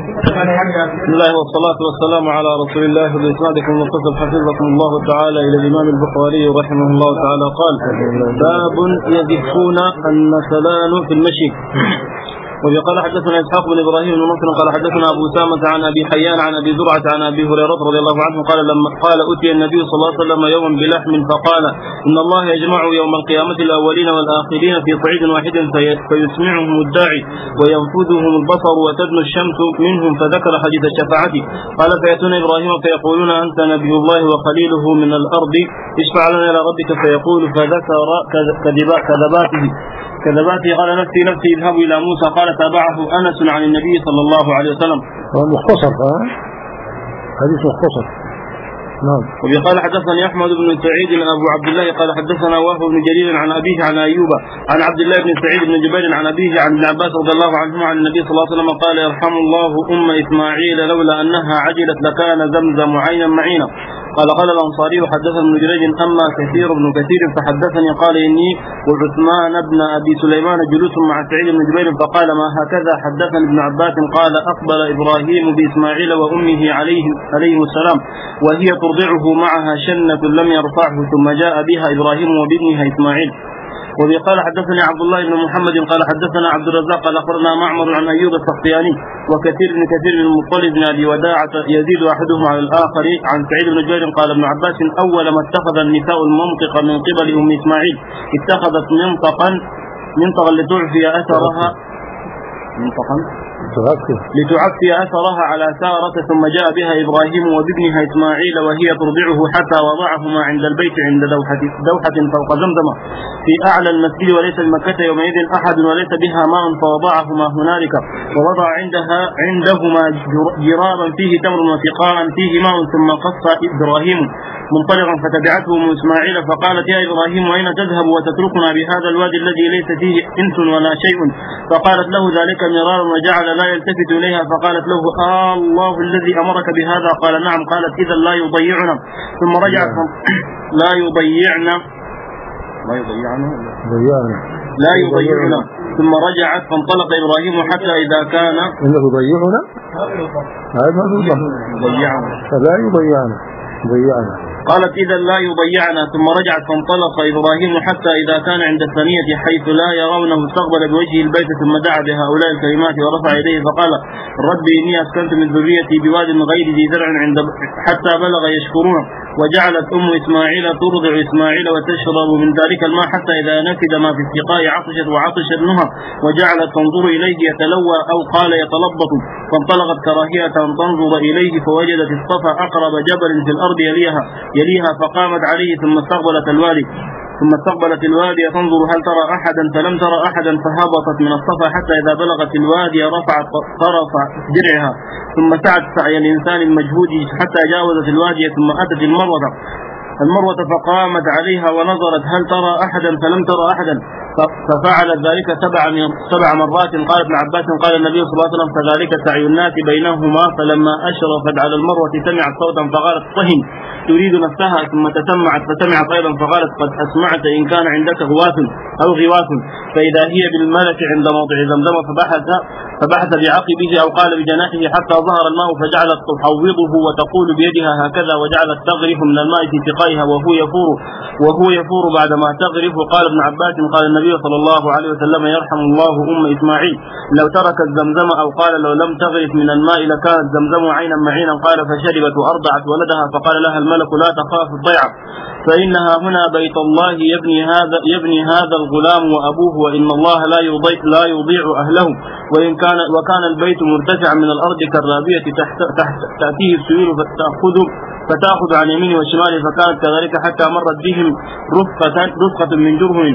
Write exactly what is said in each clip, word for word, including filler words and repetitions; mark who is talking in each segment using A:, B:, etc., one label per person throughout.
A: بسم الله والصلاة والسلام على رسول الله بإسنادكم المتصل حفظكم الله تعالى إلى الإمام البخاري رحمه الله تعالى قال: باب يزفون النسلان في المشي. وقال حدثنا إسحاق بن إبراهيم بن نصر قال حدثنا أبو أسامة عن أبي حيان عن أبي زرعة عن أبي هريرة رضي الله عنه قال لما قال أتي النبي صلى الله عليه وسلم يوما بلحم فقال: إن الله يجمع يوم القيامة الأولين والآخرين في صعيد واحد فيسمعهم الداعي وينفذهم البصر وتدنو الشمس منهم، فذكر حديث الشفاعة. قال: فيأتون إبراهيم فيقولون أنت نبي الله وخليله من الأرض، اشفع لنا إلى ربك، فيقول فذكر كذباته كذباته قال: نفسي نفسي اذهبوا إلى موسى. قال: تابعه أنس عن النبي صلى الله عليه وسلم.
B: مختصر حديث مختصر. نعم.
A: وقال حدثني أحمد بن سعيد أبو عبد الله قال حدثنا وهب بن جرير عن أبيه عن أيوب عن عبد الله بن سعيد بن جبير عن أبيه عن ابن عباس رضي الله عنهما عن النبي صلى الله عليه وسلم قال: يرحم الله أم إسماعيل لولا أنها عجلت لكان زمزم عينا معينا. قال: قال الأنصاري: حدثنا ابن جريج أما كثير بن كثير فحدثني قال: إني وعثمان بن أبي سليمان جلوس مع سعيد بن جبير فقال: ما هكذا حدثني ابن عباس قال: أقبل إبراهيم بإسماعيل وأمه عليه عليه السلام وهي ترضعه معها شنة لم يرفعه، ثم جاء بها إبراهيم وبابنها إسماعيل. وقال حدثني عبد الله بن محمد قال حدثنا عبد الرزاق قال أخبرنا معمر عن أيوب السختياني وكثير بن كثير بن المطلب بن أبي وداعة يزيد أحدهم على الآخر عن سعيد بن جبير قال ابن عباس: أول ما اتخذ النساء المنطق من قبل أم إسماعيل اتخذت منطقا منطقا لتعفي أثرها منطقا لتعفي أثرها على سارة، ثم جاء بها إبراهيم وبابنها إسماعيل وهي ترضعه حتى وضعهما عند البيت عند دوحة, دوحة فوق زمزم في أعلى المسجد وليس بمكة يومئذ أحد وليس بها ماء، فوضعهما هنالك ووضع عندها عندهما جرابا فيه تمر وسقاء فيه ماء، ثم قص إبراهيم منطلقا فتبعته أم إسماعيل فقالت: يا إبراهيم أين تذهب وتتركنا بهذا الوادي الذي ليس فيه إنس ولا شيء؟ فقالت له ذلك مرارا وجعل لا يلتفت إليها، فقالت له: آه الله الذي أمرك بهذا؟ قال: نعم. قالت: إذا لا يضيعنا. ثم رجعت لا يضيعنا لا يضيعنا لا يضيعنا ثم رجعت فانطلق إبراهيم حتى إذا كان
B: إنه يضيعنا هذا ما يضيعنا فلا يضيعنا ضيعنا.
A: قالت: إذا لا يضيعنا. ثم رجعت فانطلق إبراهيم حتى إذا كان عند الثانية حيث لا يرونه استقبل بوجهه البيت، ثم دعا بهؤلاء الكلمات ورفع يديه فقال: ربي إني أسكنت من ذريتي بواد غير ذي زرع عند حتى بلغ يشكرون. وجعلت أم إسماعيل ترضع إسماعيل وتشرب من ذلك الماء حتى إذا نفد ما في السقاء عطشت وعطش ابنها، وجعلت تنظر إليه يتلوى أو قال يتلبط، فانطلقت كراهية أن تنظر إليه فوجدت الصفا أقرب جبل في الأرض يليها يليها فقامت عليه ثم استقبلت الوادي ثم استقبلت الوادي تنظر هل ترى أحدا، فلم ترى أحدا، فهبطت من الصفا حتى إذا بلغت الوادي رفعت طرف درعها ثم سعت سعي الإنسان المجهود حتى جاوزت الوادي، ثم أتت المروة المروة فقامت عليها ونظرت هل ترى أحدا، فلم ترى أحدا، ففعلت ذلك سبع سبع مرات. قال ابن عباس: قال النبي صلى الله عليه وسلم: فذلك سعي الناس بينهما، فلما أشرفت على المروة سمعت صوتا فقالت: طهن، تريد نفسها، ثم تسمعت فسمعت أيضا فقالت: قد أسمعت إن كان عندك غواث أو غواث، فإذا هي بالملك عند موضع زمزم، فبحث فبحث بعقبه أو قال بجناحه حتى ظهر الماء، فجعلت تحوضه وتقول بيدها هكذا، وجعلت تغرف من الماء في سقائها وهو يفور وهو يفور بعدما تغرف. قال ابن عباس: قال النبي صلى الله عليه وسلم: يرحم الله أم إسماعيل لو تركت زمزم، أو قال لو لم تغرف من الماء لكانت زمزم عينا معينا. قال: فشربت وأرضعت ولدها، فقال لها الملك: لا تخاف الضيعة، فإنها هنا بيت الله يبني هذا يبني هذا الغلام وأبوه، وإن الله لا يضيع لا يضيع أهله، وإن كان وكان البيت مرتفعا من الأرض كالرابية تحت تحت تأتيه السيول فتأخذ فتأخذ عن يمينه وشماله، فكانت كذلك حتى مرت بهم رفقة رفقة من جرهم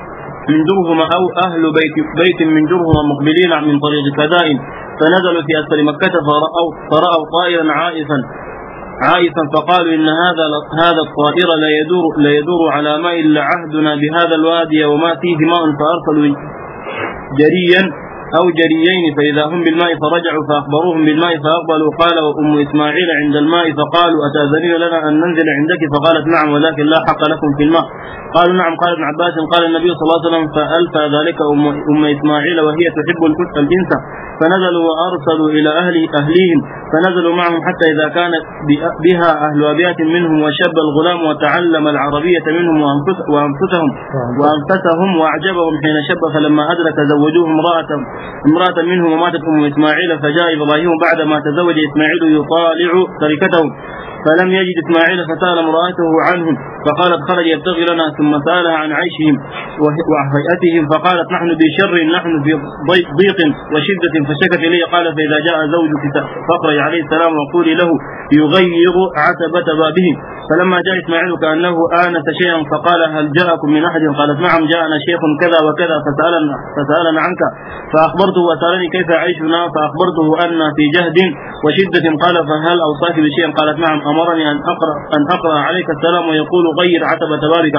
A: من جرهم أو أهل بيت بيت من جرهم مقبلين من طريق كدائن، فنزلوا في أسفل مكة فرأوا فرأوا طائرا عائسا عائسا فقالوا: إن هذا هذا الطائر لا يدور لا يدور على ماء إلا عهدنا بهذا الوادي وما فيه ماء، فأرسلوا جريا أو جريين فإذا هم بالماء فرجعوا فأخبروهم بالماء فأقبلوا. قال وأم إسماعيل عند الماء فقالوا أتأذنين لنا أن ننزل عندك؟ فقالت نعم ولكن لا حق لكم في الماء. قالوا نعم. قال ابن عباس قال النبي صلى الله عليه وسلم فألفى ذلك أم, أم إسماعيل وهي تحب الإنس فنزلوا وأرسلوا إلى أهل أهليهم فنزلوا معهم حتى إذا كان بها أهل أبيات منهم وشب الغلام وتعلم العربية منهم وأنفسهم وأنفسهم وأعجبهم حين شب فلما أدرك زوجوه امرأة امرأة منهم وماتت أم إسماعيل فجاء إبراهيم بعدما تزوج إسماعيل يطالع تركتهم فلم يجد إسماعيل فسأل امرأته عنهم فقالت خرج يبتغي لنا ثم سألها عن عيشهم وهيئتهم فقالت نحن بشر نحن في ضيق وشدة فشكت إلي. قال فإذا جاء زوجك فاقرأ عليه السلام وقولي له يغير عتبة بابه. فلما جاء إسماعيل كأنه آنس شيئا فقال هل جاءكم من أحد؟ قالت نعم جاءنا شيخ كذا وكذا فسألنا, فسألنا عنك فأخبرته وسألني كيف عيشنا فأخبرته أن في جهد وشدة. قال فهل أوصاك بشيء؟ قالت نعم أمرني أن أقرأ, أن أقرأ عليك السلام ويقول غير عتبة بابك.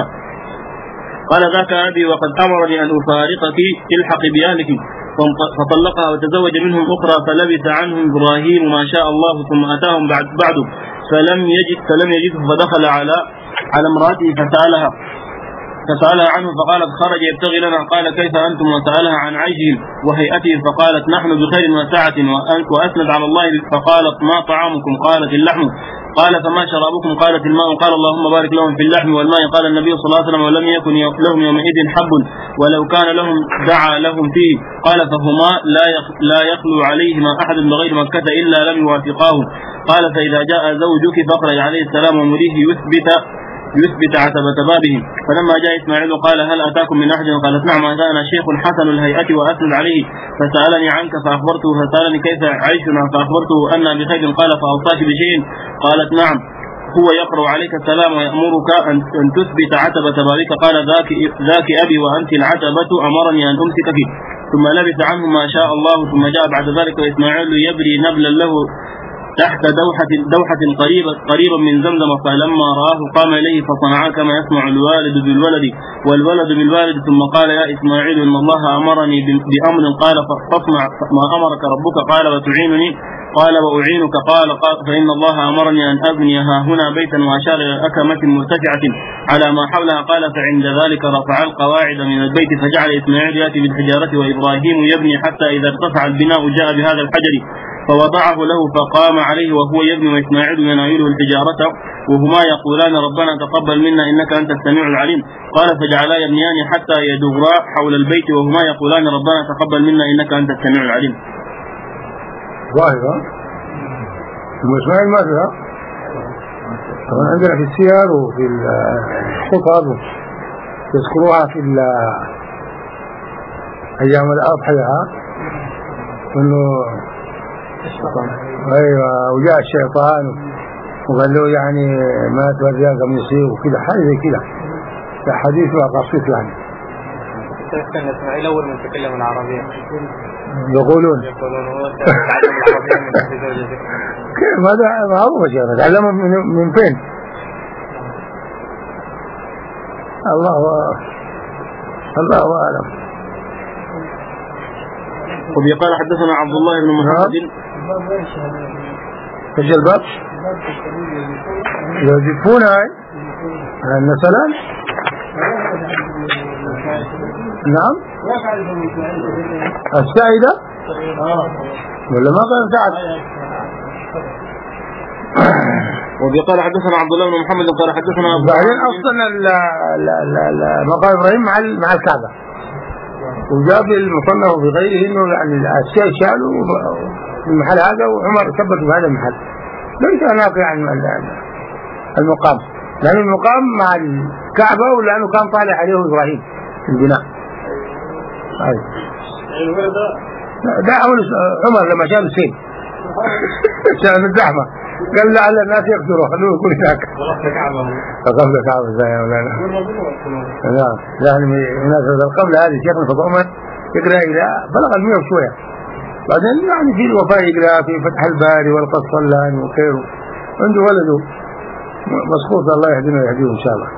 A: قال ذاك أبي وقد أمرني أن أفارقك الحق بأهلك. فطلقها وتزوج منهم أخرى فلبث عنهم إبراهيم ما شاء الله ثم أتاهم بعد بعده فلم يجد فلم يجده فدخل على على امرأته فسألها فسألها عنه فقالت خرج يبتغي لنا. قال كيف أنتم؟ وسألها عن عيشهم وهيئتهم فقالت نحن بخير وسعة وأسند على الله. فقالت ما طعامكم؟ قالت اللحم. قال فما شرابكم؟ قالت الماء. قال اللهم بارك لهم في اللحم والماء. قال النبي صلى الله عليه وسلم ولم يكن لهم يومئذ حب ولو كان لهم دعا لهم فيه. قال فهما لا لا يخلو عليهما أحد بغير مكة إلا لم يوافقاه. قال فإذا جاء زوجك فاقرأ عليه السلام ومريه يثبت يثبت عتبة بابه. فلما جاء إسماعيل قال هل أتاكم من أحد؟ قالت نعم أتانا شيخ حسن الهيئة وأسند عليه فسألني عنك فأخبرته فسألني كيف عيشنا فأخبرته أن بخير. قال فأوصاك بشيء؟ قالت نعم هو يقرأ عليك السلام ويأمرك أن تثبت عتبة بابك. قال ذاك, ذاك أبي وأنت العتبة أمرني أن أمسكك. ثم لبث عنه ما شاء الله ثم جاء بعد ذلك وإسماعيل يبري نبلا له تحت دوحة, دوحة قريبة, قريبا من زمزم فلما رآه قام إليه فصنعا كما يصنع الوالد بالولد والولد بالوالد. ثم قال يا إسماعيل إن الله أمرني بأمر. قال فاصنع ما أمرك ربك. قال وتعينني؟ قال وأعينك. قال فإن الله أمرني أن أبني ها هنا بيتا وأشار إلى أكمة مرتفعة على ما حولها. قال فعند ذلك رفع القواعد من البيت فجعل إسماعيل يأتي بالحجارة وإبراهيم يبني حتى إذا ارتفع البناء جاء بهذا الحجر فوضعه له فقام عليه وهو يبني وإسماعيل يناوله الحجارة وهما يقولان ربنا تقبل منا إنك أنت السميع العليم. قال فجعلا يبنيان حتى يدورا حول البيت وهما يقولان ربنا تقبل منا إنك أنت السميع العليم.
B: ظاهرة ثم إسماعيل ما فيها طبعا عندنا في السير وفي الخطب يذكروها في أيام الأضحية إنه ايوه وجاء الشيطان وقال له يعني ما توريها قميصي وكذا حاجه زي كذا حديث وقصيت يعني.
C: كان اسماعيل اول من تكلم العربيه
B: يقولون
C: يقولون هو تعلم العربيه من تحت زوجته.
B: كيف هذا معروف يا شيخ تعلمه من من فين؟ الله الله اعلم.
A: وبي قال حدثنا عبد الله بن محمد
B: ايش الباب؟ يوظفون هاي مثلا نعم السائدة ولا ما قال سعد.
A: وبي قال حدثنا عبد الله بن محمد قال حدثنا
B: بعدين اصلا مقام ابراهيم مع مع الكعبة وجاب المصنف بغيره انه يعني الاشياء شالوا في المحل هذا وعمر ثبت في هذا المحل ليس ناقي عن المقام لأن المقام مع الكعبة ولأنه كان طالع عليه إبراهيم في البناء. أي ده عمر لما شاف السيل شاف الزحمة قال لعل الناس يقدروا خلوه يكون هناك فقبل كعبة زي يا مولانا. نعم يعني مناسبة القبل هذه شيخنا فضوما يقرأ إلى بلغ المئة وشوية بعدين يعني في الوفاء يقرأ في فتح الباري والقص اللاني وخيره عنده ولده مسخوط الله يهدينا ويهديه إن شاء الله.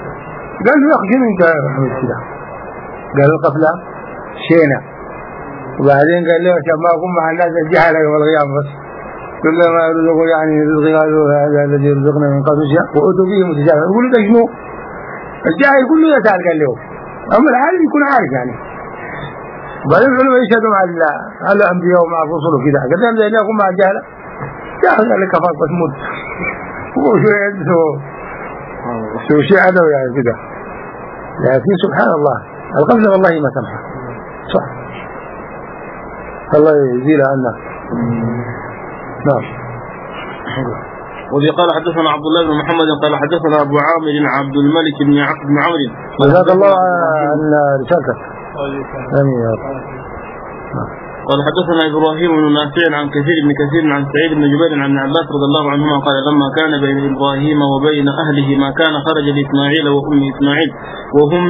B: قال له يا أخي شنو أنت محمد كده؟ قال القفلة شينة وبعدين قال له عشان ما اكون مع الناس الجهله يوم القيامه بس كلما يرزقوا يعني رزق قالوا هذا الذي يرزقنا من قبل شيء واتوا به متجاهلا يقولوا ده شنو؟ الجاهل يقول له يسال قال له اما العالم يكون عارف يعني. وبعدين العلماء يشهدوا مع على الانبياء ومع الرسل وكذا قال لهم زي يكون مع الجهله جاهل قال لك كفاك بس موت هو شو يدسوا شو شيء عدو يعني كده. لكن سبحان الله القفله والله ما سمحه صح الله يزيل عنا. نعم.
A: وذي قال حدثنا عبد الله بن محمد قال حدثنا ابو عامر عبد الملك بن عبد بن عمرو
B: جزاك الله عن رسالتك. امين يا رب.
A: قال حدثنا ابراهيم بن نافع عن كثير بن كثير عن سعيد بن جبير عن ابن عباس رضي الله عنهما قال لما كان بين ابراهيم وبين اهله ما كان خرج لاسماعيل وام اسماعيل وهم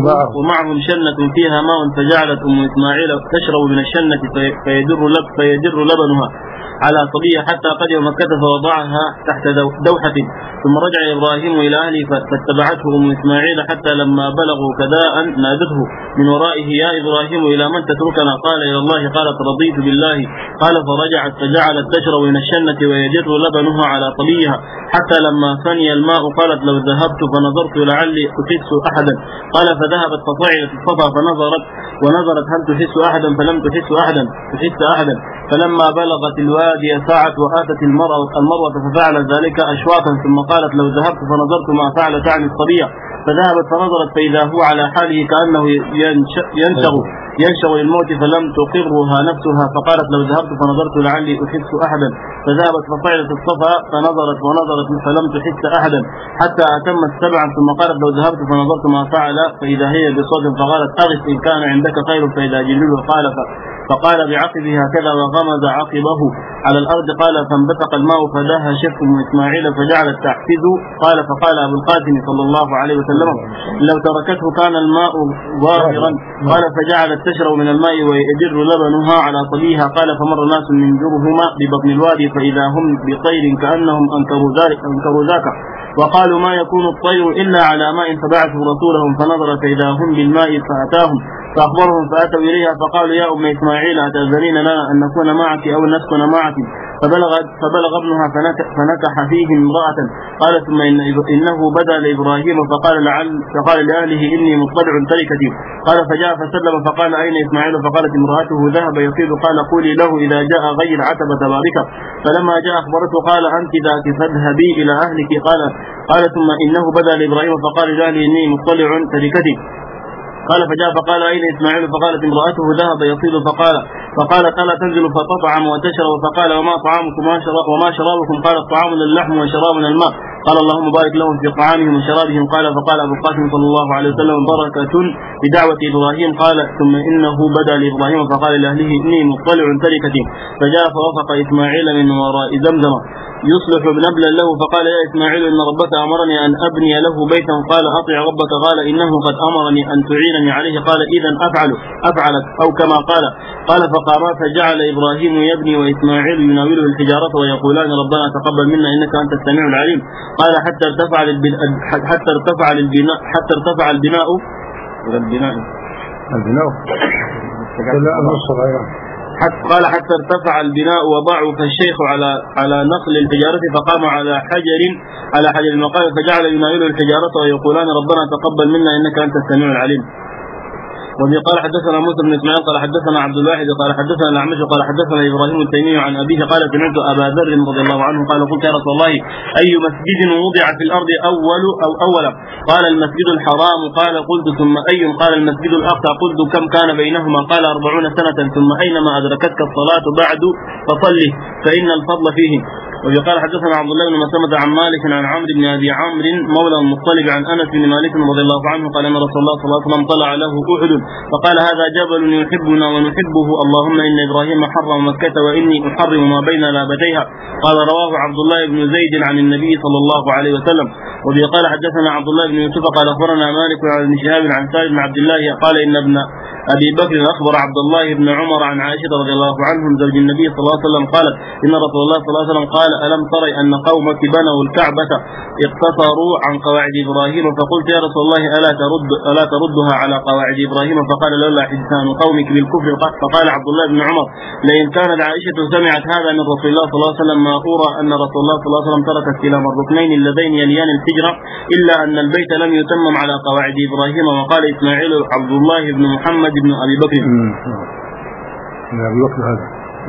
A: ومعهم شنة فيها ماء فجعلت ام اسماعيل تشرب من الشنة فيدر لب فيدر لبنها على صبية حتى قدم مكة فوضعها تحت دوحة ثم رجع إبراهيم إلى أهله فاتبعته أم إسماعيل حتى لما بلغوا كداء نادته من ورائه يا إبراهيم إلى من تتركنا قال إلى الله قالت رضيت بالله قال فرجعت فجعلت تشرب من الشنة ويجر لبنها على صبيها حتى لما فني الماء قالت لو ذهبت فنظرت لعلي أحس أحدا قال فذهبت فصعدت الصفا فنظرت ونظرت هل تحس أحدا فلم تحس أحدا تحس أحدا فلما بلغت الوادي ساعت وآتت المرأة المروة ففعلت ذلك أشواطا ثم قالت لو ذهبت فنظرت ما فعل تعني الصبية فذهبت فنظرت فإذا هو على حاله كأنه ينشغ ينشغ للموت فلم تقرها نفسها فقالت لو ذهبت فنظرت لعلي أحس أحدا فذهبت فصعدت الصفا فنظرت ونظرت فلم تحس أحدا حتى أتمت سبعا ثم قالت لو ذهبت فنظرت ما فعل فإذا هي بصوت فقالت أغث إن كان عندك خير فإذا جلله قال فقال بعقبه هكذا وغمز عقبه على الأرض قال فانبثق الماء فداها شف ام إسماعيل فجعلت تحفظ قال فقال أبو القاسم صلى الله عليه وسلم لو تركته كان الماء ظاهرا قال فجعلت تشرب من الماء ويجر لبنها على صبيها قال فمر ناس من جرهما ببطن الوادي فإذا هم بطير كأنهم أنكروا ذلك أنكروا ذاك وقالوا ما يكون الطير إلا على ماء فبعثوا رسولهم فنظر فإذا هم بالماء فأتاهم فأخبرهم فأتوا إليها فقالوا يا أم إسماعيل أتأذنين لنا أن نكون معك أو نسكن معك فبلغ, فبلغ ابنها فنكح فيه امرأة قال ثم إن إنه بدا لإبراهيم فقال, لعل فقال لأهله إني مطلع تركتي قال فجاء فسلم فقال أين إسماعيل فقالت امرأته ذهب يصيد قال قولي له إذا جاء غير عتبة باركة فلما جاء أخبرته قال أنت ذاك فاذهبي إلى أهلك قال قال ثم إنه بدا لإبراهيم فقال لأهله إني مطلع تركتي قال فجاء فقال أين إسماعيل فقالت امرأته ذهب يصيد فقال فقالت ألا تنزل فتطعم وتشرب فقال وما طعامكم وما شرابكم قال طعامنا اللحم وشرابنا الماء قال اللهم بارك لهم في طعامهم وشرابهم قال فقال أبو القاسم صلى الله عليه وسلم بركة بدعوة إبراهيم قال ثم إنه بدا لإبراهيم فقال لأهله إني مطلع تركتي فجاء فوافق إسماعيل من وراء زمزم يصلح نبلا له فقال يا إسماعيل إن ربك أمرني أن أبني له بيتا قال أطع ربك قال إنه قد أمرني أن تعينني عليه قال إذا أفعل أفعلت أو كما قال قال فقاما فجعل إبراهيم يبني وإسماعيل يناوله الحجارة ويقولان ربنا تقبل منا إنك أنت السميع العليم قال حتى ارتفع حتى ارتفع البناء حتى ارتفع البناء البناء
B: البناء
A: قال حتى ارتفع البناء وضعف الشيخ على على نقل الحجارة فقام على حجر على حجر المقام فجعل يناوله الحجارة ويقولان ربنا تقبل منا إنك أنت السميع العليم. وفي قال حدثنا موسى بن اسماعيل قال حدثنا عبد الواحد قال حدثنا الأعمش قال حدثنا ابراهيم التيمي عن ابيه قال سمعت ابا ذر رضي الله عنه قال قلت يا رسول الله اي مسجد وضع في الارض اول او اولا قال المسجد الحرام قال قلت ثم اي قال المسجد الاقصى قلت كم كان بينهما قال أربعون سنة ثم اينما ادركتك الصلاة بعد فصلي فان الفضل فيه. وفي قال حدثنا عبد الله بن مسلمة عن مالك عن عمرو بن ابي عمرو مولى المطلب عن انس بن مالك رضي الله عنه قال ان رسول الله صلى الله عليه وسلم طلع له احد فقال هذا جبل يحبنا ونحبه اللهم ان ابراهيم حرم مكة واني احرم ما بين لابتيها قال رواه عبد الله بن زيد عن النبي صلى الله عليه وسلم. وبه قال حدثنا عبد الله بن يوسف قال اخبرنا مالك عن ابن شهاب عن سالم بن عبد الله قال ان ابن ابي بكر اخبر عبد الله بن عمر عن عائشه رضي الله عنهم زوج النبي صلى الله عليه وسلم قالت ان رسول الله صلى الله عليه وسلم قال الم تري ان قومك بنوا الكعبه اقتصروا عن قواعد ابراهيم فقلت يا رسول الله الا ترد الا تردها على قواعد ابراهيم فقال لولا حدثان قومك بالكفر فقال عبد الله بن عمر لئن كانت عائشه سمعت هذا من رسول الله صلى الله عليه وسلم ما ارى ان رسول الله صلى الله عليه وسلم ترك استلام الركنين اللذين يليان الحجره الا ان البيت لم يتمم على قواعد ابراهيم. وقال اسماعيل عبد الله بن محمد بن ابي بكر
B: من ابي بكر هذا.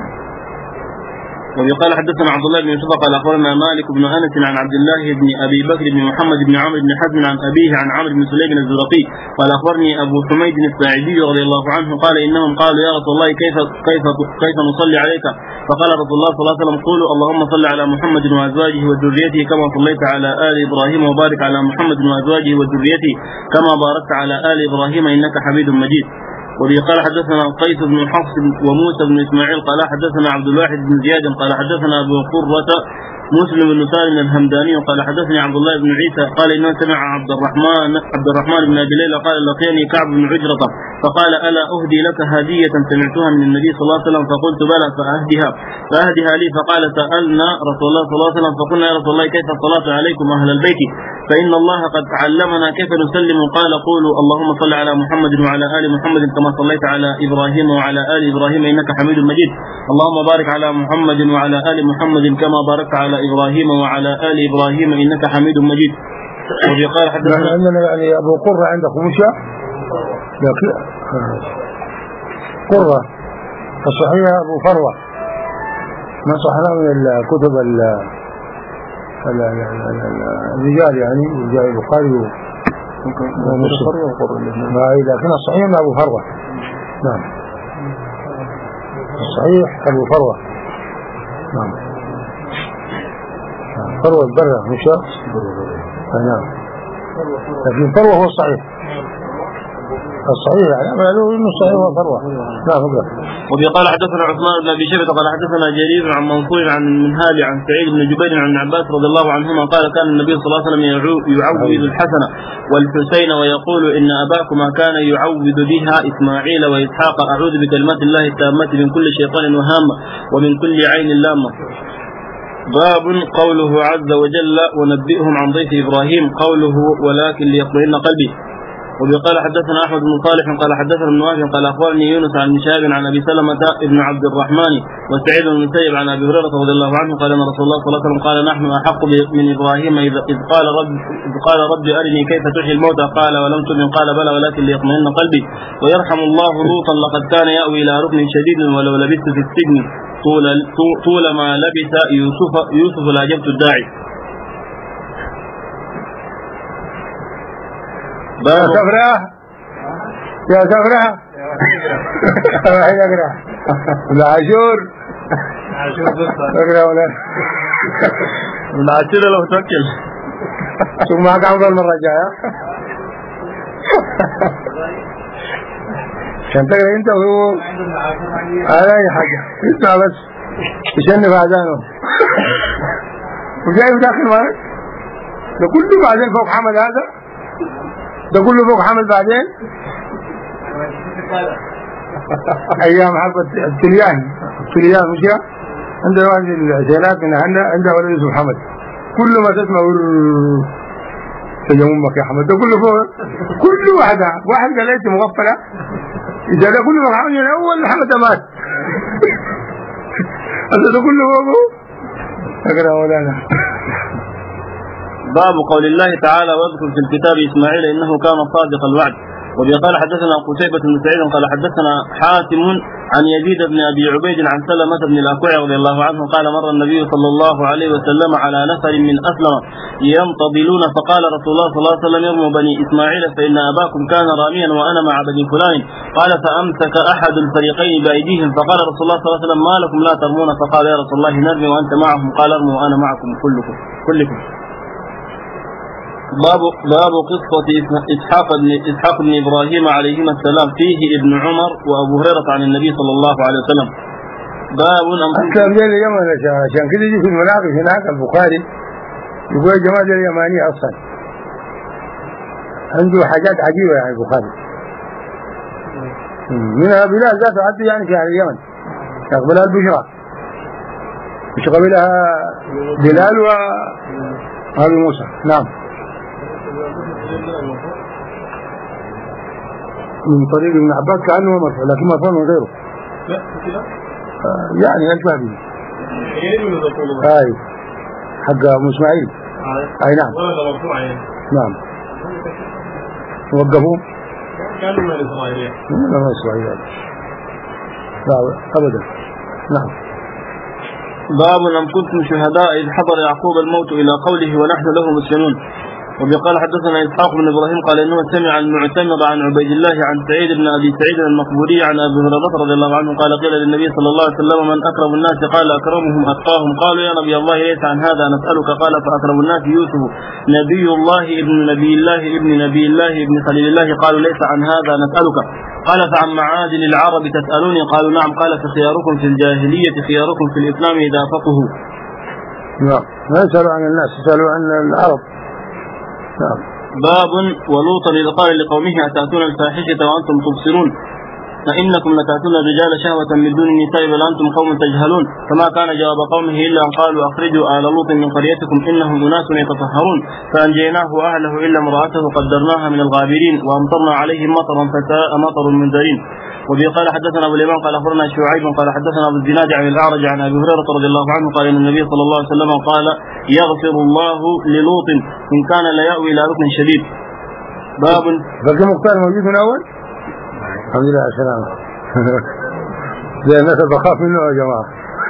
A: وقال حدثنا عبد الله بن يوسف قال اخبرنا مالك بن انس عن عبد الله بن ابي بكر بن محمد بن عمرو بن حزم عن ابيه عن عمرو بن سليم الزرقي قال اخبرني ابو حميد الساعدي رضي الله عنه قال انهم قالوا يا رسول الله كيف كيف كيف نصلي عليك؟ فقال رسول الله صلى الله عليه وسلم قولوا اللهم صل على محمد وازواجه وذريته كما صليت على ال ابراهيم وبارك على محمد وازواجه وذريته كما باركت على ال ابراهيم انك حميد مجيد. وبه قال حدثنا قيس بن حفص وموسى بن اسماعيل قال حدثنا عبد الواحد بن زياد قال حدثنا ابو قرة مسلم بن سالم الهمداني قال حدثني عبد الله بن عيسى قال انه سمع عبد الرحمن عبد الرحمن بن ابي ليلى قال لقيني كعب بن عجرة فقال الا اهدي لك هدية سمعتها من النبي صلى الله عليه وسلم فقلت بلى فاهدها فاهدها لي فقال سالنا رسول الله صلى الله عليه وسلم فقلنا يا رسول الله كيف الصلاة عليكم اهل البيت فان الله قد علمنا كيف نسلم قال قولوا اللهم صل على محمد وعلى ال محمد كما صليت على ابراهيم وعلى ال ابراهيم انك حميد مجيد اللهم بارك على محمد وعلى ال محمد كما باركت على ابراهيم وعلى ال ابراهيم انك حميد مجيد. وفي قال حدثنا
B: عندنا يعني ابو قرة عندك مشى قرة الصحيح ابو فروة ما صحنا من الكتب الرجال يعني رجال البخاري ومسلم لكن الصحيح ابو فروة. نعم الصحيح ابو فروة. نعم فروة البرة مش نعم لكن فروة هو الصحيح الصحيح يعني ما له انه صحيح هو فروة. نعم.
A: وفي قال حدثنا عثمان بن ابي شيبة قال حدثنا جرير عن منصور عن المنهال عن سعيد بن جبير عن عباس رضي الله عنهما قال كان النبي صلى الله عليه وسلم يعوذ الحسن والحسين ويقول ان اباكما كان يعوذ بها اسماعيل واسحاق اعوذ بكلمات الله التامة من كل شيطان وهامة ومن كل عين لامة. باب قوله عز وجل ونبئهم عن ضيف ابراهيم قوله ولكن ليطمئن قلبي. وقال حدثنا احمد بن صالح قال حدثنا ابن وهب قال اخبرني يونس عن شهاب عن ابي سلمة ابن عبد الرحمن وسعيد بن المسيب عن ابي هريرة رضي الله عنه قال ان رسول الله صلى الله عليه وسلم قال نحن احق من ابراهيم اذ قال رب اذ قال رب ارني كيف تحيي الموتى قال ولم تؤمن قال بلى ولكن ليطمئن قلبي. ويرحم الله لوطا لقد كان يأوي الى ركن شديد ولو لبثت في السجن طول طول ما لبث يوسف يوسف لاجبت الداعي.
B: يا سفرة يا سفرة راح يقرأ العاشور اقرأ ولا
A: العاشور لو توكل
B: ثم معك عوض المرة الجاية عشان تقرأ انت وهو هذا اي حاجة اسمع بس يشنف اذانه وجاي داخل معك ده كله بعدين فوق حمد هذا ده كله فوق حمل بعدين ايام حرب التليان التليان مش كده عندنا واحد العسيرات من هنا عنده ولد اسمه محمد كل ما تسمع تجمع امك يا حمد ده كله فوق كل واحده واحد قال لي مغفله اذا ده كله فوق حمد من اول محمد مات هذا ده كله فوقه اقرا ولا
A: باب قول الله تعالى واذكر في الكتاب اسماعيل انه كان صادق الوعد. وقال حدثنا قتيبة بن سعيد قال حدثنا حاتم عن يزيد بن ابي عبيد عن سلمة بن الاكوع رضي الله عنه قال مر النبي صلى الله عليه وسلم على نفر من اسلم ينتظلون فقال رسول الله صلى الله عليه وسلم يرموا بني اسماعيل فان اباكم كان راميا وانا مع بني فلان قال فامسك احد الفريقين بايديهم فقال رسول الله صلى الله عليه وسلم ما لكم لا ترمون فقال يا رسول الله نرمي وانت معهم قال ارموا وانا معكم كلكم كلكم. باب باب قصة إسحاق بن إسحاق بن إبراهيم عليهما السلام فيه ابن عمر وأبو هريرة عن النبي صلى الله عليه وسلم. باب
B: أكثر من اليوم عشان كده يجي في المناقب هناك البخاري يقول الجماعة اليمانية أصلا عنده حاجات عجيبة يعني البخاري، منها بلاد ذات عدو يعني في أهل اليمن يقبلها البشرى، مش قبلها بلال وأبي موسى. نعم. من طريق ابن عباس كأنه مرفوع لكن مرفوع من غيره. آه يعني أشبه به. أي حق أبو إسماعيل. أي نعم. نعم. وقفوا.
A: كانوا من الإسرائيلية.
B: من الإسرائيلية. لا أبدا. نعم.
A: باب لم كنتم شهداء إذ حضر يعقوب الموت إلى قوله ونحن له مسلمون. وبقال حدثنا إسحاق بن إبراهيم قال إنه سمع المعتمر عن عبيد الله عن سعيد بن أبي سعيد المقبوري عن أبي هريرة رضي الله عنه قال قيل للنبي صلى الله عليه وسلم من أكرم الناس؟ قال أكرمهم أتقاهم. قالوا يا نبي الله ليس عن هذا نسألك. قال فأكرم الناس يوسف نبي الله ابن نبي الله ابن نبي الله ابن خليل الله. قالوا ليس عن هذا نسألك. قال فعن معادن العرب تسألوني؟ قالوا نعم. قال فخياركم في الجاهلية خياركم في الإسلام إذا فقهوا.
B: نعم. ما يسألوا عن الناس يسألوا عن العرب. نعم.
A: باب ولوطا إذ قال لقومه أتأتون الفاحشة وأنتم تبصرون فإنكم لتأتون الرجال شهوة من دون النساء بل أنتم قوم تجهلون. فما كان جواب قومه إلا أن قالوا أخرجوا آل لوط من قريتكم إنهم أناس يتطهرون. فأنجيناه وأهله إلا امرأته قدرناها من الغابرين وأمطرنا عليهم مطرا فساء مطر المنذرين. وبه قال حدثنا أبو اليمان قال أخبرنا شعيب قال حدثنا أبو الزناد عن الأعرج عن أبي هريرة رضي الله عنه قال إن النبي صلى الله عليه وسلم قال يغفر الله للوط إن كان لا يأوي إلى ركن شديد. باب
B: بقي مختار موجود من أول. الحمد لله على السلامة. زي الناس بخاف منه يا جماعة.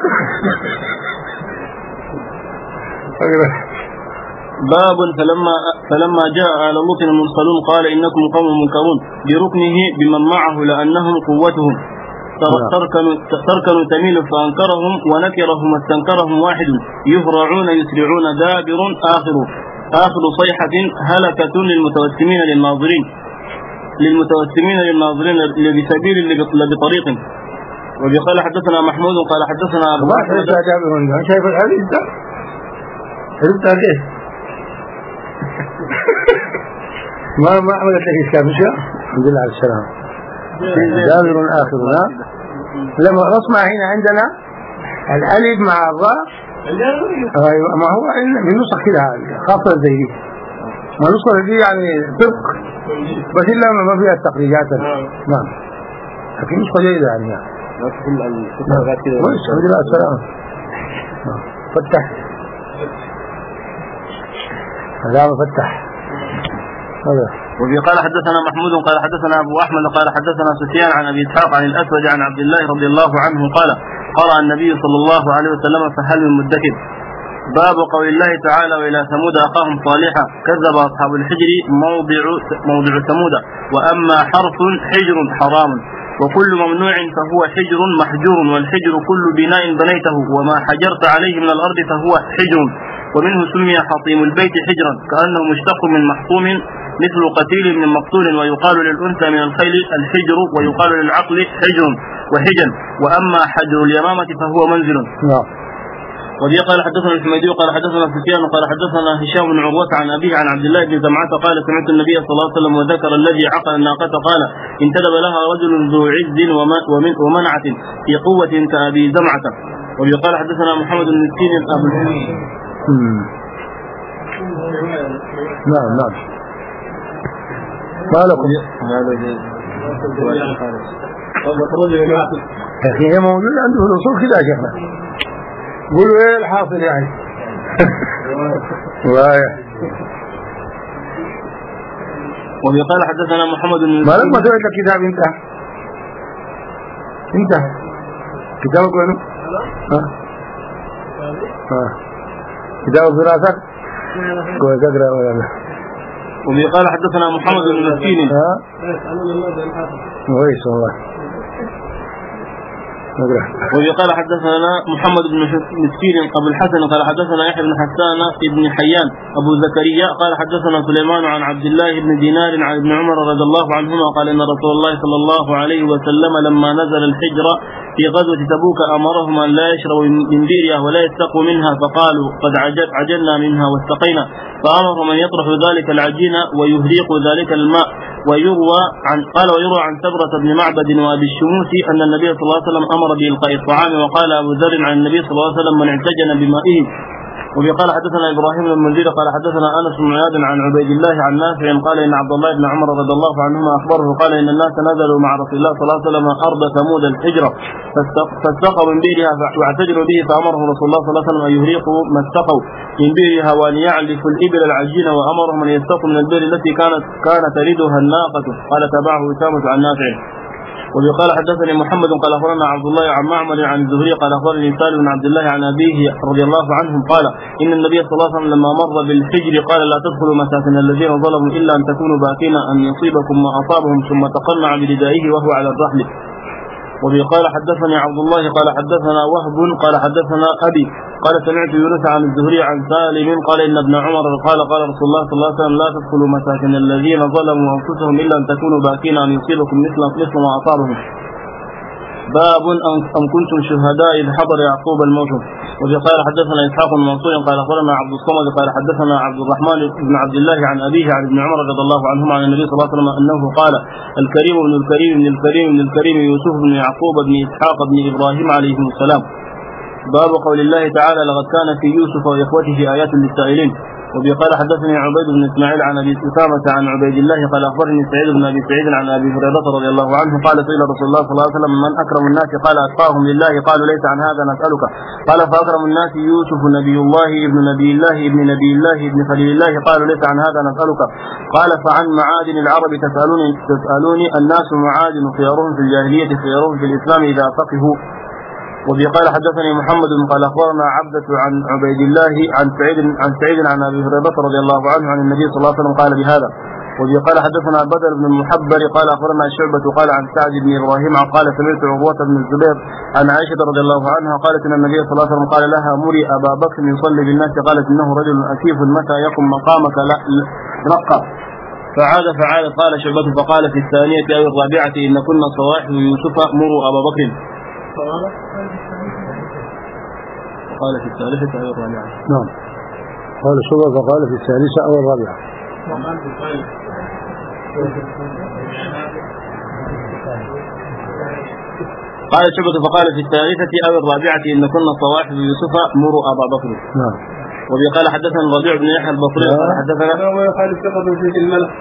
A: باب فلما فلما جاء آل لوط المرسلون قال إنكم قوم منكرون بركنه بمن معه لأنهم قوتهم تركنوا تركنوا تميل فأنكرهم ونكرهم واستنكرهم واحد يهرعون يسرعون دابر آخر آخر صيحة هلكة للمتوسمين للناظرين للمتوسمين للناظرين بسبيل بطريق. وبقال حدثنا محمود قال حدثنا أبو
B: أحمد شايف الحديث ده عرفت عليه ما ما عملت لك إشكال. الحمد لله على السلامة. جابر آخرنا لما نسمع هنا عندنا الألف مع الراء أيوة ما هو بالنسخ كده خاصة زي دي ما نسخة دي يعني طبق بس إلا ما فيها التقريجات. نعم لكن نسخة جيدة يعني الحمد لله على السلامة. فتح لا فتح هذا.
A: وفي قال حدثنا محمود قال حدثنا أبو أحمد قال حدثنا سفيان عن أبي إسحاق عن الأسود عن عبد الله رضي الله عنه قال قرأ النبي صلى الله عليه وسلم فهل من مدكر. باب قول الله تعالى وإلى ثمود أخاهم صالحا كذب أصحاب الحجر موضع موضع ثمود وأما حرف حجر حرام وكل ممنوع فهو حجر محجور والحجر كل بناء بنيته وما حجرت عليه من الأرض فهو حجر. ومنه سمي حطيم البيت حجرا كأنه مشتق من محطوم مثل قتيل من مقتول. ويقال للأنثى من الخيل الحجر ويقال للعقل حجر وحجن. وأما حجر اليمامة فهو منزل. وذي قال حدثنا الحميدي قال حدثنا سفيان قال حدثنا هشام بن عروة عن أبيه عن عبد الله بن زمعة قال سمعت النبي صلى الله عليه وسلم وذكر الذي عقل الناقة قال انتدب لها رجل ذو عز ومنعة في قوة كأبي زمعة. وذي قال حدثنا محمد بن مسكين أبو الحميد.
B: نعم نعم ما لكم يا أخي هي موجود عنده الأصول كده يا شيخنا قولوا ايه الحاصل يعني وايه.
A: وقال حدثنا محمد بن
B: ما لك ما سويت لك كتاب انت انت كتابك وينه ها ها كتاب الدراسات كويس اقرا ولا لا.
A: وقال حدثنا محمد بن مسكين
B: ها كويس والله
A: وقال حدثنا محمد بن مسكين أبو الحسن قال حدثنا يحيى بن حسان بن حيان أبو زكريا قال حدثنا سليمان عن عبد الله بن دينار عن ابن عمر رضي الله عنهما قال إن رسول الله صلى الله عليه وسلم لما نزل الحجر في غزوة تبوك أمرهم أن لا يشربوا من بئرها ولا يستقوا منها فقالوا قد عجلنا منها واستقينا فأمرهم أن يطرحوا ذلك العجين ويهريقوا ذلك الماء. ويروى عن قال ويروى عن سبرة بن معبد وأبي الشموس أن النبي صلى الله عليه وسلم أمر بإلقاء الطعام. وقال أبو ذر عن النبي صلى الله عليه وسلم من اعتجن بمائه. وقال حدثنا إبراهيم بن المنذر قال حدثنا أنس بن عياض عن عبيد الله عن نافع قال إن عبد الله بن عمر رضي الله عنهما أخبره قال إن الناس نزلوا مع رسول الله صلى الله عليه وسلم أرض ثمود الحجرة فاستقوا من بئرها واعتجلوا به فأمرهم رسول الله صلى الله عليه وسلم أن يهريقوا ما استقوا من بئرها وأن يعلفوا الإبل العجين وأمرهم أن يستقوا من البئر التي كانت كانت تردها الناقة. قال تابعه أسامة عن نافع. وقال حدثني محمد قال أخبرنا عبد الله عن معمر عن الزهري قال أخبرني سالم بن عبد الله عن أبيه رضي الله عنهم قال إن النبي صلى الله عليه وسلم لما مر بالحجر قال لا تدخلوا مساكن الذين ظلموا إلا أن تكونوا باكين أن يصيبكم ما أصابهم ثم تقنع بردائه وهو على الرحل. وقال حدثني عبد الله قال حدثنا وهب قال حدثنا أبي قال سمعت يونس عن الزهري عن سالم قال إن ابن عمر قال قال رسول الله صلى الله عليه وسلم لا تدخلوا مساكن الذين ظلموا أنفسهم إلا أن تكونوا باكين أن يصيبكم مثل مثل ما أصابهم. باب أم كنتم شهداء إذ حضر يعقوب الموت. وقال حدثنا إسحاق بن منصور قال أخبرنا عبد الصمد قال حدثنا عبد الرحمن بن عبد الله عن أبيه عن ابن عمر رضي الله عنهما عن النبي صلى الله عليه وسلم أنه قال الكريم ابن الكريم من الكريم من الكريم يوسف بن يعقوب بن إسحاق بن إبراهيم عليهم السلام. باب قول الله تعالى لقد كان في يوسف وإخوته آيات للسائلين. وقال حدثني عبيد بن إسماعيل عن أبي أسامة عن عبيد الله قال أخبرني سعيد بن أبي سعيد عن أبي هريرة رضي الله عنه قال سئل رسول الله صلى الله عليه وسلم من أكرم الناس قال أتقاهم لله قالوا ليس عن هذا نسألك قال فأكرم الناس يوسف نبي الله ابن نبي الله ابن نبي الله ابن خليل الله قالوا ليس عن هذا نسألك قال فعن معادن العرب تسألوني تسألوني الناس معادن خيارهم في الجاهلية خيارهم في الإسلام إذا فقهوا. وقال حدثني محمد قال أخبرنا عبدة عن عبيد الله عن سعيد عن سعيد عن أبي هريرة رضي الله عنه عن النبي صلى الله عليه وسلم قال بهذا. وقال حدثنا بدر بن المحبر قال أخبرنا شعبة قال عن سعد بن إبراهيم قال سمعت عروة بن الزبير عن عائشة رضي الله عنها قالت إن النبي صلى الله عليه وسلم قال لها مري أبا بكر يصلي بالناس قالت إنه رجل أسيف متى يقم مقامك رقى فعاد فعاد قال شعبة فقال في الثانية أو الرابعة إن كنا صواحب يوسف مروا أبا بكر قال في الثالثة أو الرابعة.
B: نعم قال شعبة فقال في الثالثة أو الرابعة.
A: قال شعبة فقال في الثالثة أو الرابعة إن كنا صواحب يوسف مروا أبا بكر.
B: نعم.
A: وقال حدثنا الربيع بن يحيى البصري قال حدثنا
C: وقال ثقة في الملك.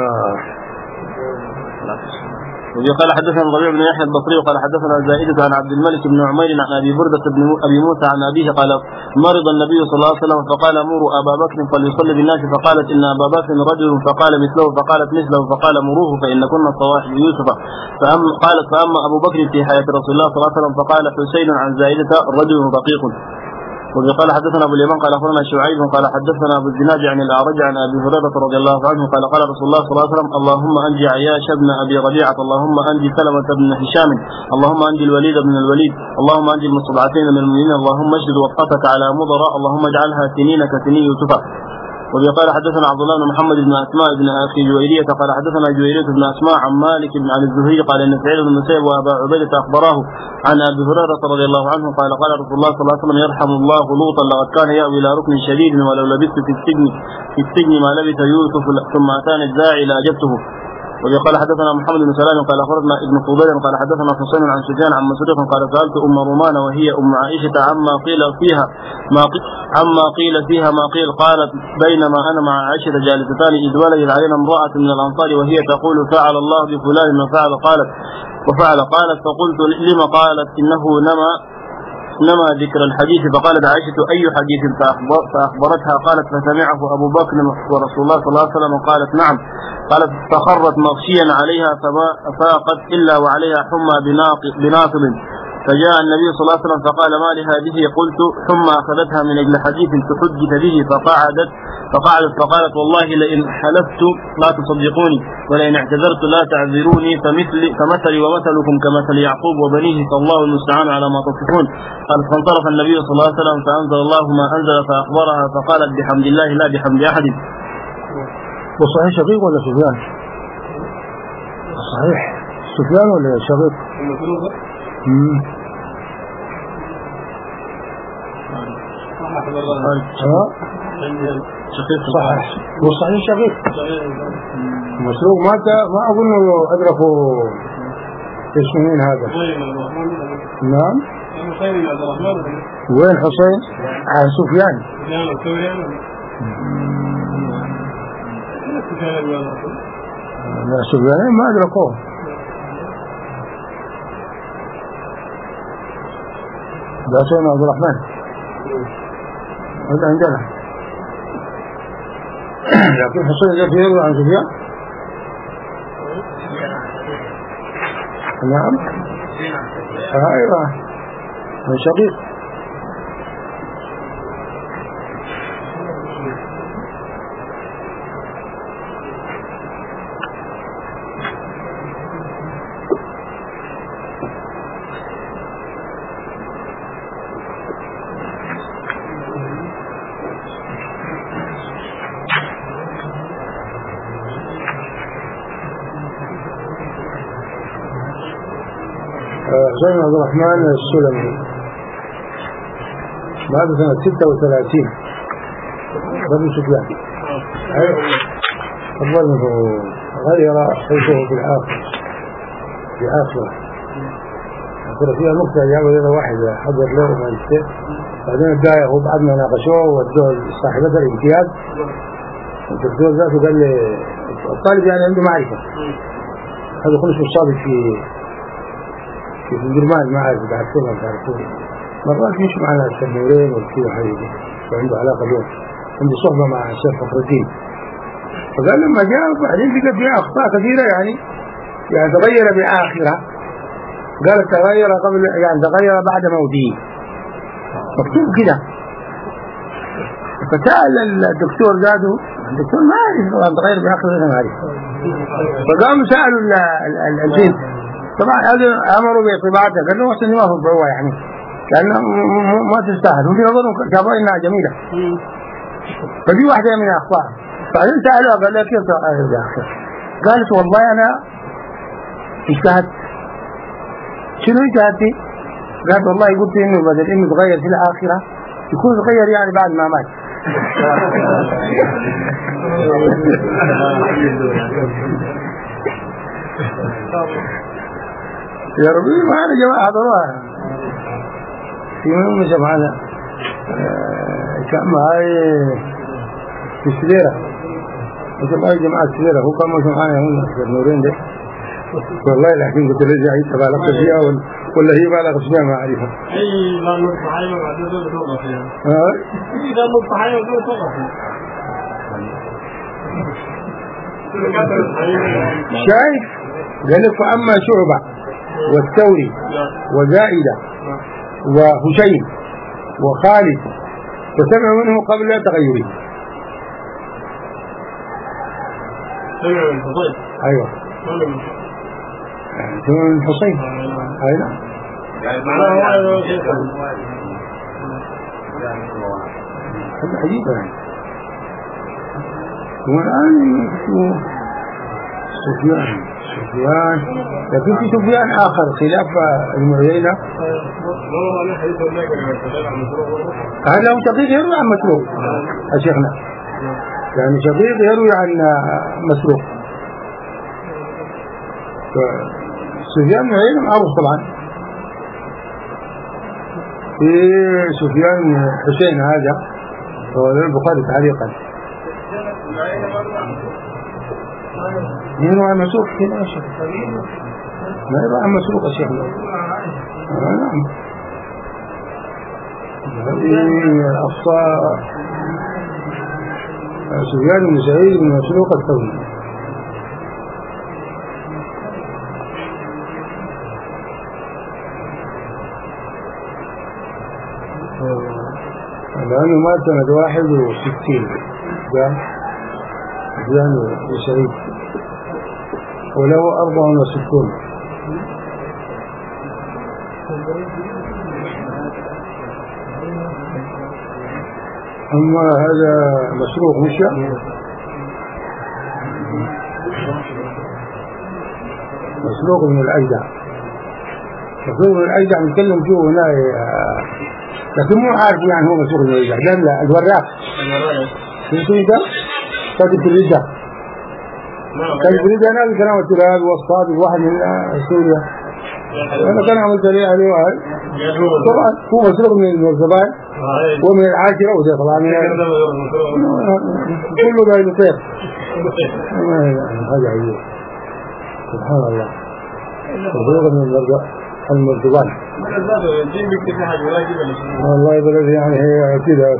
A: وقال حدثنا الربيع بن يحيى البصري قال حدثنا زائدة عن عبد الملك بن عمير عن ابي بردة بن ابي موسى عن ابيه قال مرض النبي صلى الله عليه وسلم فقال مروا ابا بكر فليصلي بالناس فقالت ان ابا بكر رجل فقال مثله فقالت مثله فقال مروه فان كنا صواحب يوسف. فأما قالت فاما ابو بكر في حياة رسول الله صلى الله عليه وسلم فقال حسين عن زائدة رجل رقيق. وقال حدثنا ابو اليمان قال اخبرنا شعيب قال حدثنا ابو الزناد عن الاعرج عن ابي هريره رضي الله عنه قال قال رسول الله صلى الله عليه وسلم اللهم انجي عياش بن ابي ربيعه اللهم انجي سلمة بن هشام اللهم انجي الوليد بن الوليد اللهم انجي المستضعفين من المؤمنين اللهم اجد وطأتك على مضر اللهم اجعلها سنين كسنين يوسف. وقال حدثنا عبد الله بن محمد بن اسماء بن اخي جويرية قال حدثنا جويرية بن اسماء عن مالك بن عن الزهري قال ان سعيد بن المسيب وابا عبيدة اخبراه عن ابي هريرة رضي الله عنه قال قال رسول الله صلى الله عليه وسلم يرحم الله لوطا لقد كان يأوي الى ركن شديد ولو لبثت في السجن في السجن ما لبث يوسف ثم اتاني الداعي لاجبته. وقال حدثنا محمد بن سلام قال اخبرنا ابن فضيل قال حدثنا حسين عن سفيان عن مسروق قال سالت ام رومان وهي ام عائشه عما قيل فيها ما قيل عما قيل فيها ما قيل قالت بينما انا مع عائشه جالستان اذ ولدت علينا امراه من الانصار وهي تقول فعل الله بفلان ما فعل قالت وفعل قالت فقلت لما قالت انه نما نما ذكر الحديث فقالت عائشه اي حديث فاخبرتها قالت فسمعه ابو بكر ورسول الله صلى الله عليه وسلم قالت نعم قالت فخرت مغشيا عليها فما فاقت الا وعليها حمى بناصب فجاء النبي صلى الله عليه وسلم فقال ما لهذه؟ قلت ثم أخذتها من أجل حديث تحدث به فقعدت فقعدت فقالت والله لئن حلفت لا تصدقوني ولئن اعتذرت لا تعذروني فمثلي فمثلي ومثلكم كمثل يعقوب وبنيه فالله المستعان على ما تصفون. قال فانطلق النبي صلى الله عليه وسلم فأنزل الله ما أنزل فأخبرها فقالت بحمد الله لا بحمد أحد.
B: وصحيح شقيق ولا سفيان؟ صحيح سفيان ولا شقيق؟ امم صحيح والصحيح شقيق. مسروق ما ما أظن أدركوا اسمين هذا. نعم وين حسين؟ عن سفيان. لا سفيان ما أدركوه. ده سيدنا عبد الرحمن هذا عندنا، لكن حسين الذي يروي عن سفيان. نعم ايوه من شقيق. حسين عبد الرحمن السلمي بعد سنة ستة وثلاثين ربي سفيان. أفضل غير حيثه في الآخر في آخرة أقول فيها نقطة جابوا لنا واحد حضر له ماجستير بعدين الداعي هو بعد ما ناقشوه ودوه صاحبته الامتياز الدكتور ذاته قال لي الطالب يعني عنده معرفة هذا كله شو صابت في في الجرمان ما عارف تعرفونه ما تعرفونه مرات مش معنا التنورين والكيو حاجة وعنده علاقة بهم عنده صحبة مع الشيخ فخر الدين فقال لما جاء بعدين لقى فيها أخطاء كثيرة يعني يعني تغير بآخرة قال تغير قبل يعني تغير بعد موته مكتوب كده فسأل الدكتور زاده الدكتور ما عارف تغير بآخرة ما عارف فقاموا سألوا البنت طبعا هذا أمروا بطباعتها قال له وصلني ما في الضوء يعني لأنه ما تستاهل وفي نظرهم شافوا إنها جميلة فدي واحدة من الأخطاء بعدين سألوها قال لها كيف تغير بآخرة قالت والله أنا اجتهدت شنو اجتهدتي؟ قالت والله قلت إنه بدل إنه تغير في الآخرة يكون تغير يعني بعد ما مات يا ربي معنا جماعة حضروها في من جماعنا كان معي في السديرة وجماعة جماعة السديرة هو كان موجود معنا هون في النورين ده والله لكن قلت له جاي تبع لقص فيها ولا هي بقى لقص فيها ما أعرفها
C: أي لا نصحي وبعدين توقف فيها أي لا نصحي وبعدين توقف فيها
B: شايف قال لك فأما شعبة والثوري وزائدة وهشيم وخالد فسمعوا منه قبل تغيره. ايوه سمعوا من حسين اي نعم هذا عجيب يعني والآن سفيان سفيان لكن في سفيان آخر خلاف المعينة هذا هو شقيق يروي عن مسروق يا شيخنا يعني شقيق يروي عن مسروق سفيان معينة معروف طبعا في سفيان حسين هذا هو البخاري تعليقا يروى عن مسروق في ناشر ما يروى عن مسروق يا شيخ نعم هذه أخطاء سفيان بن سعيد بن مسروق الثوري لأنه مات سنة واحد وستين جاء جاني وشهيد وله أربع وستون. أما هذا مسروق مشى مسروق من الأجدع، مسروق من الأجدع نتكلم فيه هنا لكن مو عارف يعني هو مسروق من الأجدع. لا لا الوراق شو ده؟ كاتب في الرجة كاتب في الرجة. أنا كان التراب والصاد واحد من سوريا أنا كان عملت ليه عليه واحد طبعا هو مسروق من الزبائن ومن العاشرة وده طبعا كله ده يطير. هذا عجيب سبحان الله. مسروق من المرتبان والله بلد يعني هي كده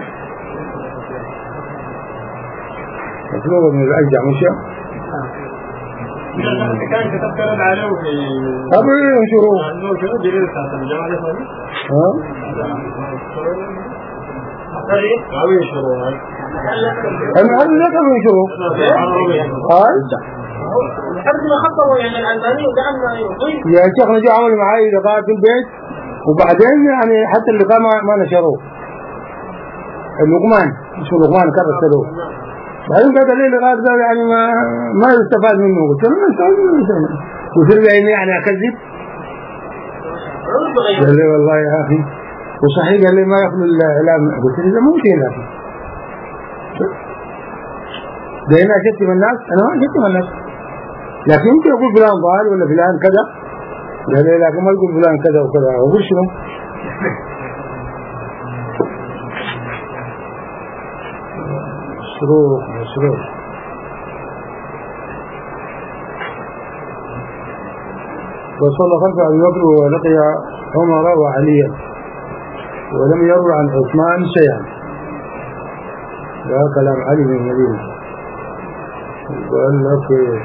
B: مسروق من الأجدع مشى
C: كان كتبت رد عليه في
B: أبو ينشروه
C: شنو جريدة بتاعت الجامعة دي فاضي؟
B: ها؟
C: أبو ينشروه
B: المحل لك أبو ينشروه هاي
C: لحد ما خطبوا يعني الألباني ودعم يضيف
B: يا شيخ نجوا عملوا معاي لقاء في البيت وبعدين يعني حتى اللقاء ما, ما نشروه. اللقمان اسمه لقمان كرسلوه بعدين قال لي لقاء ده يعني ما ما يستفاد منه. قلت له ما يستفاد منه قلت له يعني أكذب؟ قال لي والله يا أخي وصحيح قال لي ما يخلو الإعلام. قلت له إذا ممكن يا أخي ده هنا شتم الناس. أنا ما شتم الناس لكن يمكن أقول فلان ضال ولا فلان كذا. قال لي لكن ما أقول فلان كذا وكذا. أقول شنو؟ مسروق مسروق وصلى خلف أبي بكر ولقي عمر وعليا ولم يروي عن عثمان شيئا. لا كلام علي بن المدينة قال لك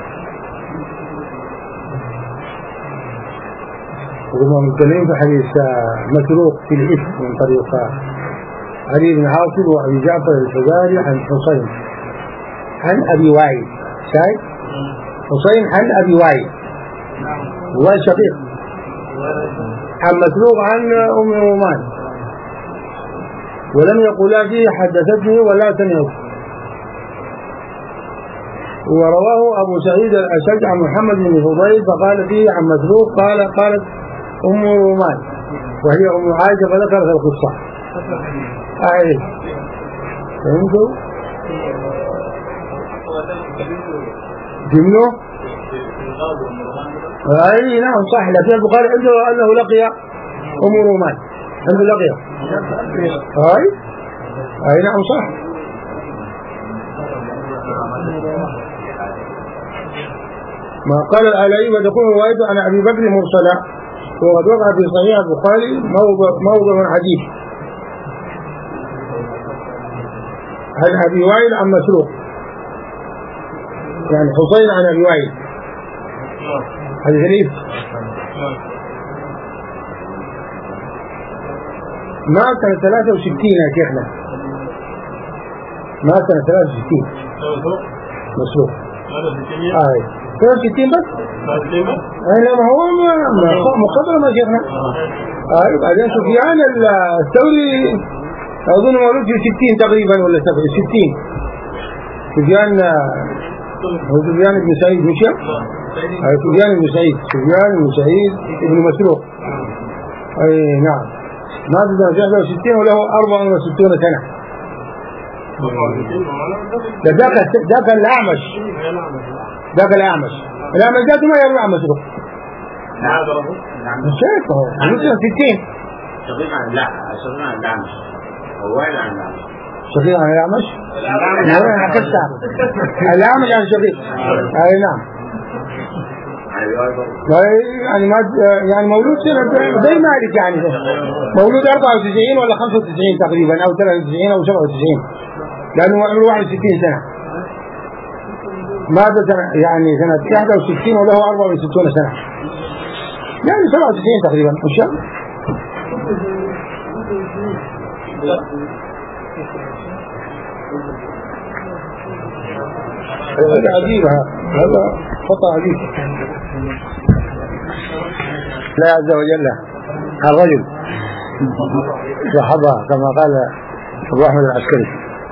B: وهم متكلمين في حديث مسروق في الإثم من طريقة علي بن عاصم وأبي جعفر الفزاري عن حسين عن أبي وائل. شايف حسين عن أبي وائل هو شقيق عن مسروق عن أم رومان ولم يقولا فيه حدثتني ولا سمعت. ورواه أبو سعيد الأشج عن محمد بن فضيل فقال فيه عن مسروق قال قالت أم رومان وهي أم عائشة فذكرت القصة. أي فهمتوا؟ جمله؟ أي نعم صح. لكن البخاري عنده أنه لقي أم رومان عنده لقي أي أي نعم صح. ما قال الآلائي وتكون روايته عن أبي بكر مرسلا وقد وقع في صحيح البخاري موضع موضع عجيب عن أبي وائل عن مسروق يعني حسين عن أبي وائل. هذا غريب. ما كان ثلاثة وستين يا شيخنا ما كان ثلاثة وستين مسروق آه ثلاثة وستين بس أنا ما هو مخضرم يا شيخنا. آه بعدين سفيان الثوري أظن مولود في ستين تقريبا ولا سبعين ستين. سفيان هو سفيان بن سعيد مشى أي سفيان بن سعيد سفيان بن سعيد ابن مسروق أي نعم ما تدري سبعة وستين وله أربعة وستون سنة. ذاك ذاك الأعمش ذاك الأعمش الأعمش ذاك ما يروي عن مسروق. شايفه مثلا ستين
D: شقيق عن لا شقيق عن الأعمش هو وين عن الأعمش
B: شقيق عن الأعمش الأعمش عن شقيق أي نعم يعني ما يعني مولود سنة زي مالك يعني مولود أربعة وتسعين ولا خمسة وتسعين تقريبا أو ثلاثة وتسعين أو سبعة وتسعين لأنه عمره واحد وستين سنة. ماذا سنة يعني سنة واحد وستين وله أربعة وستون سنة يعني سبعة وتسعين تقريبا. هذا عجيب، هذا خطأ عجيب. لا عز وجل الرجل صحبها كما قال أبو أحمد العسكري.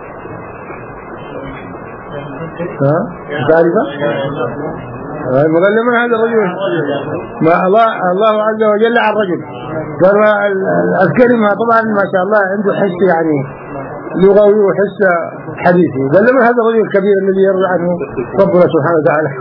B: ها تعرفه؟ مغلما هذا الرجل ما الله الله عز وجل على الرجل. قال العسكري ما طبعا ما شاء الله عنده حس يعني لغوي وحس حديثي. قال لما هذا الرجل الكبير الذي يرضى عنه ربنا سبحانه وتعالى.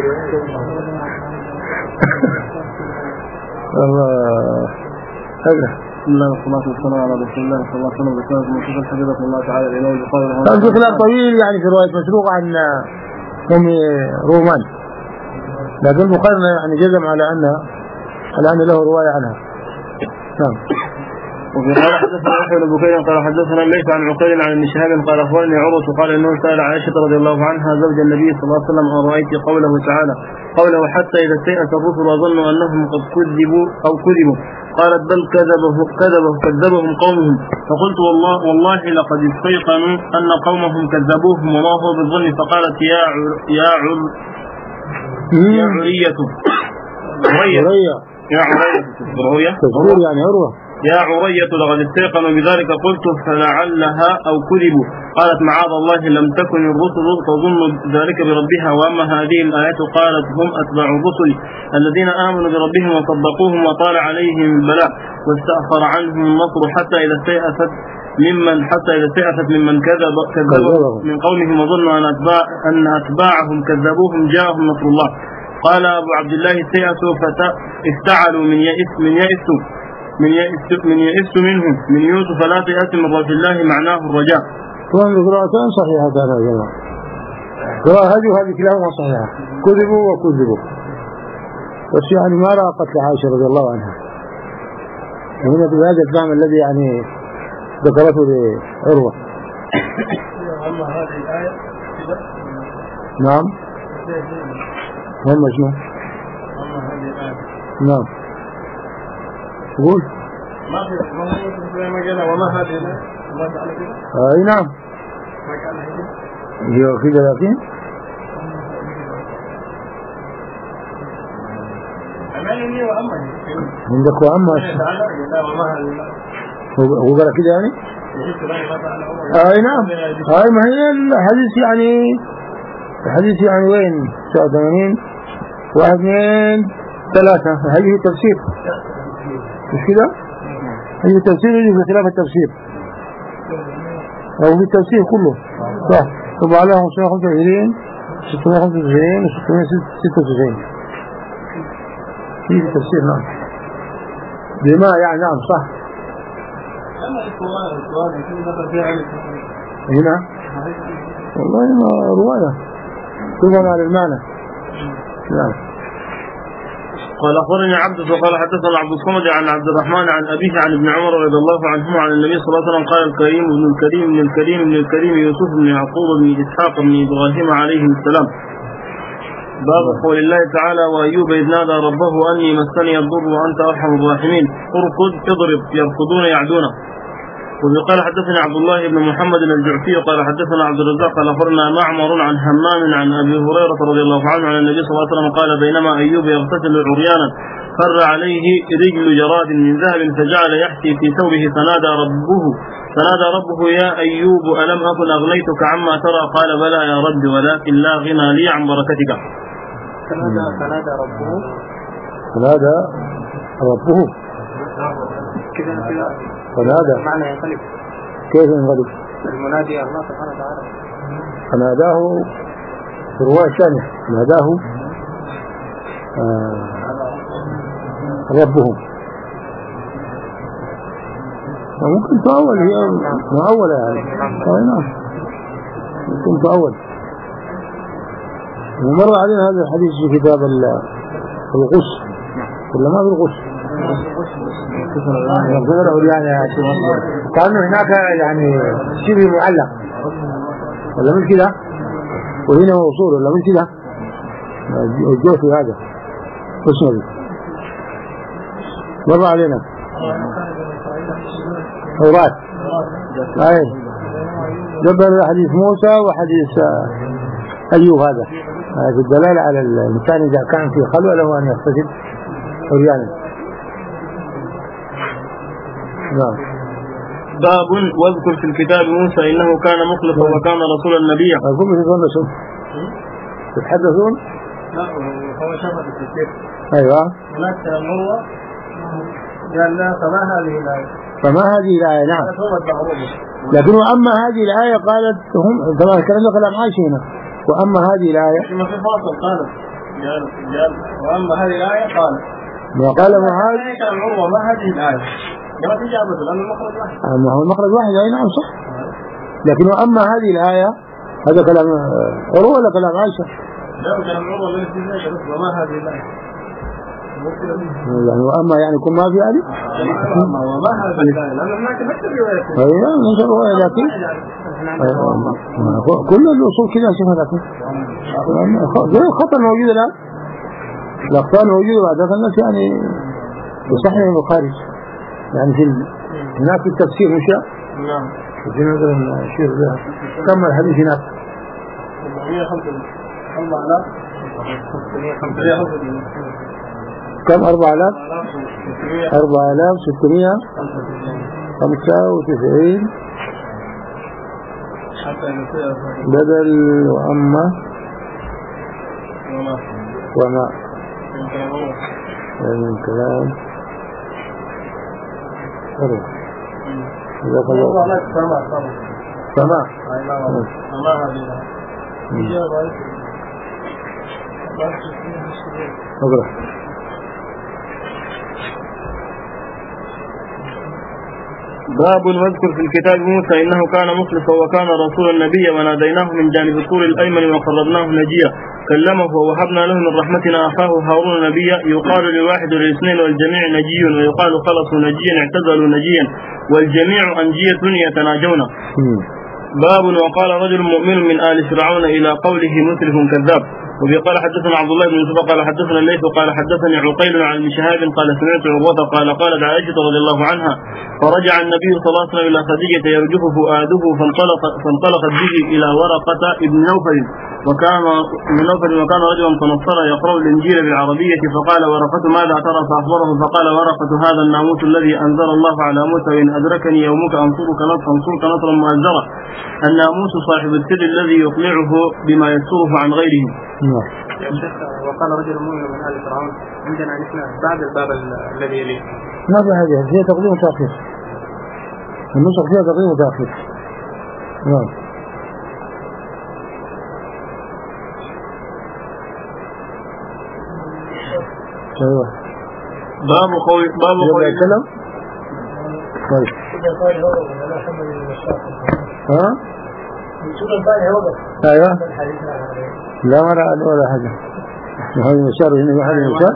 B: الله هذا.
A: بسم الله والصلاة والسلام على رسول الله صلى الله عليه وسلم. ذكرت من حفظه الله تعالى الإله البخاري.
B: كان في خلاف طويل يعني في رواية مسروق عن أم رومان، لكن البخاري يعني جزم على أن على أن له رواية عنها. نعم.
A: وفي قال حدثنا يحيى بن بكير قال حدثنا ليس عن عقيل عن ابن شهاب قال اخبرني عروة قال انه سأل عائشة رضي الله عنها زوج النبي صلى الله عليه وسلم ان رأيت قوله تعالى قوله حتى إذا استيأس الرسل وظنوا أنهم قد كذبوا أو كذبوا قالت بل كذبه كذبه كذبهم قومهم فقلت والله والله لقد استيقنوا أن قومهم كذبوهم وما هو بالظن فقالت يا عر يا عر يا عرية عرية يا عرية
B: تذكر يعني عروة
A: يا عرية لقد استيقنوا بذلك قلت فلعلها أو كذبوا قالت معاذ الله لم تكن الرسل تظن ذلك بربها وأما هذه الآيات قالت هم أتباع الرسل الذين آمنوا بربهم وصدقوهم وطال عليهم البلاء واستأخر عنهم النصر حتى إذا استيأست ممن حتى إذا استيأست ممن كذب كذبوا من قومهم وظنوا أن أتباع أن أتباعهم كذبوهم جاءهم نصر الله. قال أبو عبد الله استيأسوا فافتعلوا من يئس من يئسوا من يئس من يئس منهم من يوسف لا تيأس من رسول الله معناه الرجاء.
B: كون قراءتان صحيحة هذا يا جماعة. قراءة هذه وهذه كلاهما صحيحة. كذبوا وكذبوا. بس يعني ما رأى قتل عائشة رضي الله عنها. وهنا بهذا الفهم الذي يعني ذكرته لعروة.
C: أما هذه الآية
B: نعم. هم شنو؟
C: أما هذه الآية
B: نعم. قول.
C: ما في ما قال وما هذه الآية ما تعرف كده؟
B: أي نعم.
C: ما كان هذه؟
B: هي كده لكن.
C: أماني وأماني.
B: عندك وأما.
C: لا وما هذه الآية.
B: هو قال كده يعني؟ أي نعم. أي ما هي الحديث يعني الحديث يعني وين؟ تسعة وثمانين واحد اثنين ثلاثة هذه تفسير. مش كده؟ هي التفسير يجي في خلاف التفسير أو في التفسير كله صح. طبعا عليهم ستمائة وخمسة وعشرين ستمائة وخمسة وتسعين و ستمائة وستة وتسعين في التفسير. نعم بما يعني نعم صح. هنا والله ما رواية تبنى على المعنى. نعم.
A: قال أخبرني عبد وقال حدثنا عبد الصمد عن عبد الرحمن عن أبيه عن ابن عمر رضي الله عنهما عن النبي صلى الله عليه وسلم قال الكريم ابن الكريم ابن الكريم ابن الكريم يوسف بن يعقوب بن إسحاق بن إبراهيم عليهم السلام. باب قول الله تعالى وأيوب إذ نادى ربه أني مسني الضر وأنت أرحم الراحمين اركض اضرب يركضون يعدون. وقال حدثنا عبد الله بن محمد الجعفي قال حدثنا عبد الرزاق قال أخبرنا معمر عن همام عن أبي هريرة رضي الله عنه عن النبي صلى الله عليه وسلم قال بينما أيوب يغتسل عريانا فر عليه رجل جراد من ذهب فجعل يحكي في ثوبه فنادى ربه فنادى ربه يا أيوب ألم أكن أغنيتك عما ترى قال بلى يا رب ولكن لا غنى لي عن بركتك.
C: فنادى فنادى ربه
B: فنادى ربه
C: كذا كذا
B: فنادى
C: معنى ينقلب.
B: كيف ينقلب؟
C: المنادي الله سبحانه وتعالى
B: فناداه في الرواية الثانية ناداه آه ربهم. ممكن تأول هي مؤولة يعني. نعم ممكن تأول. ومر علينا هذا الحديث في كتاب الغش ولا ما في الغش؟ يعني كأنه هناك يعني شبه معلق ولا من كده وهنا موصول ولا من كده الجوف هذا اسمه مر علينا أوراد أي ذكر حديث موسى وحديث أيوب هذا في الدلالة على الإنسان إذا كان في خلوة له أن يغتسل عريانا. نعم.
A: باب واذكر في الكتاب موسى إنه كان مخلصا وكان رسولا نبيا.
B: أقول تتحدثون تتحدثون؟
C: لا هو شرح التفسير.
B: أيوة.
C: هناك عروة قال لا فما هذه الآية.
B: فما هذه الآية نعم. لكن وأما هذه الآية قالت هم طبعا الكلام ده كلام عايش هنا. وأما هذه الآية.
C: ما في فاصل قالت قال قال وأما هذه الآية قالت.
B: ما قال معاذ.
C: كلام عروة ما هذه الآية. قالت إجابة لأن المخرج واحد.
B: ما هو المخرج واحد أي نعم صح. لكن وأما هذه الآية هذا كلام عروة ولا كلام عائشة؟
C: لا كلام عروة من الجزء وما هذه الآية.
B: يعني وأما يعني يكون ما في آية؟
C: وما هذه الآية لأن هناك حتى رواية.
B: أيوة نشر رواية لكن كل الأصول كذا شوفها لكن خطأ موجود الآن. الأخطاء موجودة بعد ذلك الناس يعني بصحيح البخاري يعني في هناك في التفسير مش
C: نعم
B: في نظر الشيخ ده كم الحديث هناك كم أربعة آلاف أربعة آلاف ستمائة خمسة وتسعين بدل وأما وما من كلام حلو إذا قال سماء سماء
C: سماء هذه
B: أقرأ
A: باب واذكر في الكتاب موسى إنه كان مخلصا وكان رسولا نبيا وناديناه من جانب الطور الأيمن وقربناه نجيا كلمه ووهبنا له من رحمتنا أخاه هارون نبيا يقال للواحد وللاثنين والجميع نجي ويقال خلصوا نجيا اعتزلوا نجيا والجميع أنجية يتناجون. باب وقال رجل مؤمن من آل فرعون إلى قوله مسرف كذاب. وقال حدثنا عبد الله بن يوسف قال حدثنا الليث قال حدثني عقيل عن ابن شهاب قال سمعت عروة قال قالت عائشة رضي الله عنها فرجع النبي صلى الله عليه وسلم إلى خديجة يرجف فؤاده فانطلق فانطلقت به إلى ورقة ابن نوفل وكان ابن نوفل وكان رجلا تنصر يقرأ الإنجيل بالعربية فقال ورقة ماذا ترى فأخبره فقال ورقة هذا الناموس الذي أنزل الله على موسى وإن أدركني يومك أنصرك نصرا أنصرك نصرا مؤزرا الناموس صاحب السر الذي يطلعه بما يسره عن غيره.
C: وقال رجل مؤمن من آل فرعون عندنا نحن بعد الباب الذي يليه
B: ما في حاجة فيها تقديم وتأخير النسخ فيها تقديم وتأخير. نعم. ايوه
A: باب قول باب قول
B: الكلام طيب ها ايوه لا ولا ولا حاجه هذا مشار هنا واحد مشار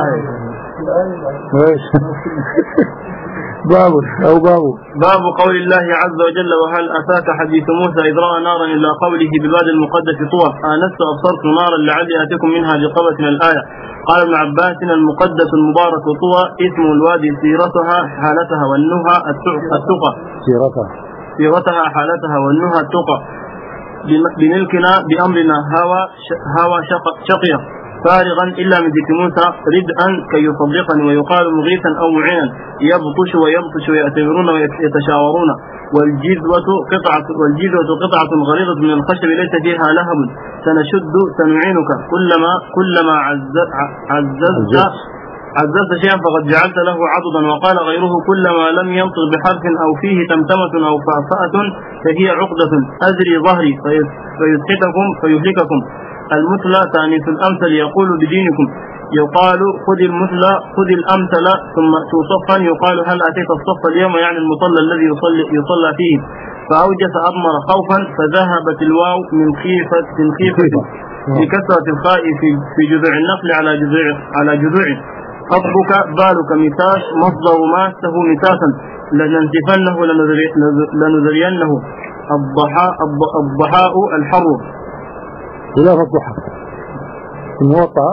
B: باب او باب
A: باب قول الله عز وجل وهل اتاك حديث موسى اذ راى نارا الى قوله بالوادي المقدس طوى انست ابصرت نارا لعلي اتيكم منها بقبس من الايه. قال ابن عباس المقدس المبارك طوى اسم الوادي سيرتها حالتها والنهى التقى
B: سيرتها
A: سيرتها حالتها والنهى التقى بملكنا بامرنا هوى هوى شقيه فارغا الا من ذكر موسى ردءا كي يصدقني ويقال مغيثا او معينا يبطش ويبطش ويأتمرون ويتشاورون والجذوة قطعة والجذوة قطعة غليظة من الخشب ليس فيها لهب سنشد سنعينك كلما كلما عززت عززت عززت شيئا فقد جعلت له عضدا. وقال غيره كلما لم ينطق بحرف أو فيه تمتمة أو فأفأة فهي عقدة أزري ظهري فيسحتكم فيهلككم. المثلى تانيث الأمثل يقول بدينكم يقال خذ المثلى خذ الأمثل ثم توصفا يقال هل أتيت الصف اليوم يعني المصلى الذي يصلي, يصلى فيه فأوجس أضمر خوفا فذهبت الواو من خيفة من خيفة بكثرة الخاء في في جذوع النخل على جذوع على جذوع خطبك بالك مساس مصدر ماسه مساسا لننسفنه لنذرينه الضحاء الضحاء الحر
B: خلاف الضحى الموطأ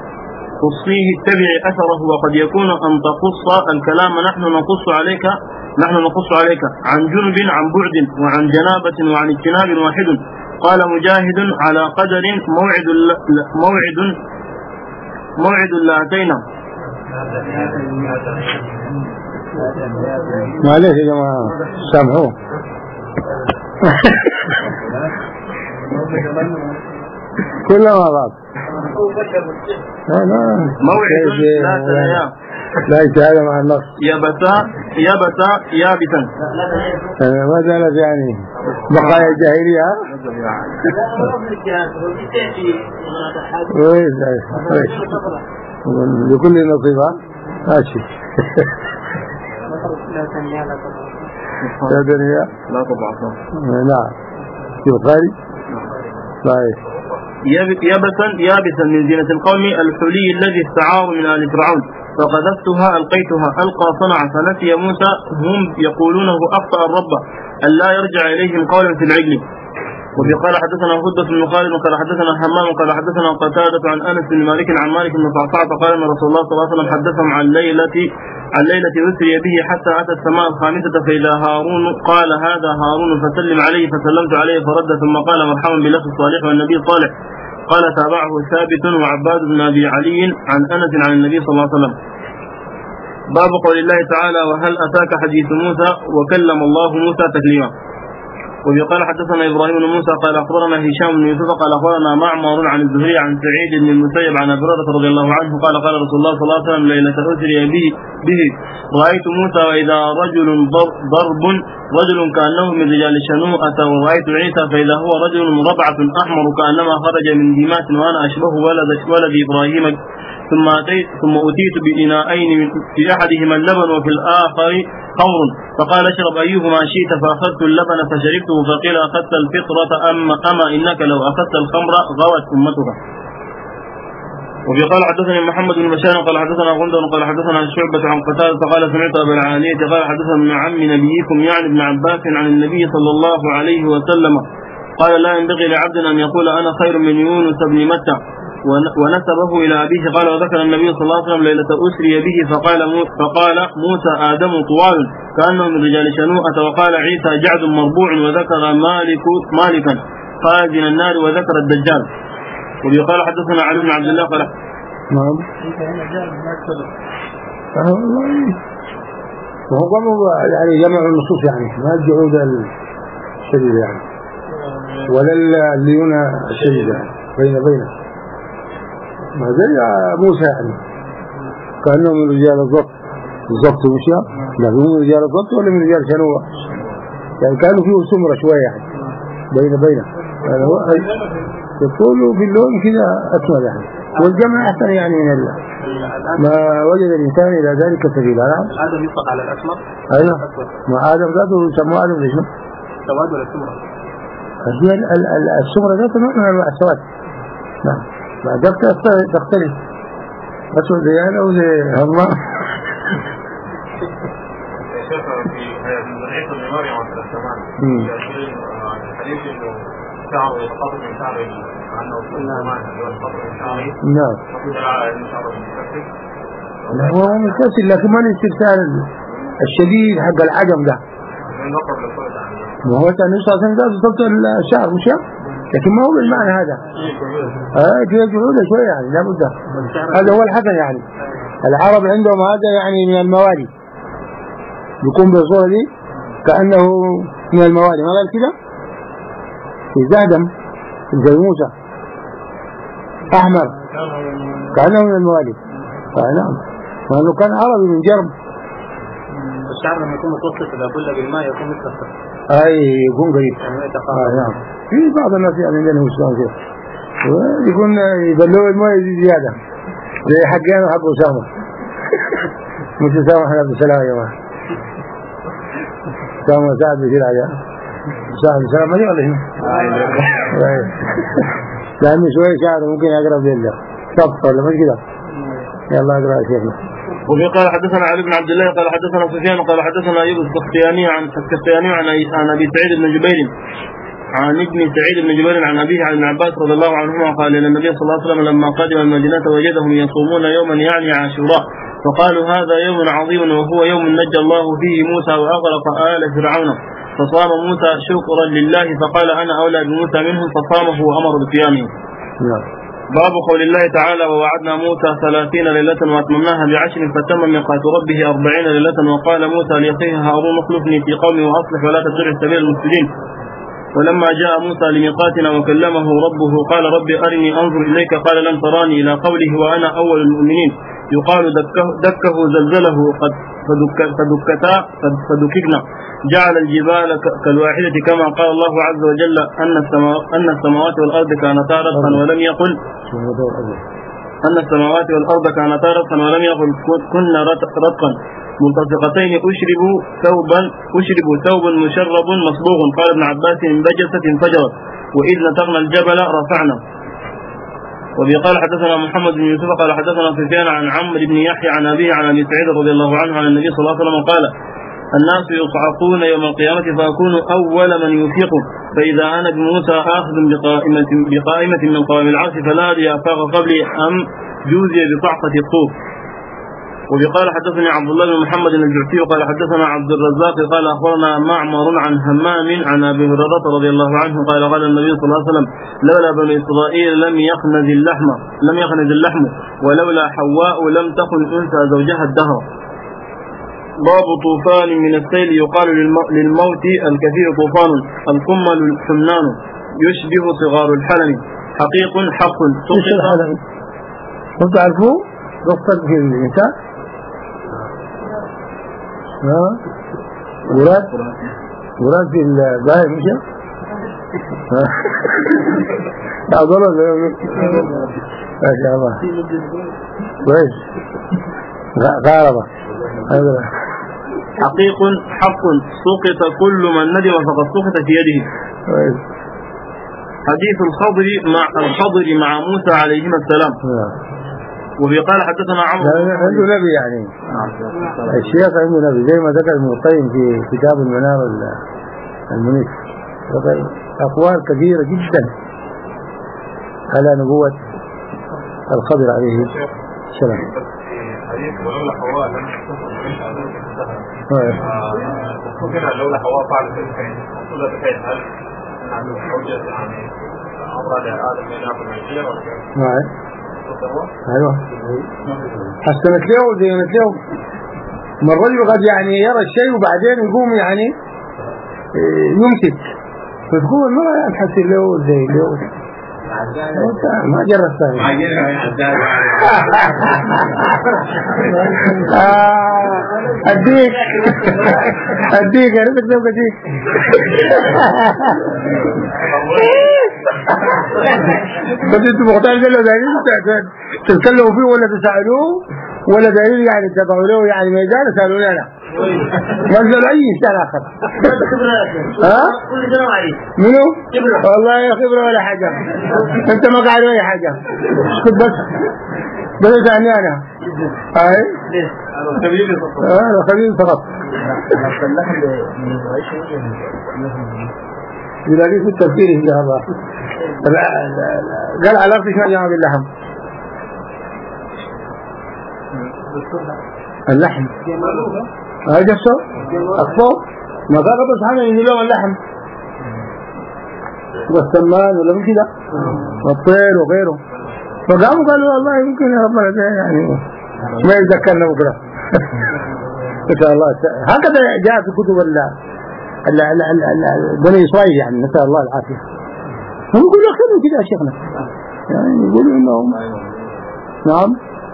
A: قصيه اتبع أثره وقد يكون أن تقص الكلام نحن نقص عليك نحن نقص عليك عن جنب عن بعد وعن جنابة وعن اجتناب واحد. قال مجاهد على قدر موعد موعد موعد لا أتينا.
B: معلش يا جماعة سامحوه. كلها مع بعض.
A: موعد لا تنيا
B: لا يتعالى مع النص.
A: يبتا يبتا يابتا.
B: ما زالت يعني بقايا الجاهلية. لكل نصيبة ماشي. لا تنيا
A: لا تضعف.
B: نعم في البخاري. طيب
A: يبسا يابسا من زينة القوم الحلي الذي استعار من آل فرعون فقذفتها ألقيتها ألقى صنع فنسي موسى هم يقولونه أخطأ الرب أن لا يرجع إليهم قولا في العجل. وفي قال حدثنا خدة بن خالد وقال حدثنا حمام وقال حدثنا قتادة عن أنس بن مالك عن مالك بن صعصعة قال أن رسول الله صلى الله عليه وسلم حدثهم عن ليلة عن ليلة أسري به حتى أتى السماء الخامسة فإذا هارون قال هذا هارون فسلم عليه فسلمت عليه فرد ثم قال مرحبا بالأخ الصالح والنبي الصالح. قال تابعه ثابت وعباد بن أبي علي عن أنس عن النبي صلى الله عليه وسلم. باب قول الله تعالى وهل أتاك حديث موسى وكلم الله موسى تكليما. وقال حدثنا إبراهيم بن موسى قال أخبرنا هشام بن يوسف قال أخبرنا معمر عن الزهري عن سعيد بن المسيب عن أبي هريرة رضي الله عنه قال قال رسول الله صلى الله عليه وسلم ليلة أسري به به رأيت موسى وإذا رجل ضرب رجل كأنه من رجال الشنوءة ورأيت عيسى فإذا هو رجل ربعة أحمر كأنما خرج من دماس وأنا أشبه ولد ولد إبراهيم ثم أتيت ثم أتيت بإناءين في أحدهما اللبن وفي الآخر خمر فقال اشرب أيهما شئت فأخذت اللبن فشربته فقيل أخذت الفطرة أما, أما إنك لو أخذت الخمر غوت أمتك. وفي قال حدثني محمد بن بشار قال حدثنا غندر قال حدثنا شعبة عن قتادة قال سمعت أبا العالية قال حدثنا ابن عم نبيكم يعني ابن عباس عن النبي صلى الله عليه وسلم قال لا ينبغي لعبد أن يقول أنا خير من يونس بن متى ونسبه إلى أبيه. قال وذكر النبي صلى الله عليه وسلم ليلة أسري به فقال فقال موسى آدم طوال كأنه من رجال شنوءة وقال عيسى جعد مربوع وذكر مالك مالكا خازن النار وذكر الدجال. وقال حدثنا علي بن عبد الله قال
B: نعم وهو يعني جمع النصوص يعني ما الجعود الشديد يعني ولا الليونة الشديدة بين بينه ما زي موسى يعني كأنه من رجال الضبط الضبط مشي لا هو من رجال الضبط ولا من رجال شنوة يعني كانوا فيه سمرة شوية يعني بين بينه يعني هو يقولوا في اللون كذا أسود يعني والجمع أحسن يعني من الله ما وجد الإنسان إلى ذلك سبيلا.
C: آدم يطلق على الأسمر
B: أيوة ما آدم ذاته يسموه آدم ليش ما
C: سواد ولا سمرة
B: هي السمرة ذاته نوع من أنواع السواد نعم ما دفت تختلف أسود زيانة أو زي الله.
D: شيخ في حديث ابن مريم عن السمان الحديث إنه شعره يتقاطع من شعره عنه كل زمان يتقاطع من شعره
B: نعم
D: فقد على أن شعره مستكسر
B: هو مستكسر لكن ما الاستكسار الشديد حق العجم ده ما هو النبي صلى الله عليه وسلم ده ضبط الشعر مش لكن ما هو بالمعنى هذا اه كده جهوده شويه يعني لابد هذا هو الحسن يعني العرب عندهم هذا يعني من الموالي يكون بالصوره دي كانه من الموالي ما قال كده يزهدم زي موسى احمر كانه من الموالي نعم لانه كان عربي من جرب.
C: الشعر لما يكون متوسط اذا بل بالماء يكون متكسر
B: اي يكون قريب آه نعم في بعض الناس يعني عندهم اسلام كده يكون يبلوا الماء زياده زي حقين وحق اسامه مش اسامه احنا عبد السلام يا جماعه اسامه سعد بيصير عليها سعد السلام ما ولا هنا لانه شويه شعر ممكن اقرب لله صف ولا مش كده يلا اقرا يا شيخنا.
A: وفي قال حدثنا علي بن عبد الله قال حدثنا سفيان قال حدثنا ايوب السختياني عن السختياني عن عن ابي سعيد بن جبير عن ابن سعيد بن جبير عن أبيه عن ابن عباس رضي الله عنهما قال إن النبي صلى الله عليه وسلم لما قدم المدينة وجدهم يصومون يوما يعني عاشوراء فقالوا هذا يوم عظيم وهو يوم نجى الله فيه موسى وأغرق آل فرعون فصام موسى شكرا لله فقال أنا أولى بموسى منهم فصامه وأمر بصيامه. باب قول الله تعالى ووعدنا موسى ثلاثين ليلة وأتممناها بعشر فتم ميقات ربه أربعين ليلة وقال موسى لأخيه هارون اخلفني في قومي وأصلح ولا تتبع سبيل المفسدين. ولما جاء موسى لميقاتنا وكلمه ربه قال رب أرني أنظر إليك قال لن تراني إلى قوله وأنا أول المؤمنين يقال دكه, دكه زلزله قد فدكتا فدككنا جعل الجبال كالواحدة كما قال الله عز وجل أن أن السماوات والأرض كانتا رتقا ولم يقل أن السماوات والأرض كانتا رتقا ولم يقل كنا رتقا ملتصقتين أشربوا ثوبا أشربوا ثوب مشرب مصبوغ قال ابن عباس من بجسة انفجرت وإذ نتقنا الجبل رفعنا. وبي قال حدثنا محمد بن يوسف قال حدثنا سفيان عن عمرو بن يحيى عن أبيه عن أبي سعيد رضي الله عنه عن النبي صلى الله عليه وسلم قال الناس يصعقون يوم القيامة فأكون أول من يفيق فإذا أنا بموسى آخذ بقائمة, بقائمة من قوام العرش فلا أدري أفاق قبلي أم جوزي بصعقة الطور. وبقال حدثني عبد الله بن محمد الجعفي قال حدثنا عبد الرزاق قال أخبرنا معمر عن همام عن أبي هريرة رضي الله عنه قال قال النبي صلى الله عليه وسلم لولا بنو إسرائيل لم يخنز اللحم لم يخنز اللحم ولولا حواء لم تخن أنثى زوجها الدهر. باب طوفان من السيل يقال للموت الكثير طوفان القمل الحمنان يشبه صغار الحلم حقيق حق
B: كنت تعرفوا رفض في النساء ها وراد وراد في الباهي مشى أضل ما شاء الله كويس غاربة
A: حقيق حق سقط كل من ندم فقد سقط في يده. حديث الخضر مع الخضر مع موسى عليهما السلام. وفي قال حدثنا عمرو
B: عنده نبي يعني الشيخ عنده نبي زي ما ذكر ابن القيم في كتاب المنار المنيف أقوال كثيرة جدا على نبوة الخضر عليه السلام.
D: حديث ولولا حواء لم تكن لولا حواء فعل ذلك وصل بخير هل نعمل حجة يعني أمر لآدم من يأكل من الشيء
B: نعم ايوه حسنت له وزينت له. ما الرجل قد يعني يرى الشيء وبعدين يقوم يعني يمسك فتقول المرأة يعني حسن له زي له ما جرت ثاني اديك اديك انا بدي اديك بس انتوا محتاج له دليل تتكلموا فيه ولا تسألوه ولا دليل يعني تضعوا له يعني ميدان تسألوني انا ما نزل اي شيء اخر. ها كل جنة عليه منو والله يا خبرة ولا حاجة انت ما قاعد ولا حاجة بس بس عني انا هاي اه خبير فقط بلاقي في التفكير في هذا قال علاقتي شو جماعة باللحم اللحم هاي جسو أخفو ما قال بس حاجة ينزلون اللحم والسمان ولا من كده والطير وغيره فقاموا قالوا والله يمكن يا ربنا يعني ما يتذكرنا بكرة إن شاء الله. هكذا جاء في كتب بني إسرائيل يعني نسأل الله العافية. هم يقولوا أخذوا كده يا شيخنا يعني يقولوا إنهم نعم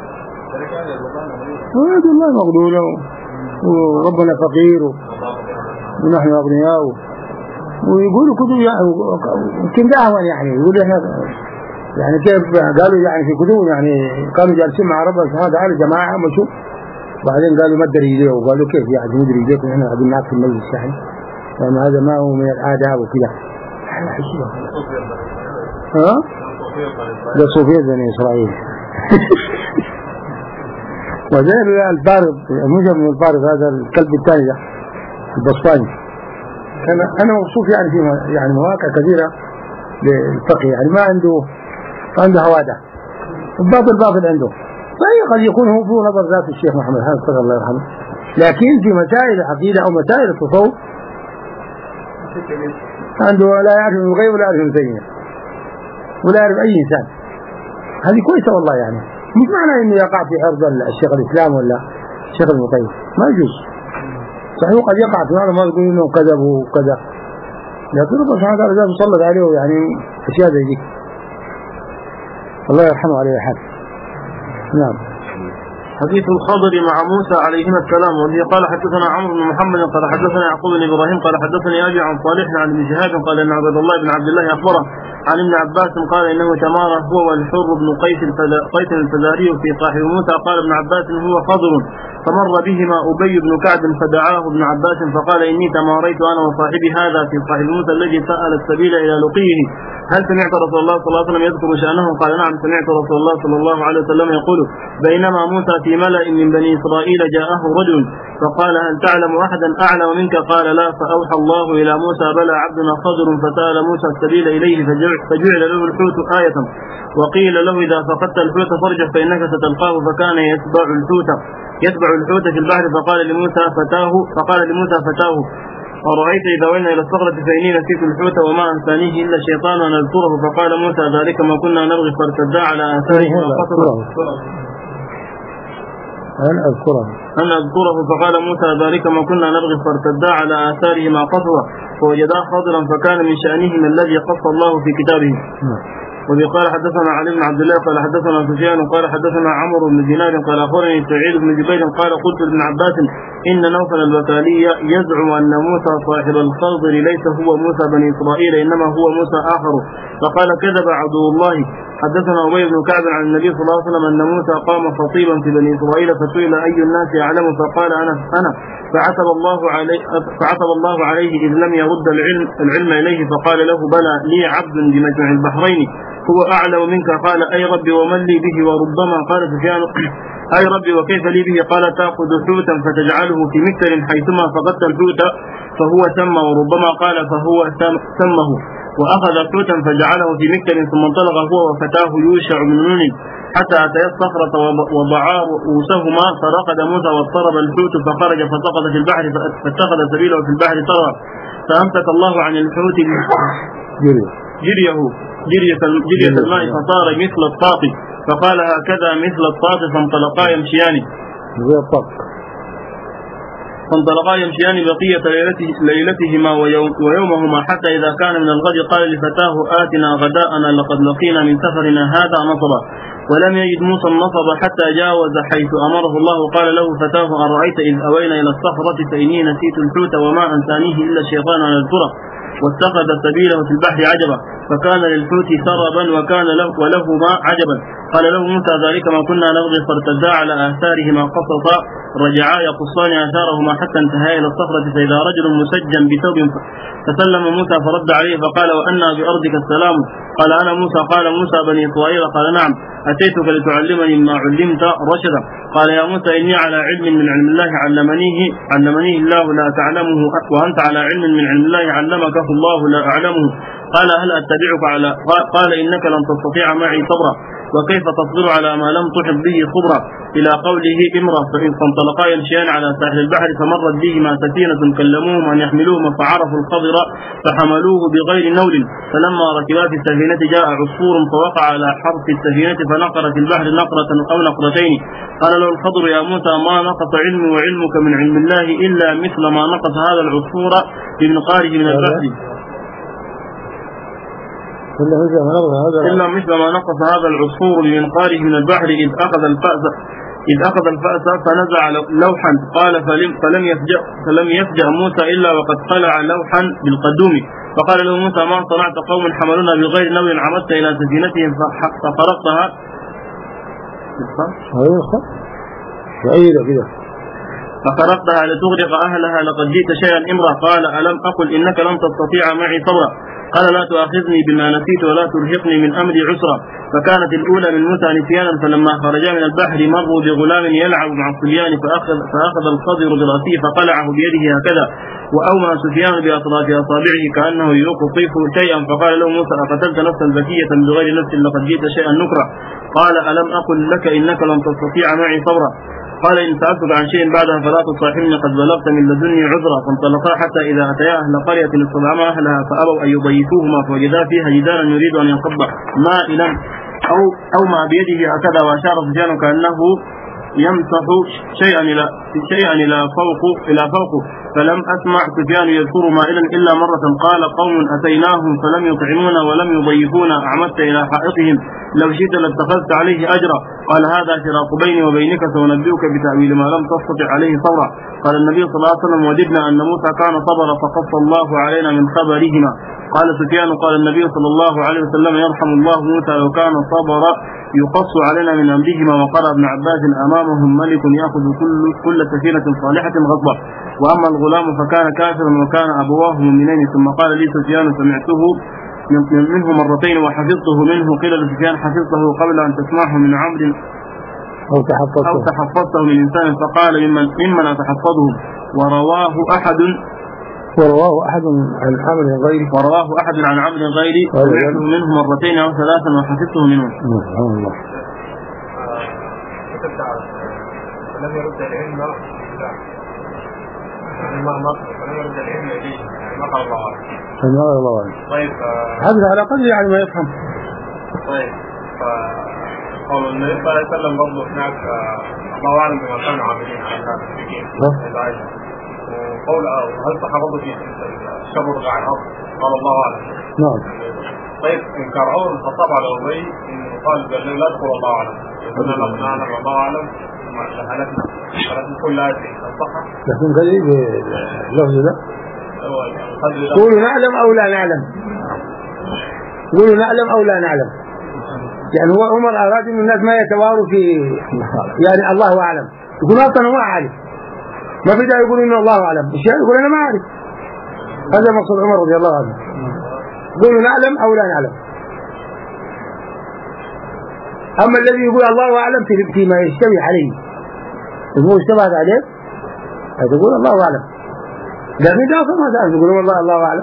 B: ويد الله مغلولة وربنا فقير ونحن أغنياء ويقولوا كتب يعني يمكن دعوة يعني يقولوا إحنا يعني كيف قالوا يعني في كتب يعني كانوا جالسين مع ربنا سبحانه وتعالى جماعة مشوا بعدين قالوا مد رجليه وقالوا كيف يعني مد رجليكم احنا قاعدين معك في المجلس يعني يعني هذا ما هو من الآداب وكذا. ها؟ ده صوفية بني إسرائيل. وزي الفارض موجب من الفارض هذا الكلب الثاني ده البسطاني كان أنا مبسوط يعني في يعني مواقع كثيرة للفقه، يعني ما عنده ما عنده هوادة، الباطل باطل عنده، فهي قد يكون هو في نظر ذات الشيخ محمد حامد صدر الله يرحمه، لكن في مسائل العقيدة أو مسائل التصوف عنده لا يعرف من الغيب ولا يعرف من الزينة ولا يعرف أي إنسان. هذه كويسة والله، يعني مش معنى إنه يقع في عرض الشيخ الإسلام ولا الشيخ ابن القيم، ما يجوز. صحيح قد يقع في هذا، ما يقول إنه كذب وكذا، لكن الله سبحانه وتعالى ذات يسلط عليه يعني أشياء زي دي. الله يرحمه عليه حال. نعم.
A: حديث الخضر مع موسى عليهما السلام، وفيه قال حدثنا عمرو بن محمد قال حدثنا يعقوب بن ابراهيم قال حدثني ابي عن صالح عن ابن شهاب قال ان عبد الله بن عبد الله اخبره عن ابن عباس قال انه تمارى هو والحر بن قيس قيس الفزاري في صاحب موسى. قال ابن عباس هو خضر، فمر بهما ابي بن كعب فدعاه ابن عباس فقال اني تماريت انا وصاحبي هذا في صاحب موسى الذي سال السبيل الى لقيه، هل سمعت رسول الله صلى الله عليه وسلم يذكر شأنه؟ قال نعم سمعت رسول الله صلى الله عليه وسلم يقول بينما موسى في ملأ من بني إسرائيل جاءه رجل فقال هل تعلم أحدا أعلم منك؟ قال لا، فأوحى الله إلى موسى بلى عبدنا خضر فسأل موسى السبيل إليه فجعل له الحوت آية، وقيل له إذا فقدت الحوت فارجع فإنك ستلقاه، فكان يتبع الحوت يتبع الحوت في البحر فقال لموسى فتاه فقال لموسى فتاه أرأيت إذا وإنا إلى الصخرة فإني نسيت الحوت وما أنسانيه إلا الشيطان أن أذكره، فقال موسى ذلك ما كنا نبغي فارتدا على آثاره وقصده
B: أن أذكره
A: أن أذكره فقال موسى ذلك ما كنا نبغي فارتدا على آثاره ما قصده، فوجدا خضرا فكان من شأنهم الذي قص الله في كتابه. وقال حدثنا علي بن عبد الله قال حدثنا سفيان قال حدثنا عمرو بن دينار قال أخبرني سعيد بن جبير قال قلت لابن عباس إن نوفل البكالي يزعم أن موسى صاحب الخضر ليس هو موسى بني إسرائيل إنما هو موسى آخر، فقال كذب عدو الله. حدثنا أبي بن كعب عن النبي صلى الله عليه وسلم أن موسى قام خطيبا في بني إسرائيل فسئل أي الناس يعلم فقال أنا أنا فعتب الله عليه فعتب الله عليه إذ لم يرد العلم العلم إليه، فقال له بلى لي عبد بمجمع البحرين هو أعلم منك. قال أي ربي ومن لي به؟ وربما قال سفيان أي ربي وكيف لي به؟ قال تأخذ حوتا فتجعله في مكتل حيثما فقدت الحوت فهو سم، وربما قال فهو سمه، وأخذ حوتا فجعله في مكتل ثم انطلق هو وفتاه يوشع بن نون حتى أتيا الصخرة وضعا رؤوسهما فرقد موسى واضطرب الحوت فخرج فسقط في البحر فاتخذ سبيله في البحر طرا، فأمسك الله عن الحوت جريه جرية جرية الماء فصار مثل الطاق، فقال هكذا مثل الطاق، فانطلقا يمشيان فانطلقا يمشيان بقية ليلتهما ويومهما حتى إذا كان من الغد قال لفتاه آتنا غداءنا لقد لقينا من سفرنا هذا نصبا، ولم يجد موسى النصب حتى جاوز حيث أمره الله. قال له فتاه أرأيت إذ أوينا إلى الصخرة فإني نسيت الحوت وما أنسانيه إلا الشيطان أن أذكره، واتخذ سبيله في البحر عجبا، فكان للحوت سربا وكان له وله ما عجبا. قال له موسى ذلك ما كنا نبغي فارتدا على آثارهما قصصا، رجعا يقصان آثارهما حتى انتهى إلى الصخرة فإذا رجل مسجى بثوب فسلم موسى فرد عليه فقال وأنا بأرضك السلام؟ قال أنا موسى. قال موسى بني إسرائيل؟ قال نعم أتيتك لتعلمني ما علمت رشدا. قال يا موسى إني على علم من علم الله علمنيه علمنيه الله لا تعلمه، وأنت على علم من علم الله علمك الله لا أعلمه. قال هل أتبعك على قال إنك لن تستطيع معي صبرا، وكيف تصبر على ما لم تحط به خبرا، إلى قوله امرأ. فانطلقا يمشيان على ساحل البحر فمرت بهما سفينة كلموهم أن يحملوهم فعرفوا الخضر فحملوه بغير نول، فلما ركبا في السفينة جاء عصفور فوقع على حرف السفينة فنقر في البحر نقرة أو نقرتين. قال له الخضر يا موسى ما نقص علمي وعلمك من علم الله إلا مثل ما نقص هذا العصفور بمنقاره من البحر إلا مثل ما نقص هذا العصفور بمنقاره من البحر إذ أخذ الفأس إذ أخذ الفأس فنزع لوحا. قال فلم, فلم, يفجأ فلم يفجأ موسى إلا وقد قلع لوحا بالقدوم. فقال له موسى ما صنعت قوم حملونا بغير نوي عمدت إلى سفينتهم فخرقتها فخرقتها لتغرق أهلها لقد جئت شيئا إمرا. قال ألم أقل إنك لن تستطيع معي صبرا. قال لا تؤاخذني بما نسيت ولا ترهقني من أمري عسرا. فكانت الأولى من موسى نسيانا، فلما خرجا من البحر مروا بغلام يلعب مع الصبيان فأخذ, فأخذ الخضر برأسه فقلعه بيده هكذا، وأومى سفيان بأطراف أصابعه كأنه يقطف شيئا، فقال له موسى أقتلت نفسا زكية بغير نفس لقد جئت شيئا نكرا. قال ألم أقل لك إنك لن تستطيع معي صبرا. قال إن سألتك عن شيء بعدها فلا تصاحبني قد بلغت من لدني عذرا. فانطلقا حتى إذا أتيا أهل قرية استطعما أهلها فأبوا أن يضيفوهما فوجدا فيها جدارا يريد أن ينقض مائلا أو أو ما بيده هكذا، وأشار سفيان كأنه يمسح شيئا إلى شيئا إلى فوق إلى فوقه، فلم أسمع سفيان يذكر مائلا إلا مرة. قال قوم أتيناهم فلم يطعمونا ولم يضيفونا أعمدت إلى حائطهم لو شئت لاتخذت عليه أجرا. قال هذا فراق بيني وبينك سأنبئك بتأويل ما لم تستطع عليه صبرا. قال النبي صلى الله عليه وسلم وجدنا أن موسى كان صبر فقص الله علينا من خبرهما. قال سفيان قال النبي صلى الله عليه وسلم يرحم الله موسى لو كان صبر يقص علينا من أمرهما. وقرأ ابن عباس أمامهم ملك يأخذ كل, كل سفينة صالحة غصبا. وأما الغلام فكان كافرا وكان أبواه مؤمنين. ثم قال لي سفيان سمعته منه مرتين وحفظته منه. قيل لسفيان حفظته قبل أن تسمعه من عمرو
B: أو تحفظته,
A: أو تحفظته من إنسان؟ فقال ممن, ممن أتحفظه. ورواه أحد
B: ورواه أحد عن عمرو غيري
A: ورواه أحد عن عمرو غيري سمعته منه مرتين أو ثلاثا وحفظته منه.
B: سبحان الله.
D: فلم يرد العلم يعني ما ما فلم يرد العلم إليه يعني ما قال الله عنه.
B: الله الله عنه.
D: طيب
B: هذا على قدر يعني ما يفهم.
D: طيب فقول النبي صلى الله عليه وسلم برضه هناك الله أعلم بما كانوا عاملين على الناس في وقول هل تحرض في الشبر عن الأرض؟ قال الله أعلم.
B: نعم.
D: طيب إن كرعون خطب على أبي إنه قال قال لا تقول الله أعلم، قلنا لا نعلم والله أعلم ما شهادتنا شهادتنا كل هذه صح؟
B: لكن قريب اللفظ ده قولوا نعلم أو لا نعلم، قولوا نعلم أو لا نعلم. يعني هو عمر أراد إن الناس ما يتواروا في يعني الله أعلم، يقول أصلا ما عارف، ما في داعي يقول إن الله أعلم، الشيء يقول أنا ما أعرف. هذا مقصود عمر رضي الله عنه، قولوا نعلم أو لا نعلم. أما الذي يقول الله أعلم فيما يشتبه عليه، يقول اشتبهت عليه تقول الله أعلم، لكن ده أصلا ما تعرف تقول والله الله أعلم.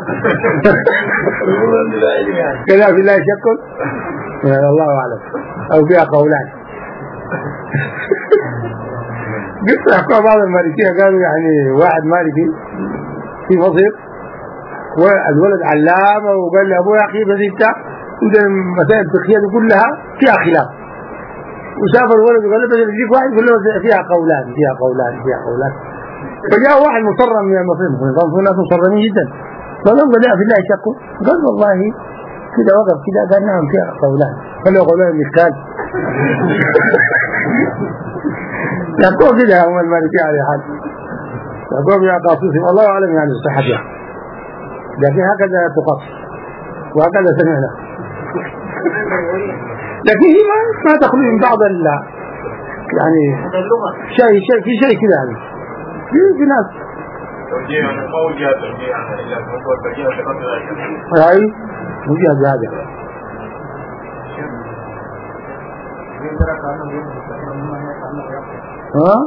B: كذا في الله شك الله أعلم أو فيها قولان. قلت أحكام بعض المالكية قالوا يعني واحد مالكي في مصر والولد علامة وقال له أبوه يا أخي بس إنت عند المسائل الفقهية كلها فيها خلاف، وسافر الولد وقال له بس يجيك واحد يقول له فيها قولان فيها قولان فيها قولان. فجاء واحد مصرم من المصريين، كان في ناس مصرمين جدا، فلما قال في الله شكوا قال والله كده وقف كده قال نعم فيها قولان، قال له قولان مثال. يقول كده هم المالكي على حال، يقول يا قاصوصي والله أعلم يعني صحتها، لكن هكذا تقص وهكذا سمعنا. لكن هي ما ما تخلو من بعض ال يعني شيء شيء في شيء كده يعني في في ناس
D: توجيه يعني موجه توجيه يعني إلى هو توجيه لقدر
B: أي موجه بهذا. ها؟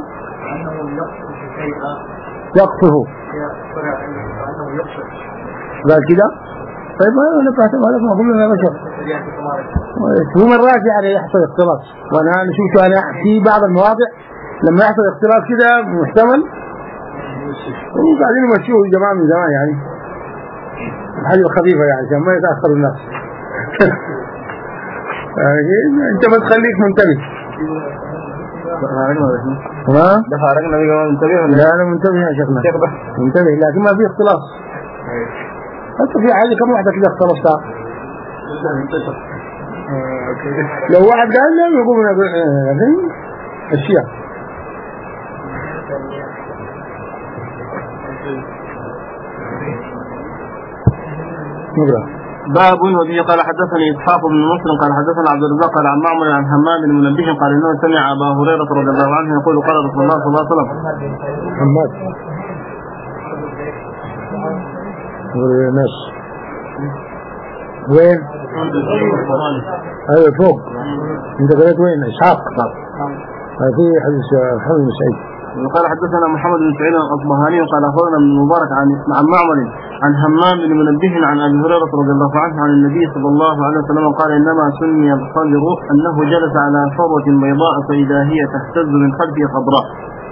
B: يقصه قال كده طيب أنا فاهم هذا ما قلنا يا بشر هو مرات يعني يحصل اختلاط، وأنا شفت أنا في بعض المواضع لما يحصل اختلاط كده محتمل وقاعدين يمشوه الجماعة من زمان يعني حاجة خفيفة يعني عشان ما يتأخر الناس. أنت بس خليك منتبه. ها؟
A: ده خارجنا بيقول منتبه.
B: لا أنا منتبه يا شيخنا منتبه، لكن ما في اختلاط. حتى في حاجة كم واحدة كده اختلطها. لو واحد قال لهم يقومون لكن أشياء. نقرأ.
A: باب وبه قال حدثني إسحاق بن مسلم قال حدثنا عبد الرزاق قال عن معمر عن حماد بن منبه قال إنه سمع أبا هريرة رضي الله عنه يقول قال رسول الله صلى الله عليه وسلم
B: حماد ناس وين؟ ايوه فوق. انت قريت وين؟ اسحاق. في حديث محمد بن سعيد.
A: قال حدثنا محمد بن سعيد الاصبهاني قال اخبرنا ابن المبارك عن عن معمر عن همام بن منبه عن ابي هريره رضي الله عنه عن النبي صلى الله عليه وسلم قال انما سمي الخضر انه جلس على فروه بيضاء فاذا هي تهتز من خلفه خضراء.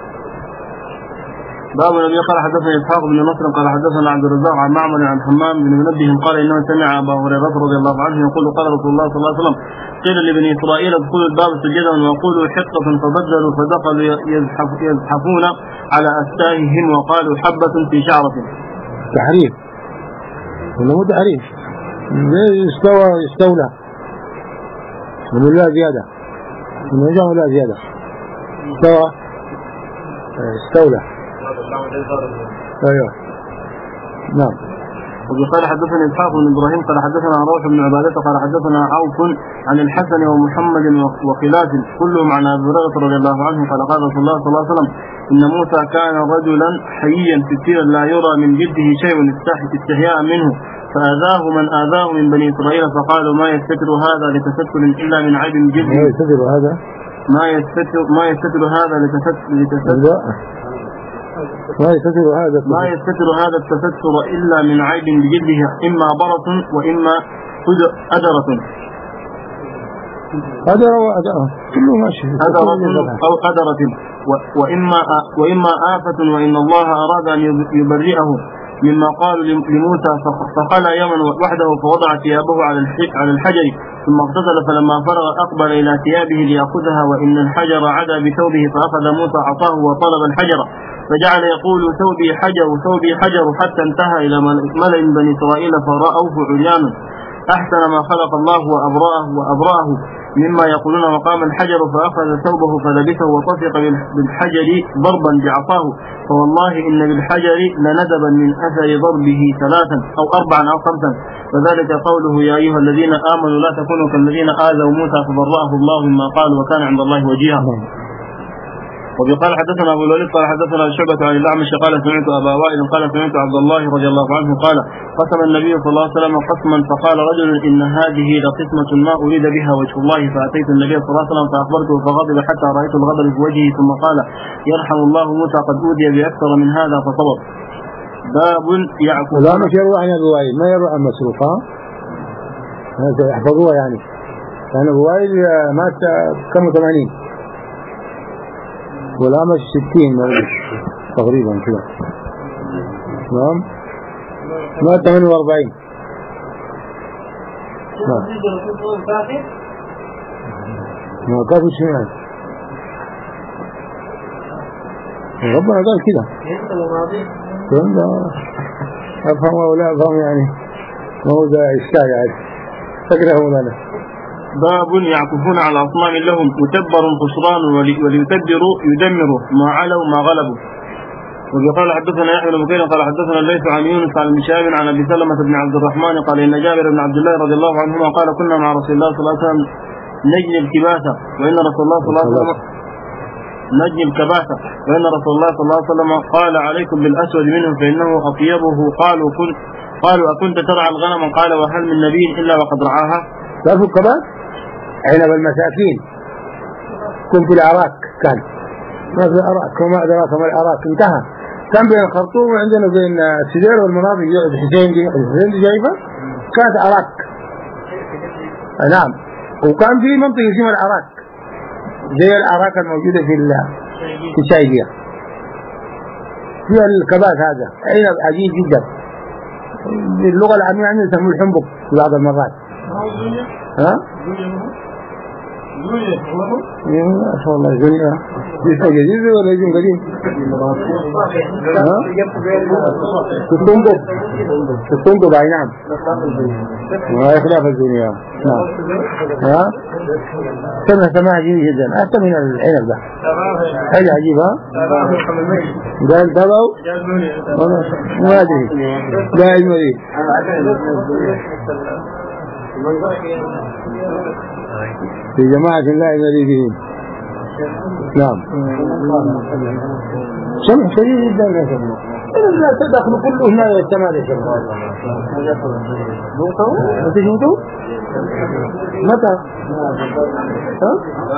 A: باب النبي قال حدثنا اسحاق بن نصر قال حدثنا عبد الرزاق عن معمر عن حمام بن منبه قال انه سمع ابا هريره رضي الله عنه يقول قال رسول الله صلى الله عليه وسلم قيل لبني اسرائيل ادخلوا الباب سجدا وقولوا حقه فبدلوا فدخلوا يزحف يزحفون على استاههم وقالوا حبه في شعره.
B: تحريف ولا مو تحريف؟ استوى استولى من لا زياده من جاء لا زياده استوى استولى. ايوه نعم.
A: وقال حدثنا اسحاق بن ابراهيم قال حدثنا روح بن عباده قال حدثنا عوف عن الحسن ومحمد وخلاف كلهم عن ابي هريره رضي الله عنه قال قال رسول الله صلى الله عليه وسلم ان موسى كان رجلا حييا ستيرا لا يرى من جلده شيء استحياء منه فاذاه من اذاه من بني اسرائيل فقالوا ما يستتر هذا لتستر الا من عيب جلده.
B: ما يستتر هذا
A: ما يستتر ما يستتر هذا لتستر لتستر
B: ما يستتر هذا
A: ما يستتر هذا التستر إلا من عيب بجلده إما برة وإما أدرة
B: أدرة وأدرة كله ماشي
A: أدرة أو أدرة وإما وإما آفة وإن الله أراد أن يبرئه مما قالوا لموسى فخلى يوما وحده فوضع ثيابه على الحجر ثم اغتسل فلما فرغ أقبل إلى ثيابه ليأخذها وإن الحجر عدا بثوبه فأخذ موسى عصاه وطلب الحجر فجعل يقول ثوبي حجر ثوبي حجر حتى انتهى إلى ملئ بني إسرائيل فرأوه عريانا أحسن ما خلق الله وأبرأه وأبرأه مما يقولون وقام الحجر فأخذ ثوبه فلبسه وطفق بالحجر ضربا بعصاه فوالله إن بالحجر لندبا من أثر ضربه ثلاثا أو أربعا أو خمسا فذلك قوله يا أيها الذين آمنوا لا تكونوا كالذين آذوا موسى فبرأه الله مما قال وكان عند الله وجيها. وقال حدثنا ابو الوليد قال حدثنا شعبة عن الاعمش قال سمعت ابا وائل قال سمعت عبد الله رضي الله عنه قال قسم النبي صلى الله عليه وسلم قسما فقال رجل ان هذه لقسمة ما اريد بها وجه الله فاتيت النبي صلى الله عليه وسلم فاخبرته فغضب حتى رايت الغضب في وجهه ثم قال يرحم الله موسى قد اوذي باكثر من هذا فصبر. باب يعقوب
B: لا مش يروح عن ابو وائل ما يروح عن مسروق ها هذا يحفظوها يعني كان ابو وائل مات كم ثمانين ولا مش ستين تقريبا كذا نعم ما ثمانية وأربعين ما كافي شيء ربنا قال كذا أفهم ولا أفهم يعني ما هو ذا إشكال يعني تقرأه لنا.
A: باب يعكفون على أصنام لهم متبر خسران وليتبروا يدمروا ما علوا ما غلبوا. وقال حدثنا يحيى بن بكير قال حدثنا ليس عن يونس عن مشاب عن ابي سلمة بن عبد الرحمن قال ان جابر بن عبد الله رضي الله عنهما قال كنا مع رسول الله صلى الله عليه وسلم نجني الكباسة وان رسول الله صلى الله عليه وسلم نجني الكباسة وان رسول الله صلى الله عليه وسلم قال عليكم بالاسود منه فانه اطيبه. قالوا كنت قالوا اكنت ترعى الغنم قال وهل من نبي الا وقد رعاها.
B: تعرفوا الكباس عنب المساكين كنت في العراق كان ما في العراق وما أدراك ما العراق انتهى كان بين الخرطوم وعندنا بين السدير والمناطق الحسين دي الحسين دي جايبة كانت عراق نعم وكان في منطقة اسمها العراق زي العراق الموجودة في في الشايجية فيها الكباس هذا عنب عجيب جدا باللغة العامية عندنا يسموه الحنبق في بعض المرات ها؟ ما شاء الله جميلة لسه جديد ولا يجون قديم؟ ها؟ تتنبض تتنبض أي نعم ما يخلاف الدنيا نعم ها؟ سمع سماع جميل جدا أحسن من العنب ده حاجة عجيبة قال دبو ما أدري لا علم لي في جماعة لا يمري بهم نعم سمع شديد جدا يا شيخ. لا تدخل كله هنا يتمال يا شيخ. متى جوتوا؟ متى؟ ها؟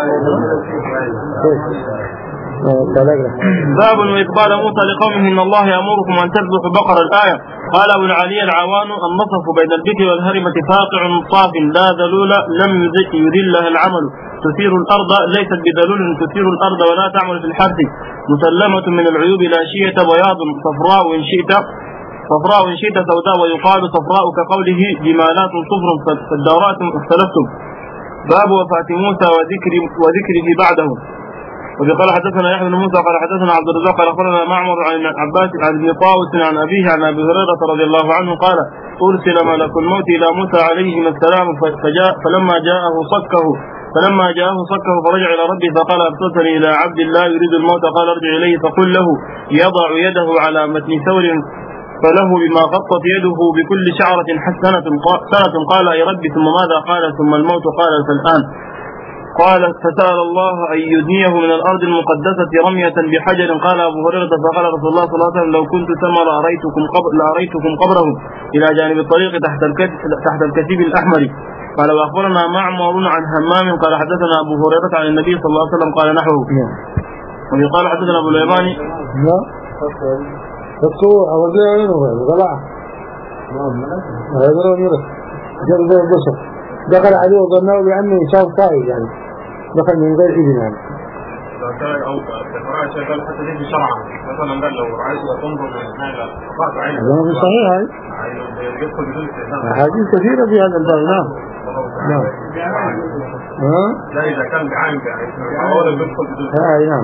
A: باب وإقبال موسى لقومه إن الله يأمركم أن تذبحوا بقرة. الآية. قال أبو العالي العوان النصف بين البكر والهرمة فاقع صاف لا ذلول لم يذلها العمل تثير الأرض ليست بذلول تثير الأرض ولا تعمل في الحرث مسلمة من العيوب لا شية بياض صفراء إن شئت صفراء إن شئت سوداء ويقال صفراء كقوله جمالات صفر فالدورات اختلفتم. باب وفاة موسى وذكر وذكره بعده. وقال حدثنا يحيى بن موسى قال حدثنا عبد الرزاق قال اخبرنا معمر عن عباس عن ابن طاووس عن ابيه عن ابي هريره رضي الله عنه قال ارسل ملك الموت الى موسى عليه السلام فجاء فلما جاءه صكه فلما جاءه صكه فرجع الى ربه فقال ارسلتني الى عبد الله يريد الموت قال ارجع اليه فقل له يضع يده على متن ثور فله بما غطت يده بكل شعرة حسنة سنة قال اي ربي ثم ماذا قال ثم الموت قال فالآن قال فسأل الله أن يدنيه من الأرض المقدسة رمية بحجر. قال أبو هريرة فقال رسول الله صلى الله عليه وسلم لو كنت ثم لأريتكم قبر لأريتكم قبره إلى جانب الطريق تحت تحت الكثيب الأحمر. قال وأخبرنا معمر عن همام قال حدثنا أبو هريرة عن النبي صلى الله عليه وسلم قال نحوه. وقال حدثنا أبو اليماني
B: الصور أو الزيارين وغلاء هذا هو جرد البشر دخل عليه وظنه بأنه شاب طائف يعني دخل من غير إذن يعني
D: أو تقرأ شيء قال حتى تجي شرعا مثلا قال لو عايز تنظر من هذا فقط عينه
B: هذا في صحيح هاي حديث كثيرة في هذا الباب. نعم نعم
D: لا إذا كان بعين بعين أولا يدخل بدون
B: هاي نعم.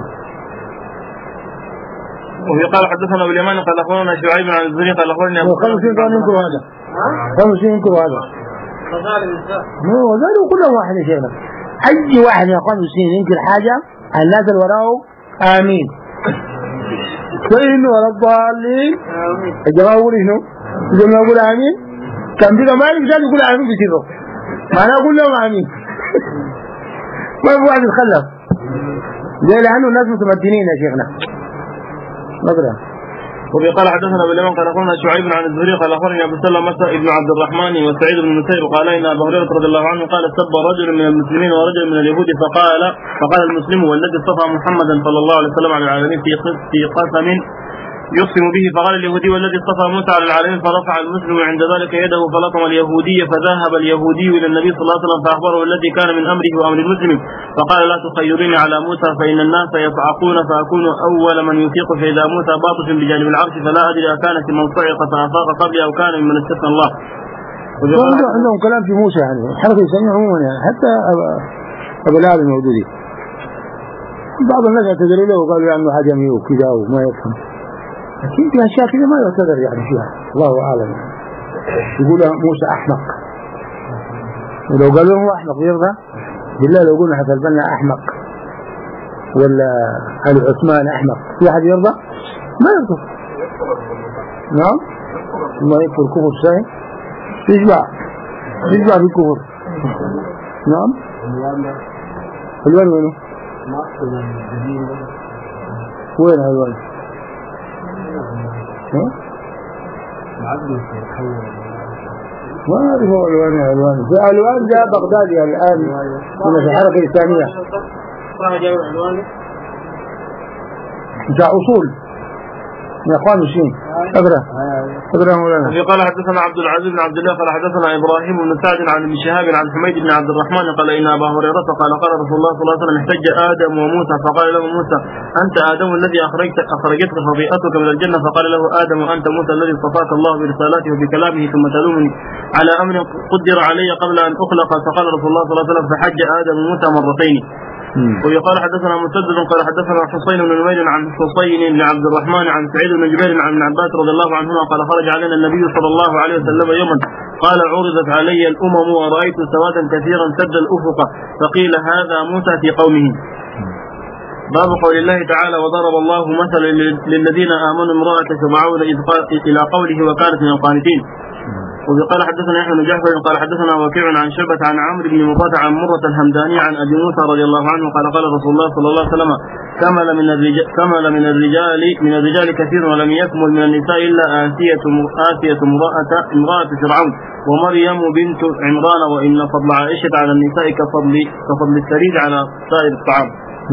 A: وقال حدثنا أبو اليمان قال أخبرنا شعيب عن الزهري قال أخبرني أبو
B: خمسين كان ينكر هذا خمسين ينكر هذا هو ذلك كلهم واحد يا شيخنا. أي واحد يا خمس سنين ينكر حاجة الناس اللي وراه آمين فإن ولا الضالين الجماعة يقول إنه الجماعة يقول آمين كان بيقى مالك زاد يقول آمين بسيطه معناه أقول لهم آمين ما في واحد يتخلف زي لأنه الناس متمدنين يا شيخنا. نقرأ.
A: وقال حدثنا ابو اليمن قال اخبرنا شعيب عن الزهري قال اخبرني ابو سلمة ابن عبد الرحمن وسعيد بن المسيب قال ان ابا هريره رضي الله عنه قال سب رجل من المسلمين ورجل من اليهود فقال فقال المسلم والذي اصطفى محمدا صلى الله عليه وسلم على العالمين في في قسم يقسم به فقال اليهودي والذي اصطفى موسى على العالمين فرفع المسلم عند ذلك يده فلطم اليهودي فذهب اليهودي الى النبي صلى الله عليه وسلم فاخبره الذي كان من امره وامر المسلم فقال لا تخيروني على موسى فان الناس يصعقون فاكون اول من يفيق فاذا موسى باطش بجانب العرش فلا ادري اكان في من صعق فافاق قبلي او كان ممن استثنى الله.
B: عندهم كلام في موسى يعني حركه يسميه عموما يعني حتى ابو العالي الموجودي بعض الناس اعتذروا له وقالوا عنه عجمي وكذا وما يفهم لكن في أشياء كذا ما يعتذر يعني فيها الله أعلم. يقول موسى أحمق ولو قالوا هو أحمق يرضى بالله لو قلنا حتى البنا أحمق ولا آل عثمان أحمق في أحد يرضى ما يرضى. نعم ما يكفر كفر شيء يجبع يجبع في الكفر. نعم الوان وينه وين الوان ما أعرف ألوان ألوان في ألوان جاء بغدادي الآن من الحركة الإسلامية جاء أصول يا أخوان الشين أقرأ أقرأ مولانا.
A: قال حدثنا عبد العزيز بن عبد الله قال حدثنا إبراهيم بن سعد عن ابن شهاب عن حميد بن عبد الرحمن قال إن أبا هريرة قال قال رسول الله صلى الله عليه وسلم احتج آدم وموسى فقال له موسى أنت آدم الذي أخرجت أخرجتك خطيئتك من الجنة فقال له آدم وأنت موسى الذي اصطفاك الله برسالاته وبكلامه ثم تلومني على أمر قدر علي قبل أن أخلق فقال رسول الله صلى الله عليه وسلم فحج آدم وموسى مرتين. ويقال حدثنا مسدد قال حدثنا حسين بن نمير عن حسين بن عبد الرحمن عن سعيد بن جبير عن ابن عباس رضي الله عنهما قال خرج علينا النبي صلى الله عليه وسلم يوما قال عرضت علي الأمم ورأيت سوادا كثيرا سد الأفق فقيل هذا موسى في قومه. باب قول الله تعالى وضرب الله مثلا للذين آمنوا امرأة فرعون إذ إلى قوله وكانت من القانتين. وقال حدثنا يحيى بن جعفر قال حدثنا وكيع عن شعبة عن عمرو بن مقاتع عن مرة الهمداني عن أبي موسى رضي الله عنه قال قال رسول الله صلى الله عليه وسلم كمل من الرجال كمل من الرجال من الرجال كثير ولم يكمل من النساء إلا آسية آسية امرأة امرأة فرعون ومريم بنت عمران وإن فضل عائشة على النساء كفضل كفضل الثريد على سائر الطعام.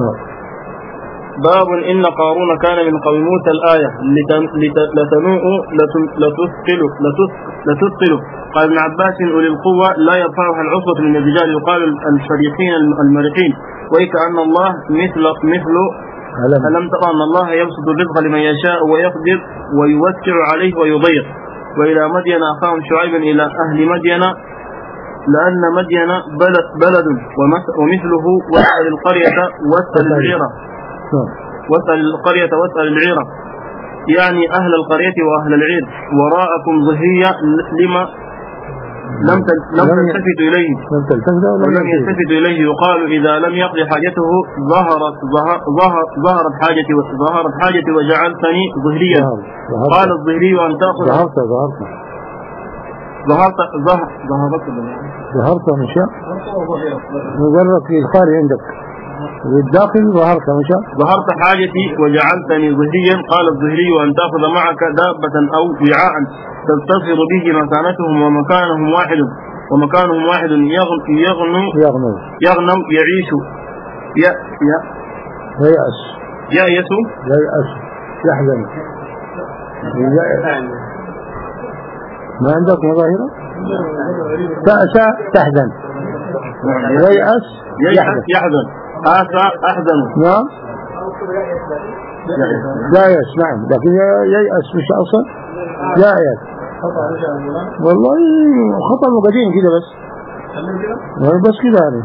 A: باب إن قارون كان من قوم موسى الآية لتنوء لتثقل لتثقل قال ابن عباس أولي القوة لا يرفعها العصبة من الرجال يقال الفريقين المرقين وكأن الله مثل مثل ألم ترى أن الله يبسط الرزق لمن يشاء ويقدر ويوسع عليه ويضيق. وإلى مدين أخاهم شعيبا إلى أهل مدين لأن مدين بلد, بلد ومثله واسأل القرية واسأل العيرة واسأل القرية واسأل العيرة يعني أهل القرية وأهل العير وراءكم ظهرية لما لم لم تلتفت إليه ولم يلتفت إليه يقال إذا لم يقضي حاجته ظهرت ظهر ظهرت حاجتي ظهرت حاجتي وجعلتني ظهريا. قال الظهري أن تأخذ
B: ظهرت ظهرت
A: ظهرت ظهر ظهرت
B: ظهرت مشاء مجرد في الخارج عندك والداخل ظهرت مشاء
A: ظهرت حاجتي وجعلتني ظهريا. قال الظهري أن تأخذ معك دابة أو وعاء تلتصر به مكانتهم ومكانهم واحد ومكانهم واحد يغنو
B: يغنو
A: يغنو يعيش ي ي
B: ييأس
A: يأيس
B: ييأس يحزن ما عندك مظاهرة تأسى تحزن ييأس
A: يحزن يحزن آسى أحزن
B: نعم يأس نعم لكن ييأس مش أصلا يأس والله خطأ مقدين كده بس بس كده يعني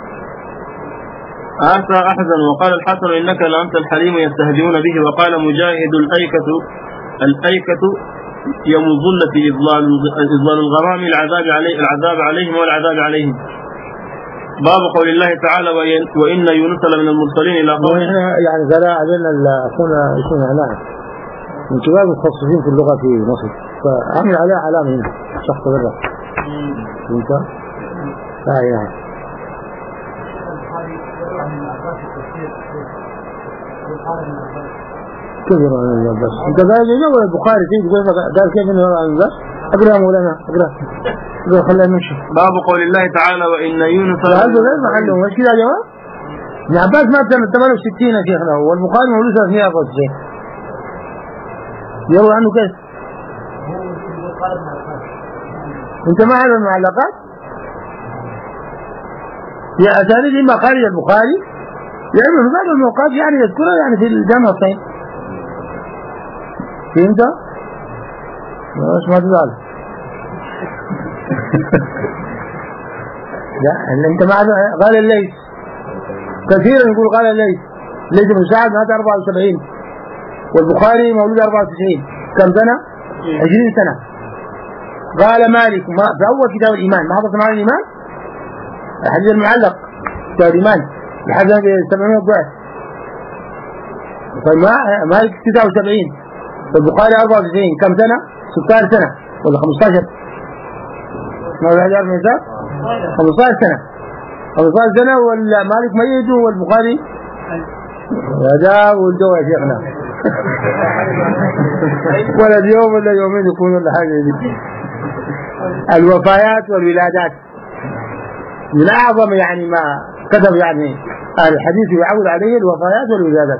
A: آسى أحزن. وقال الحسن إنك لأنت الحليم يستهزئون به. وقال مجاهد الأيكة الأيكة يوم الظلة إضلال إضلال الغرام العذاب عليه العذاب عليهم والعذاب عليهم. باب قول الله تعالى وإن يونس لمن المرسلين إلى قوم
B: يعني ذا علينا أخونا يكون هناك من كبار المتخصصين في اللغة في مصر فعمل عليها علامة هنا شخص برا انت لا يعني كبير عن بس انت قاعد يجوا البخاري فيه قال كيف انه عن بس اقرا مولانا اقرا اقرا خلينا نمشي.
A: باب قول الله تعالى وإن يونس
B: هذا غير محله مش كده يا جماعه. ابن عباس مات سنة ثمانية وستين يا شيخنا والبخاري مولود سنة مئة وستين يروي عنه كيف؟ انت ما هذا المعلقات؟ يا اسانيد اما خارج البخاري يا اما في بعض الموقات يعني يذكرها يعني في الجامع الصحيح. فهمت؟ مش ما تزعل. لا انت ما قال الليث كثيرا يقول قال الليث الليث بن سعد مات أربعة وسبعين والبخاري مولود أربعة وتسعين كم سنة؟ عشرين سنة. قال مالك في أول كتاب الإيمان ما حضرت معنا الإيمان الحديث المعلق كتاب الإيمان لحد سبعمائة ضعف. مالك تسعة وسبعين والبخاري أربعة وتسعين كم سنة؟ ستة عشر سنة ولا خمسة عشر؟ ما بعد عارف ميزان؟ خمسة عشر سنة خمسة عشر سنة والمالك ميت والبخاري هذا ولده يا شيخنا ولا اليوم ولا يومين يكونوا ولا حاجة دي. الوفيات والولادات من أعظم يعني ما كتب يعني أهل الحديث يعود عليه الوفيات والولادات.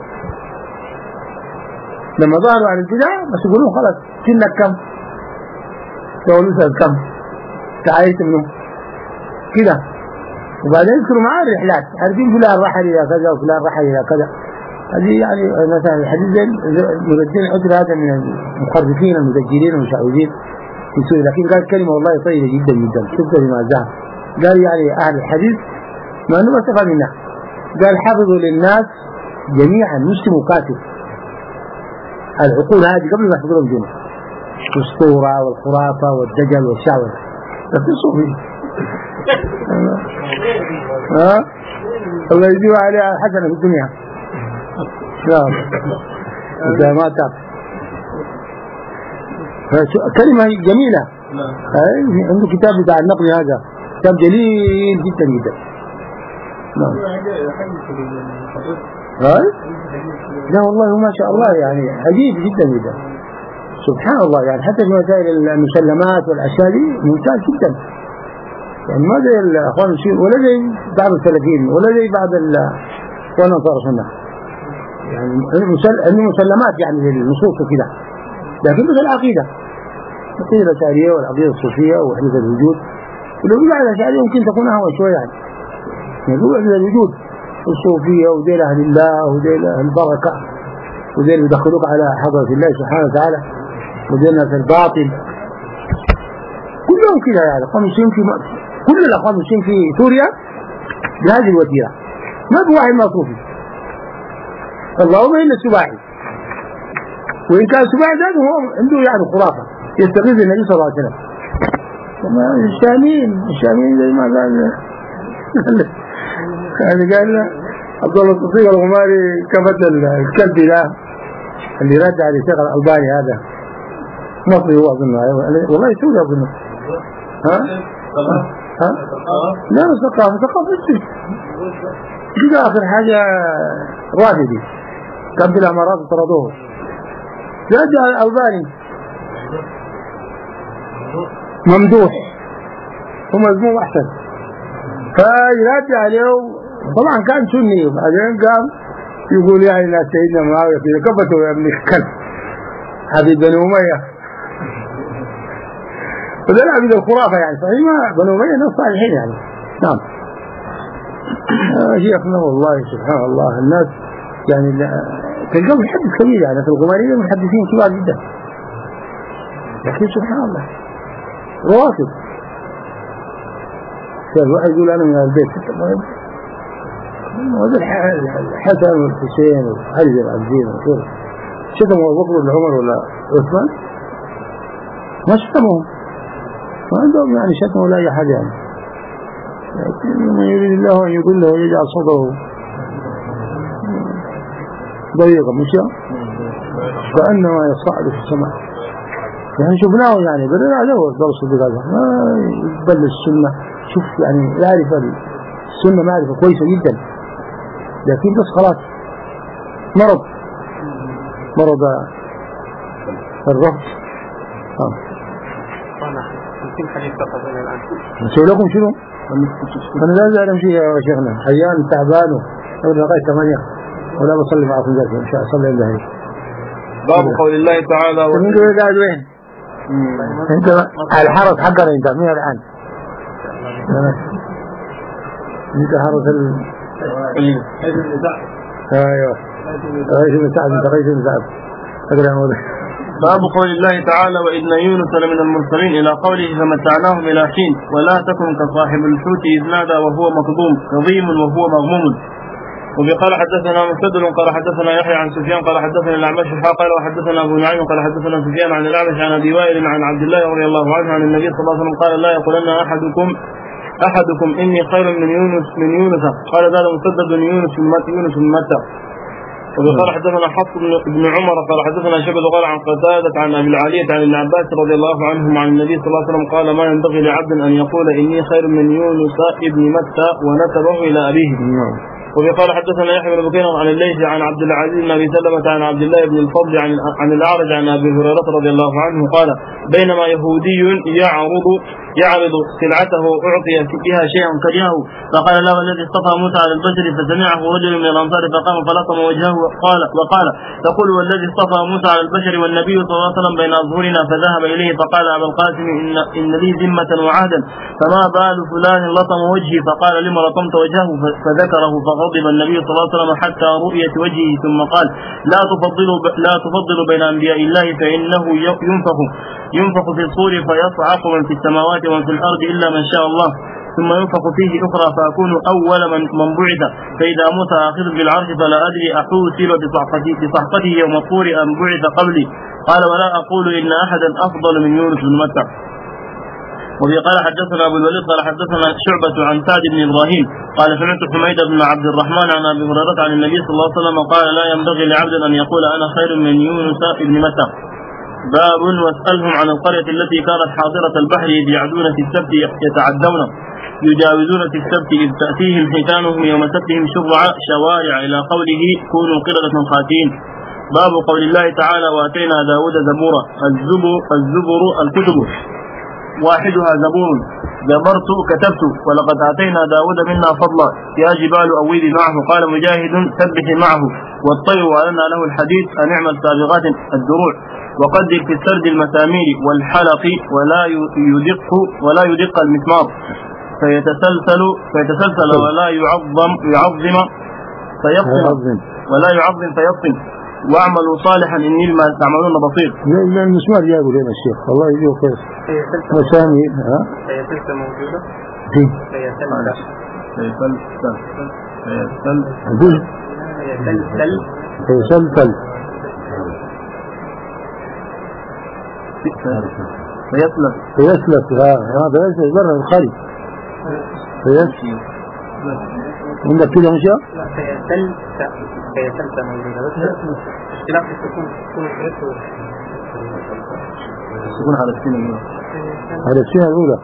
B: لما ظهروا عن البدع بس يقولون خلاص سنك كم؟ تقولوا سنة كم؟ تعايشت منه كده وبعدين يذكروا معاه الرحلات عارفين فلان رحل إلى كذا وفلان رحل إلى كذا. هذه يعني مثلا الحديث المردين عذر هذا من المخرفين المسجلين والمشعوذين يسوي. لكن قال كلمة والله طيبة جدا جدا شفتها بما زهر. قال يعني أهل الحديث ما أنه استفاد منها قال حفظوا للناس جميعا مسلم وكاتب العقول هذه قبل ما يحفظوا الجنة الأسطورة والخرافة والدجل والشعوذة بس الصوفي ها الله يجيب عليها حسنة في الدنيا لا إذا ما تعرف كلمة جميلة أي عنده كتاب بتاع النقل هذا كتاب جليل جدا جدا. نعم. هاي؟ لا والله ما شاء الله يعني عجيب جدا جدا سبحان الله يعني حتى في مسائل المسلمات والأشياء دي ممتاز جدا يعني ما زي الأخوان المسلمين ولا زي بعض السلفيين ولا زي بعض الأخوان الأنصار السنة يعني عنده مسلمات يعني للنصوص وكذا لكن مثل العقيدة العقيدة الأشعرية والعقيدة الصوفية ووحدة الوجود ولو بيقول على الأشعرية يمكن تكون أهوى شوية يعني يقول وحدة الوجود الصوفية وديل أهل الله وديل أهل البركة وديل يدخلوك على حضرة الله سبحانه وتعالى وديل في الباطل كلهم كذا يعني خمسين في كل الأخوان المسلمين في سوريا بهذه الوتيرة ما في واحد ما صوفي اللهم إلا السباعي وإن كان السباعي ذاته هو عنده يعني خرافة يستغيث النبي صلى الله عليه وسلم الشامين الشامين زي ما قال يعني قال عبد الله الصديق الغماري كفت الكلب له اللي رد على الشيخ الألباني هذا مصري هو أظن والله يسوي أظن ها ها لا ثقافة ثقافة الشيء كده آخر حاجة رافدي كان بالأمارات طردوه رجع الألباني ممدوح ومذموم أحسن فيرجع عليه طبعا كان سني وبعدين قام يقول يعني لا سيدنا معاوية في كبته يا ابن الكلب حبيب بني أمية وده العبيد الخرافة يعني صحيح ما بني أمية ناس صالحين يعني نعم شيخنا والله سبحان الله الناس يعني تلقوا محدث كبير يعني في الغمارية محدثين كبار جدا لكن سبحان الله رواتب الواحد يقول أنا من البيت وهذا الحسن والحسين وعلي العبدين وغيره شتموا أبو بكر ولا عمر ولا عثمان ما شتموهم ما عندهم يعني شتموا ولا أي حاجة يعني لكن من يريد الله أن يضله ويجعل صدره ضيقا مش كأنما يصعد في السماء يعني شفناه يعني بدنا له درس بهذا ما يقبل السنة شوف يعني يعرف السنة معرفة كويسة جدا لكن بس خلاص مرض مرض الرفض اه
D: يمكن حديث فقط الآن
B: نسوي لكم شنو؟ أنا لا أعلم شيء يا شيخنا حيان تعبان لغاية ثمانية ولا بصلي معكم ذلك إن شاء الله صلي الله عليه
A: باب قول الله تعالى
B: وانت قاعد وين؟ انت على الحرس حقنا انت مين الآن؟ انت حرس ال ايوه رئيس المساعد انت رئيس المساعد
A: باب قول الله تعالى وإن يونس لمن المرسلين إلى قوله فمتعناهم إلى حين ولا تكن كصاحب الحوت إذ نادى وهو مكظوم كظيم وهو مغموم. وبقال حدثنا مسدد قال حدثنا يحيى عن سفيان قال حدثنا الأعمش قال وحدثنا أبو نعيم قال حدثنا سفيان عن الأعمش عن أبي وائل عن عبد الله رضي الله عنه عن النبي صلى الله عليه وسلم قال لا يقولن أحدكم أحدكم إني خير من يونس من يونس قال ذلك مسدد من يونس من متى يونس من متى. وقال حدثنا حفص بن عمر قال حدثنا شبل قال عن قتادة عن أبي العالية عن ابن عباس رضي الله عنهم عن النبي صلى الله عليه وسلم قال ما ينبغي لعبد أن يقول إني خير من يونس ابن متى ونسبه إلى أبيه. وقال حدثنا يحيى بن بكير عن الليث عن عبد العزيز بن أبي سلمة عن عبد الله بن الفضل عن عن الأعرج عن أبي هريرة رضي الله عنه قال بينما يهودي يعرض يعرض سلعته أعطي فيها شيئا كرهه فقال له الذي اصطفى موسى على البشر فسمعه رجل من الأنصار فقام فلطم وجهه وقال وقال تقول والذي اصطفى موسى على البشر والنبي صلى الله عليه وسلم بين أظهرنا فذهب إليه فقال أبا القاسم إن, إن لي ذمة وعهدا فما بال فلان لطم وجهي فقال لما لطمت وجهه فذكره فغضب النبي صلى الله عليه وسلم حتى رؤية وجهه ثم قال لا تفضلوا لا تفضلوا بين أنبياء الله فإنه ينفخ ينفخ في الصور فيصعق من في السماوات ومن في الأرض إلا من شاء الله ثم ينفخ فيه أخرى فأكون أول من من بعث فإذا موسى آخذ بالعرش فلا أدري أحوسل بصحفته بصحفته يوم الطور أم بعث قبلي قال ولا أقول إن أحدا أفضل من يونس بن متى. وفي قال حدثنا أبو الوليد قال حدثنا شعبة عن سعد بن إبراهيم قال سمعت حميد بن عبد الرحمن عن أبي هريرة عن النبي صلى الله عليه وسلم قال لا ينبغي لعبد أن يقول أنا خير من يونس بن متى. باب واسألهم عن القرية التي كانت حاضرة البحر إذ يعدون في السبت يتعدون يجاوزون في السبت إذ تأتيهم حيتانهم يوم سبتهم شرعا شوارع إلى قوله كونوا قردة خاسئين. باب قول الله تعالى وآتينا داود زبورا. الزبر الزبر الكتب واحدها زبور زبرت كتبت ولقد آتينا داود منا فضلا يا جبال أويبي معه. قال مجاهد سبحي معه والطير وألنا له الحديد أن اعمل سابغات الدروع وقدر في السرد المسامير والحلق ولا يدق ولا يدق المسمار فيتسلسل فيتسلسل ولا يعظم يعظم فيفطم ولا يعظم فيفطم واعملوا صالحا اني لما تعملون بصير.
B: المسمار جابوا لنا الشيخ الله يجزيه خير. مسامير ها؟
D: سلسلة موجودة؟
B: في
A: سلسلة سلسلة
B: سلسلة سلسلة
A: فيسلك
B: فيسلك هذا يسلك برا الخارج فيسلك عندك كده مش لا
D: فيسلك فيسلك موجودة بس اختلاف السكون
A: السكون على السين الأولى
B: على السين الأولى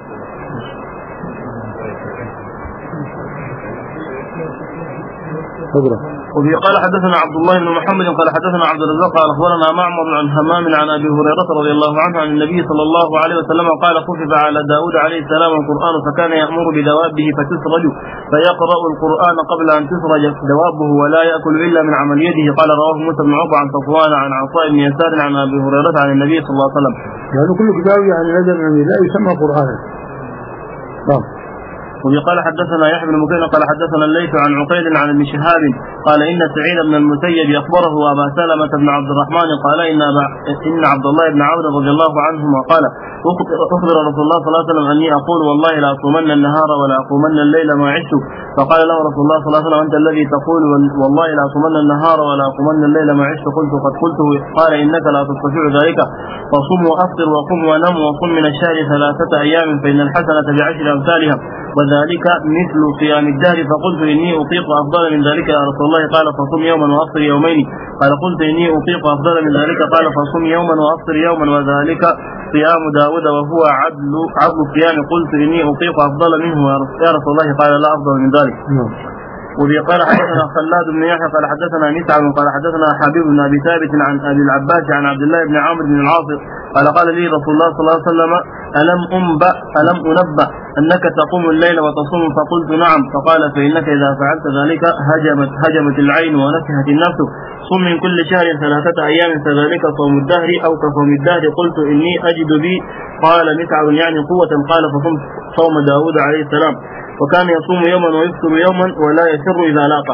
B: اقرأ.
A: وفي قال حدثنا عبد الله بن محمد قال حدثنا عبد الرزاق قال اخبرنا معمر عن همام عن ابي هريره رضي الله عنه عن النبي صلى الله عليه وسلم قال خفف على داود عليه السلام القران فكان يامر بدوابه فتسرج فيقرا القران قبل ان تسرج دوابه ولا ياكل الا من عمل يده. قال رواه موسى بن عقبه عن صفوان عن عطاء بن يسار عن ابي هريره عن النبي صلى الله عليه وسلم.
B: يعني كل كتاب يعني نزل من لا يسمى قرانا. نعم.
A: وفي قال حدثنا يحيى بن بكير قال حدثنا الليث عن عقيل عن ابن شهاب قال ان سعيد بن المسيب اخبره ابا سلمة بن عبد الرحمن قال ان ان عبد الله بن عمرو رضي الله عنهما قال اخبر رسول الله صلى الله عليه وسلم اني اقول والله لا اصومن النهار ولا اقومن الليل ما عشت. فقال له رسول الله صلى الله عليه وسلم انت الذي تقول والله لا اصومن النهار ولا اقومن الليل ما عشت. قلت قد قلته. قال انك لا تستطيع ذلك فصم وافطر وقم ونم وصم من الشهر ثلاثه ايام فان الحسنه بعشر امثالها وذلك مثل صيام الدهر. فقلت إني أطيق أفضل من ذلك يا رسول الله. قال فصم يوما وأفطر يومين. قال قلت إني أطيق أفضل من ذلك. قال فصم يوما وأفطر يوما وذلك صيام داود وهو عدل عدل الصيام. قلت إني أطيق أفضل منه يا رسول الله. قال لا أفضل من ذلك. وفي قال حدثنا خلاد بن يحيى قال حدثنا مسعر قال حدثنا حبيب بن ابي ثابت عن ابي العباس عن عبد الله بن عمرو بن العاص قال قال لي رسول الله صلى الله عليه وسلم الم انبأ الم انبأ انك تقوم الليل وتصوم. فقلت نعم. فقال فانك اذا فعلت ذلك هجمت هجمت العين ونكهت النفس. صم من كل شهر ثلاثه ايام فذلك صوم الدهر او كصوم الدهر. قلت اني اجد بي. قال مسعر يعني قوه. قال فصم صوم داود عليه السلام وكان يصوم يوما ويفطر يوما ولا يسر إذا لاقى.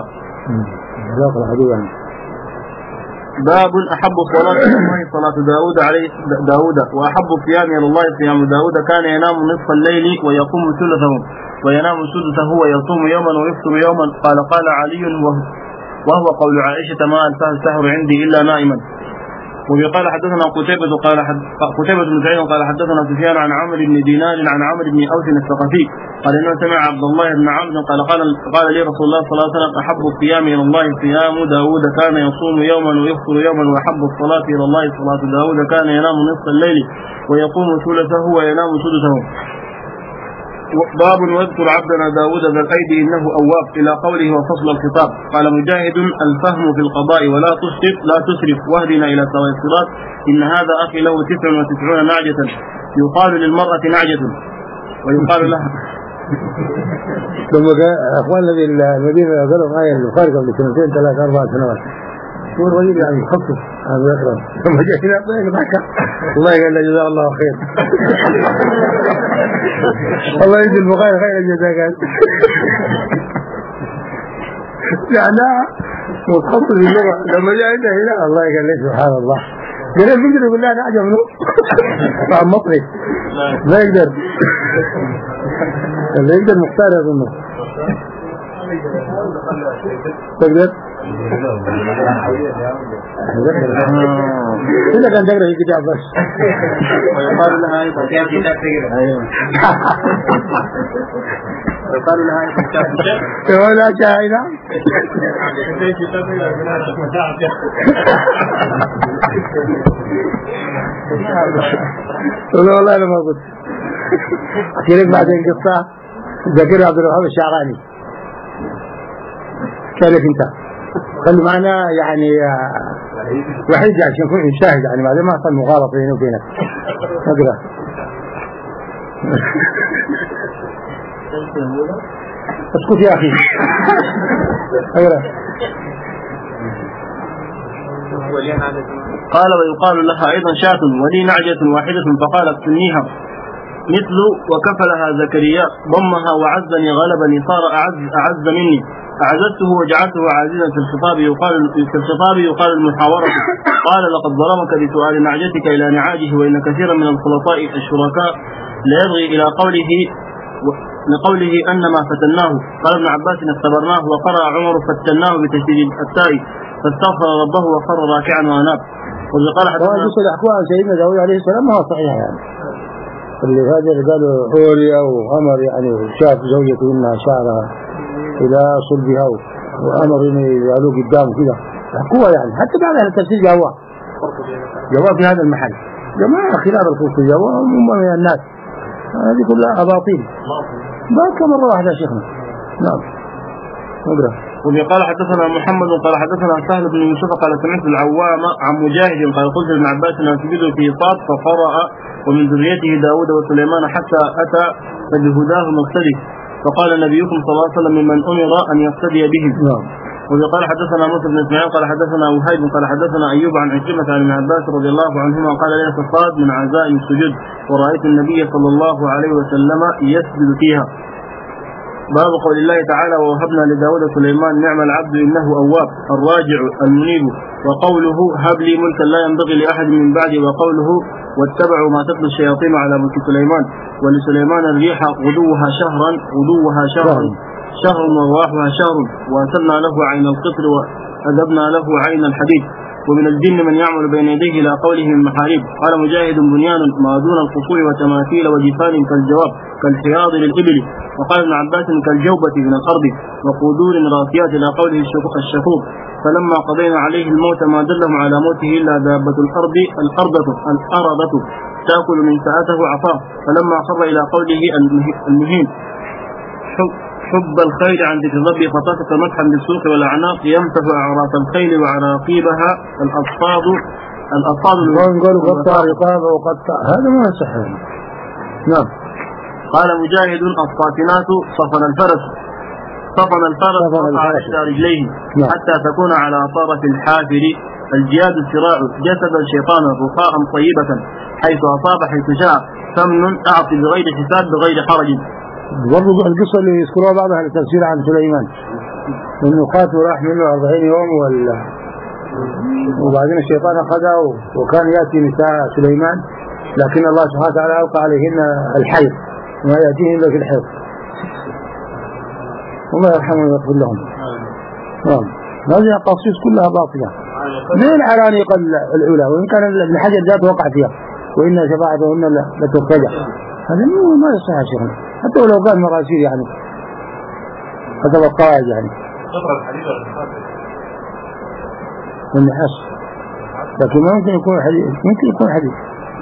A: باب أحب الصلاة إلى الله صلاة داود عليه داود وأحب الصيام إلى الله صيام داود. كان ينام نصف الليل ويقوم ثلثه وينام سدسه ويصوم يوما ويفطر يوما. قال قال علي وهو قول عائشة ما ألفاه السحر عندي إلا نائما. وقال حدثنا قتيبة قال قتيبة بن سعيد قال حدثنا سفيان عن عمرو بن دينار عن عمرو بن أوس الثقفي قال إنه سمع عبد الله بن عمرو قال قال قال لي رسول الله صلى الله عليه وسلم أحب الصيام إلى الله صيام داود كان يصوم يوما ويفطر يوما وأحب الصلاة إلى الله صلاة داود كان ينام نصف الليل ويقوم ثلثه وينام سدسه. باب واذكر عبدنا داود ذا الأيدي إنه أواب إلى قوله وفصل الخطاب. قال مجاهد الفهم في القضاء ولا تسرف لا تسرف واهدنا إلى سواء الصراط. إن هذا أخي له تسع وتسعون نعجة يقال للمرأة نعجة ويقال لها
B: ثم أخوان الذي المدينة قالوا معي البخاري قبل سنتين ثلاث أربع سنوات هو الرجل يعني يخفف هذا يقرأ ثم جاء هنا ضحك الله قال له جزاه الله خير الله يجزي البخاري خير الجزاء قال يعني متخصص باللغة لما جاء هنا الله قال له سبحان الله قال له بيقدر يقول لا أنا أعجب منه طعم مصري ما يقدر اللي يقدر مختار يظنه تقدر إذا كان تقرأ في كتاب بس
A: ويقال لها أيضا كيف كتاب تقرأ ويقال لها أيضا شاة
B: ولا شاة نعم. والله أنا ما قلت أحكي لك بعدين قصة ذكر عبد الوهاب الشعراني. كيف أنت خلوا معنا يعني وحيد عشان نكون نشاهد يعني بعدين ما صار مغالطة بيني وبينك. اقرأ. اسكت يا أخي. اقرأ.
A: قال ويقال لها أيضا شاة ولي نعجة واحدة فقالت سنيها مثل وكفلها زكريا ضمها وعزني غلبني صار أعز, أعز مني أعززته وجعلته عزيزا في الخطاب يقال في الخطاب يقال المحاورة. قال لقد ظلمك بسؤال نعجتك إلى نعاجه وإن كثيرا من الخلطاء الشركاء لا يبغي إلى قوله لقوله أنما فتناه. قال ابن عباس اختبرناه وقرأ عمر فتناه بتشديد التاء فاستغفر ربه وخر راكعا وأناب. وقال حدثنا
B: الأحكام عن سيدنا داود عليه السلام ما هو صحيح يعني اللي هذا اللي قالوا حوريا وأمر يعني شاف زوجته إنها شعرها إلى صلبها وأمر إنه يعلوه قدامه كده حكوها يعني حتى بعد أهل التفسير جواه جواه في هذا المحل جماعة خلاف الخوف جواه هم من الناس هذه كلها أباطيل باك مرة واحدة يا شيخنا. نعم نقرأ.
A: وقال حدثنا محمد قال حدثنا سهل بن يوسف قال سمعت العوام عن مجاهد قال قلت ابن عباس أن تجد في صاد فقرأ ومن ذريته داود وسليمان حتى أتى فبهداه مقتدي فقال نبيكم صلى الله عليه وسلم ممن أمر أن يقتدي بهم. وقال حدثنا موسى بن اسماعيل قال حدثنا وهيب قال حدثنا أيوب عن عكرمة عن ابن عباس رضي الله عنهما قال ليلة الصاد من عزائم السجود ورأيت النبي صلى الله عليه وسلم يسجد فيها. باب قول الله تعالى ووهبنا لداود سليمان نعم العبد إنه أواب الراجع المنيب. وقوله هب لي ملكا لا ينبغي لأحد من بعدي. وقوله واتبعوا ما تتلو الشياطين على ملك سليمان ولسليمان الريح غدوها شهرا غدوها شهرا شهر ورواحها شهر وأسلنا له عين القطر وأذبنا له عين الحديد. ومن الجن من يعمل بين يديه إلى قوله من محاريب. قال مجاهد بنيان ما دون القصور وتماثيل وجفان كالجواب كالحياض للإبل. وقال ابن عباس كالجوبة من الأرض وقدور راسيات إلى قوله الشخوط. فلما قضينا عليه الموت ما دلهم على موته إلا دابة الأرض الأرضة الأرضة تأكل من ساعته عصاه. فلما خر إلى قوله المهين حب الخيل عن ذكر ربي فطفق مسحا بالسوق والأعناق يمسح أعراف الخيل وعراقيبها الأصفاد الأصفاد
B: نقول قطع رقابه وقطع هذا ما صحيح. نعم.
A: قال مجاهد الصافنات صفن الفرس صفن الفرس على إحدى رجليه حتى تكون على طرف الحافر. الجياد السراع جسد الشيطان رخاء طيبة حيث أصاب حيث شاء ثمن أعطي بغير حساب بغير حرج.
B: برضو القصة اللي يذكروها بعضها لتفسير عن سليمان انه قاتل راح منه أربعين يوم ولا وبعدين الشيطان أخذه وكان يأتي نساء سليمان لكن الله سبحانه وتعالى ألقى عليهن الحيض ما يأتيهن إلا في الحيض. الله يرحمه ويغفر لهم. نعم هذه القصص كلها باطلة من العرانيق الأولى وإن كان ابن حجر ذات وقع فيها وإن شفاعتهن لترتجع. هذا ما يصح يا شيخنا حتى ولو كان مراسيل يعني هذا القواعد يعني النحاس لكن ما ممكن يكون حديث ممكن يكون حديث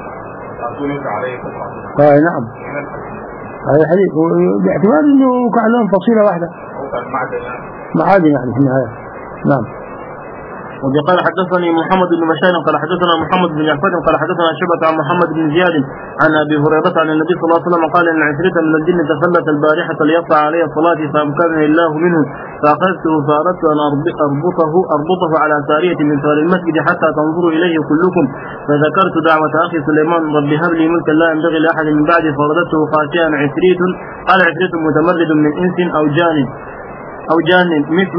B: آه نعم هذا حديث باعتبار انه كان لهم فصيلة واحدة معادن يعني في النهاية. نعم.
A: وقال حدثني محمد بن بشار قال حدثنا محمد بن جعفر قال حدثنا شعبة عن محمد بن زياد عن أبي هريرة عن النبي صلى الله عليه وسلم قال إن عفريتا من الجن تفلت البارحة ليقطع علي الصلاة فأمكنني الله منه فأخذته فأردت أن أربطه أربطه على سارية من سار المسجد حتى تنظروا إليه كلكم فذكرت دعوة أخي سليمان رب هب لي ملكا لا ينبغي لأحد من بعدي فرددته خاشعا عفريت قال عفريت متمرد من إنس أو جان أو جان مثل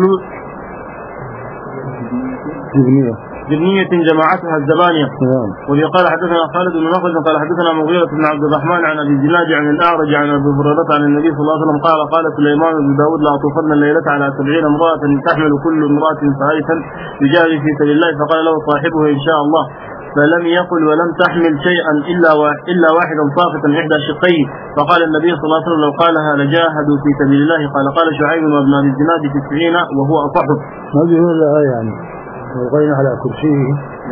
B: جبنية
A: جبنية جماعتها الزبانية. وفي قال حدثنا خالد بن مخرج قال حدثنا مغيرة بن عبد الرحمن عن أبي الزناد عن الأعرج عن أبي هريرة عن النبي صلى الله عليه وسلم قال قال سليمان بن داود لا أطوفن الليلة على سبعين امرأة تحمل كل امرأة سائسا يجاهد في سبيل الله فقال له صاحبه إن شاء الله فلم يقل ولم تحمل شيئا إلا إلا واحدا صافتا إحدى شقيه، فقال النبي صلى الله عليه وسلم لو قالها لجاهدوا في سبيل الله. قال قال شعيب وابن أبي الزناد تسعين وهو أصح.
B: هذه هو يعني وقينا على كرسيه.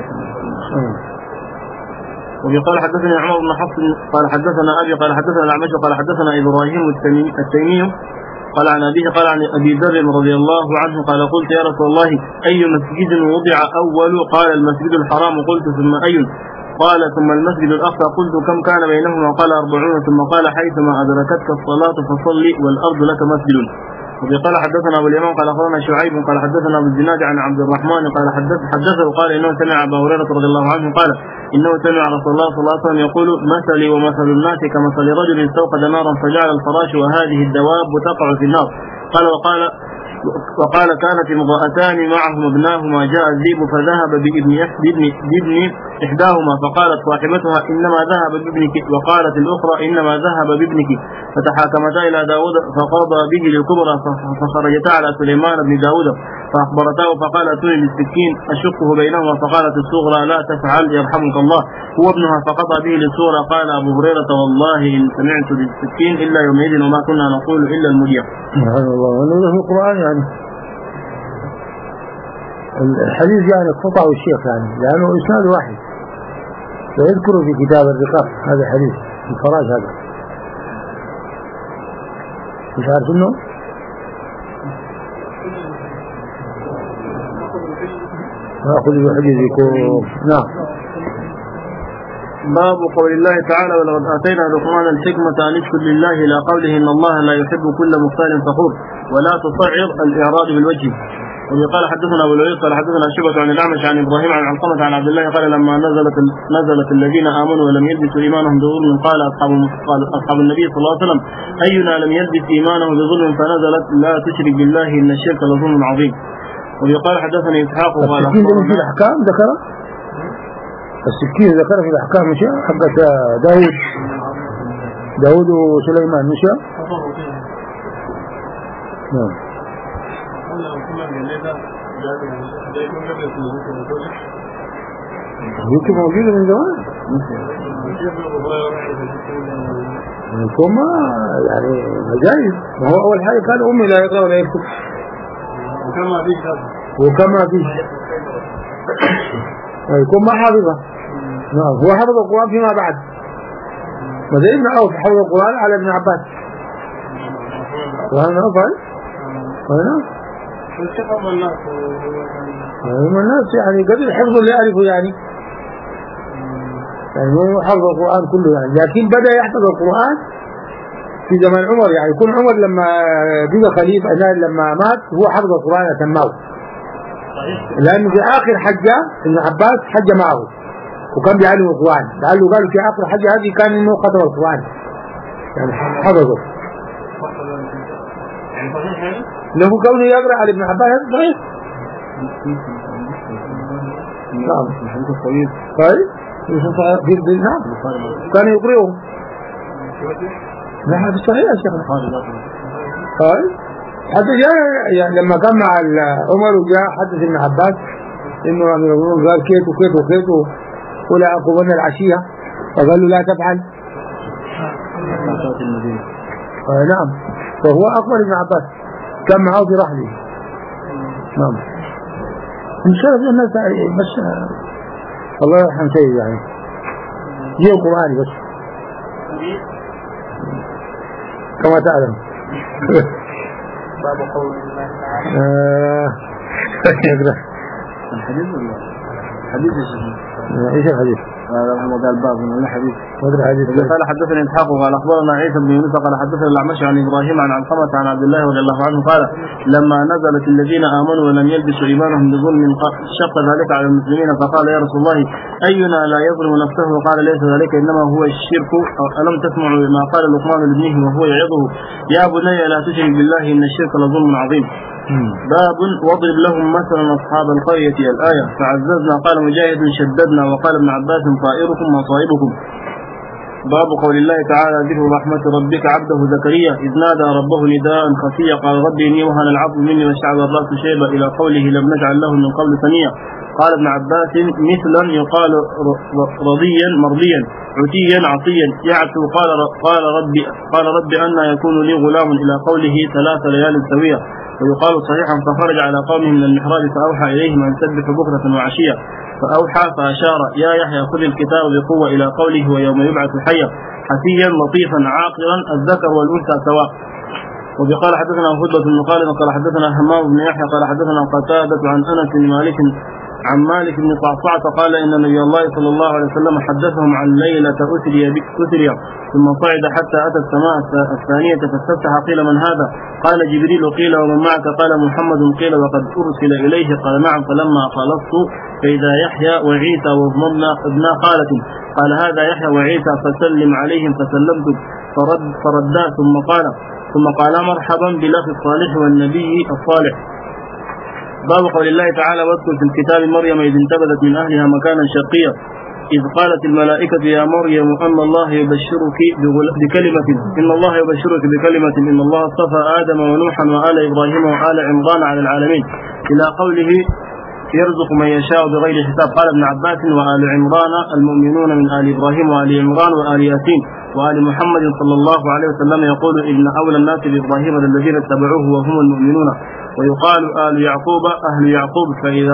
A: وقال حدثنا عمر بن حفص قال حدثنا أبي قال حدثنا الأعمش قال حدثنا إبراهيم التيمي قال عن أبيه قال عن أبي ذر رضي الله عنه قال قلت يا رسول الله أي مسجد وضع أول؟ قال المسجد الحرام. قلت ثم أي؟ قال ثم المسجد الأقصى. قلت كم كان بينهما؟ قال أربعون. ثم قال حيثما أدركتك الصلاة فصلي والأرض لك مسجد. وقال حدثنا أبو اليمان قال أخبرنا شعيب قال حدثنا أبو الزناد عن عبد الرحمن قال حدث حدثه قال إنه سمع أبا هريرة رضي الله عنه قال إنه سمع رسول الله صلى الله عليه وسلم يقول مثلي ومثل الناس كمثل رجل استوقد نارا فجعل الفراش وهذه الدواب تقع في النار. قال وقال وقال كانت امرأتان معهما ابناهما جاء الذئب فذهب بابن بابن بابن إحداهما فقالت صاحبتها إنما ذهب بابنك، وقالت الأخرى إنما ذهب بابنك، فتحاكمتا إلى داود فقضى به للكبرى فخرجتا على سليمان بن داود فأخبرتاه فقال اتوني بالسكين أشقه بينهما، فقالت الصغرى لا تفعل يرحمك الله هو ابنها فقضى به للصغرى. قال أبو هريرة والله إن سمعت بالسكين إلا يومئذ وما كنا نقول إلا المدية.
B: سبحان الله. ونقول في القرآن يعني الحديث يعني قطع الشيخ يعني لأنه إسناد واحد، فيذكر في كتاب الرقاق هذا الحديث الفراش هذا مش عارف انه أخذ بحديثكم. نعم.
A: باب قول الله تعالى ولقد آتينا لقمان الحكمة أن اشكر لله إلى قوله إن الله لا يحب كل مختال فخور ولا تصعر الإعراض بالوجه. وقال حدثنا أبو الوليد قال حدثنا شعبة عن الأعمش عن إبراهيم عن علقمة عن عبد الله قال لما نزلت نزلت الذين آمنوا ولم يلبسوا إيمانهم بظلم قال أصحاب قال أصحاب النبي صلى الله عليه وسلم أينا لم يلبس إيمانه بظلم فنزلت لا تشرك بالله إن الشرك لظلم عظيم. وقال حدثني إسحاق قال
B: السكين في الأحكام ذكر السكين ذكر في الأحكام مشى حقت داود داود وسليمان مشى. نعم. يمكن موجودة من زمان ثم يعني مجايز. ما هو أول حاجة كان أمي لا يقرأ ولا يكتب وكما فيش وكما فيش يكون ما حافظة. نعم. هو حفظ القرآن فيما بعد وزي ابن عوف حفظ القرآن على ابن عباس وهذا أفعل وهنا
C: والشفاء والناس
B: الناس يعني قبل الحفظ اللي يعرفه يعني يعني هو حفظ القرآن كله يعني، لكن بدأ يحفظ القرآن في زمن عمر يعني يكون عمر لما بقى خليفة لما مات هو حفظ القرآن تماه، لأنه في آخر حجة ابن عباس حج معه وكان بيعلم القرآن قالوا قالوا في آخر حجة هذه كان إنه ختم القرآن يعني حفظه له كونه يقرأ على ابن عباس صحيح. نعم. طيب طيب نعم كان يقرأه. لا هذا صحيح يا شيخ. طيب حتى جاء يعني لما كان مع عمر وجاء حدث ابن عباس انه قال كيت وكيت وكيت ولا أقومنا العشية فقال له لا تفعل. آه نعم. فهو أكبر ابن عباس كان معه في رحله. نعم. إن شاء الله الناس بس الله يرحم سيد يعني جيء القرآن بس كما تعلم.
C: باب قول الله
B: تعالى
A: الحديث ولا حديث
B: ايش الحديث؟
A: هذا هو قال باب من الحديث.
B: هذا الحديث
A: قال حدثنا إسحاق قال أخبرنا عيسى بن يونس قال حدثنا الأعمش عن إبراهيم عن علقمة عن عبد الله رضي الله عنه قال لما نزلت الذين آمنوا ولم يلبسوا إيمانهم بظلم شق ذلك على المسلمين فقال يا رسول الله أينا لا يظلم نفسه؟ قال ليس ذلك إنما هو الشرك. ألم تسمعوا ما قال لقمان لابنه وهو يعظه يا بني لا تشرك بالله إن الشرك لظلم عظيم. باب واضرب لهم مثلا أصحاب القرية الآية فعززنا. قال مجاهد شددنا. وقال ابن عباس طائركم وصائبكم. باب قول الله تعالى ذكر رحمة ربك عبده زكريا إذ نادى ربه نداء خفيا قال ربي إني وهن العظم مني واشتعل الرأس شيبا إلى قوله لم نجعل له من قبل سميا. قال ابن عباس مثلا يقال رضيا مرضيا عتيا عصيا يعتو قال قال ربي قال ربي أن يكون لي غلام إلى قوله ثلاث ليال سوية. ويقال صحيحا فخرج على قومه من المحراب فأوحى إليهم أن سبحوا بكرة وعشية فأوحى فأشار يا يحيى خذ الكتاب بقوة إلى قوله ويوم يبعث حيا حسيا لطيفا عاقلا الذكر والأنثى سواء. وبقال حدثنا خطبة بن خالد قال حدثنا همام بن يحيى قال حدثنا قتادة عن أنس بن مالك عن مالك بن قعقاع قال إن نبي الله صلى الله عليه وسلم حدثهم عن ليلة أسري أسري ثم صعد حتى أتى السماء الثانية فاستفتح قيل من هذا؟ قال جبريل قيل ومن معك؟ قال محمد قيل وقد أرسل إليه قال نعم. فلما خلصت فإذا يحيى وعيسى وابن ابن خالة قال هذا يحيى وعيسى فسلم عليهم فسلمت فرد فردا ثم قال ثم قال مرحبا بالأخ الصالح والنبي الصالح. باب قول الله تعالى واذكر في الكتاب مريم إذ انتبذت من أهلها مكانا شرقيا إذ قالت الملائكة يا مريم أن الله يبشرك بكلمة إن الله يبشرك بكلمة إن الله اصطفى آدم ونوحا وآل إبراهيم وآل عمران على العالمين إلى قوله يرزق من يشاء بغير حساب. قال ابن عباس وآل عمران المؤمنون من آل إبراهيم وآل عمران وآل ياسين وآل محمد صلى الله عليه وسلم يقول إن أولى الناس بإبراهيم الذين اتبعوه وهم المؤمنون. ويقال آل يعقوب أهل يعقوب فإذا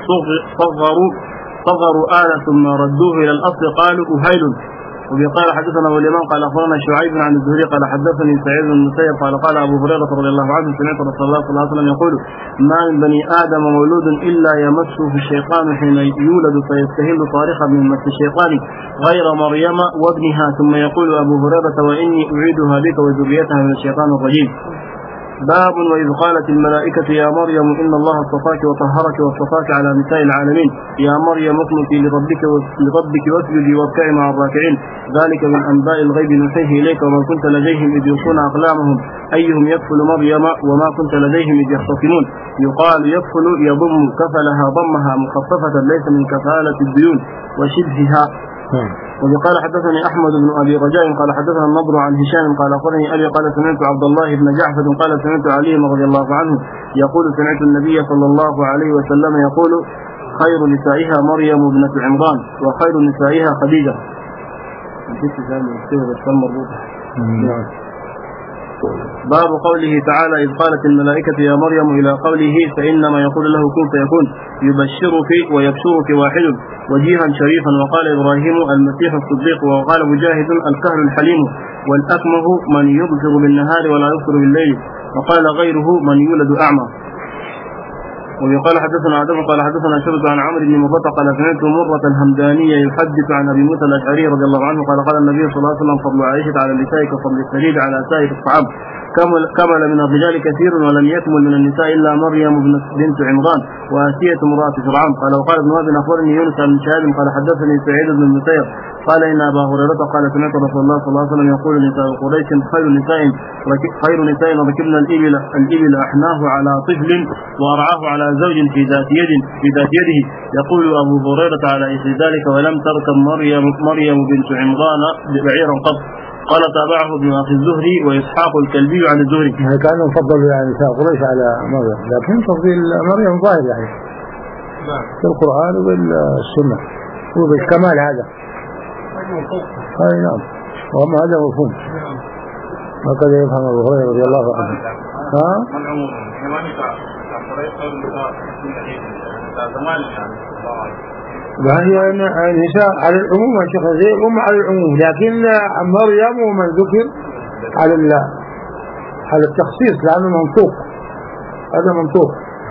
A: صغروا صغروا آل ثم ردوه إلى الأصل قالوا أهيل. وبقال حدثنا والإمام قال أخبرنا شعيب عن الزهري قال حدثني سعيد بن المسيب قال قال أبو هريرة رضي الله عنه سمعت رسول الله صلى الله عليه وسلم يقول ما من بني آدم مولود إلا يمسه الشيطان حين يولد فيستهل صارخا من مس الشيطان غير مريم وابنها. ثم يقول أبو هريرة وإني أعيدها بك وذريتها من الشيطان الرجيم. باب وإذ قالت الملائكة يا مريم إن الله اصطفاك وطهرك واصطفاك على نساء العالمين يا مريم اقنتي لربك لربك واسجدي واركعي مع الراكعين ذلك من أنباء الغيب نوحيه إليك وما كنت لديهم إذ يلقون أقلامهم أيهم يكفل مريم وما كنت لديهم إذ يختصمون. يقال يكفل يضم كفلها ضمها مخففة ليس من كفالة الديون وشبهها. وقال حدثني أحمد بن أبي رجاء قال حدثنا النضر عن هشام قال أخبرني أبي قال سمعت عبد الله بن جعفر قال سمعت علي رضي الله عنه يقول سمعت النبي صلى الله عليه وسلم يقول خير نسائها مريم ابنة عمران وخير نسائها خديجة. باب قوله تعالى إذ قالت الملائكة يا مريم إلى قوله فإنما يقول له كن فيكون يبشرك ويبشرك واحد وجيها شريفا. وقال إبراهيم المسيح الصديق وقال مجاهد الكهل الحليم والأكمه من يبصر بالنهار ولا يبصر بالليل وقال غيره من يولد أعمى. ويقال حدثنا عدم قال حدثنا شبك عن عمرو بن مرة قال سمعت مرة الهمدانية يحدث عن أبي موسى الأشعري رضي الله عنه قال قال النبي صلى الله عليه وسلم فضل عائشة على النساء كفضل السرير على سائر الطعام كمل, كمل من الرجال كثير ولم يكمل من النساء إلا مريم بنت عمران وآسية امرأة فرعون. قال وقال ابن وهب أخبرني يونس بن شهاب قال حدثني سعيد بن المسيب قال إن أبا هريرة قال سمعت رسول الله صلى الله عليه وسلم يقول نساء قريش خير نساء خير نساء ركبنا الإبل الإبل أحناه على طفل وأرعاه على زوج في ذات يد في ذات يده. يقول أبو هريرة على إثر ذلك ولم تركب مريم مريم بنت عمران بعيرا قط. قال تابعه ابن أخي الزهري وإسحاق الكلبي عن الزهري.
B: كانوا فضلوا يعني نساء قريش على مريم لكن تفضيل مريم ظاهر يعني في القرآن وبالسنة وبالكمال هذا. أي نعم وهم هذا مفهوم هكذا يفهم أبو هريرة رضي الله عنه. ها؟ وهي النساء على العموم يا شيخ زي أم على العموم لكن مريم ومن ذكر على على التخصيص لأنه منطوق هذا منطوق.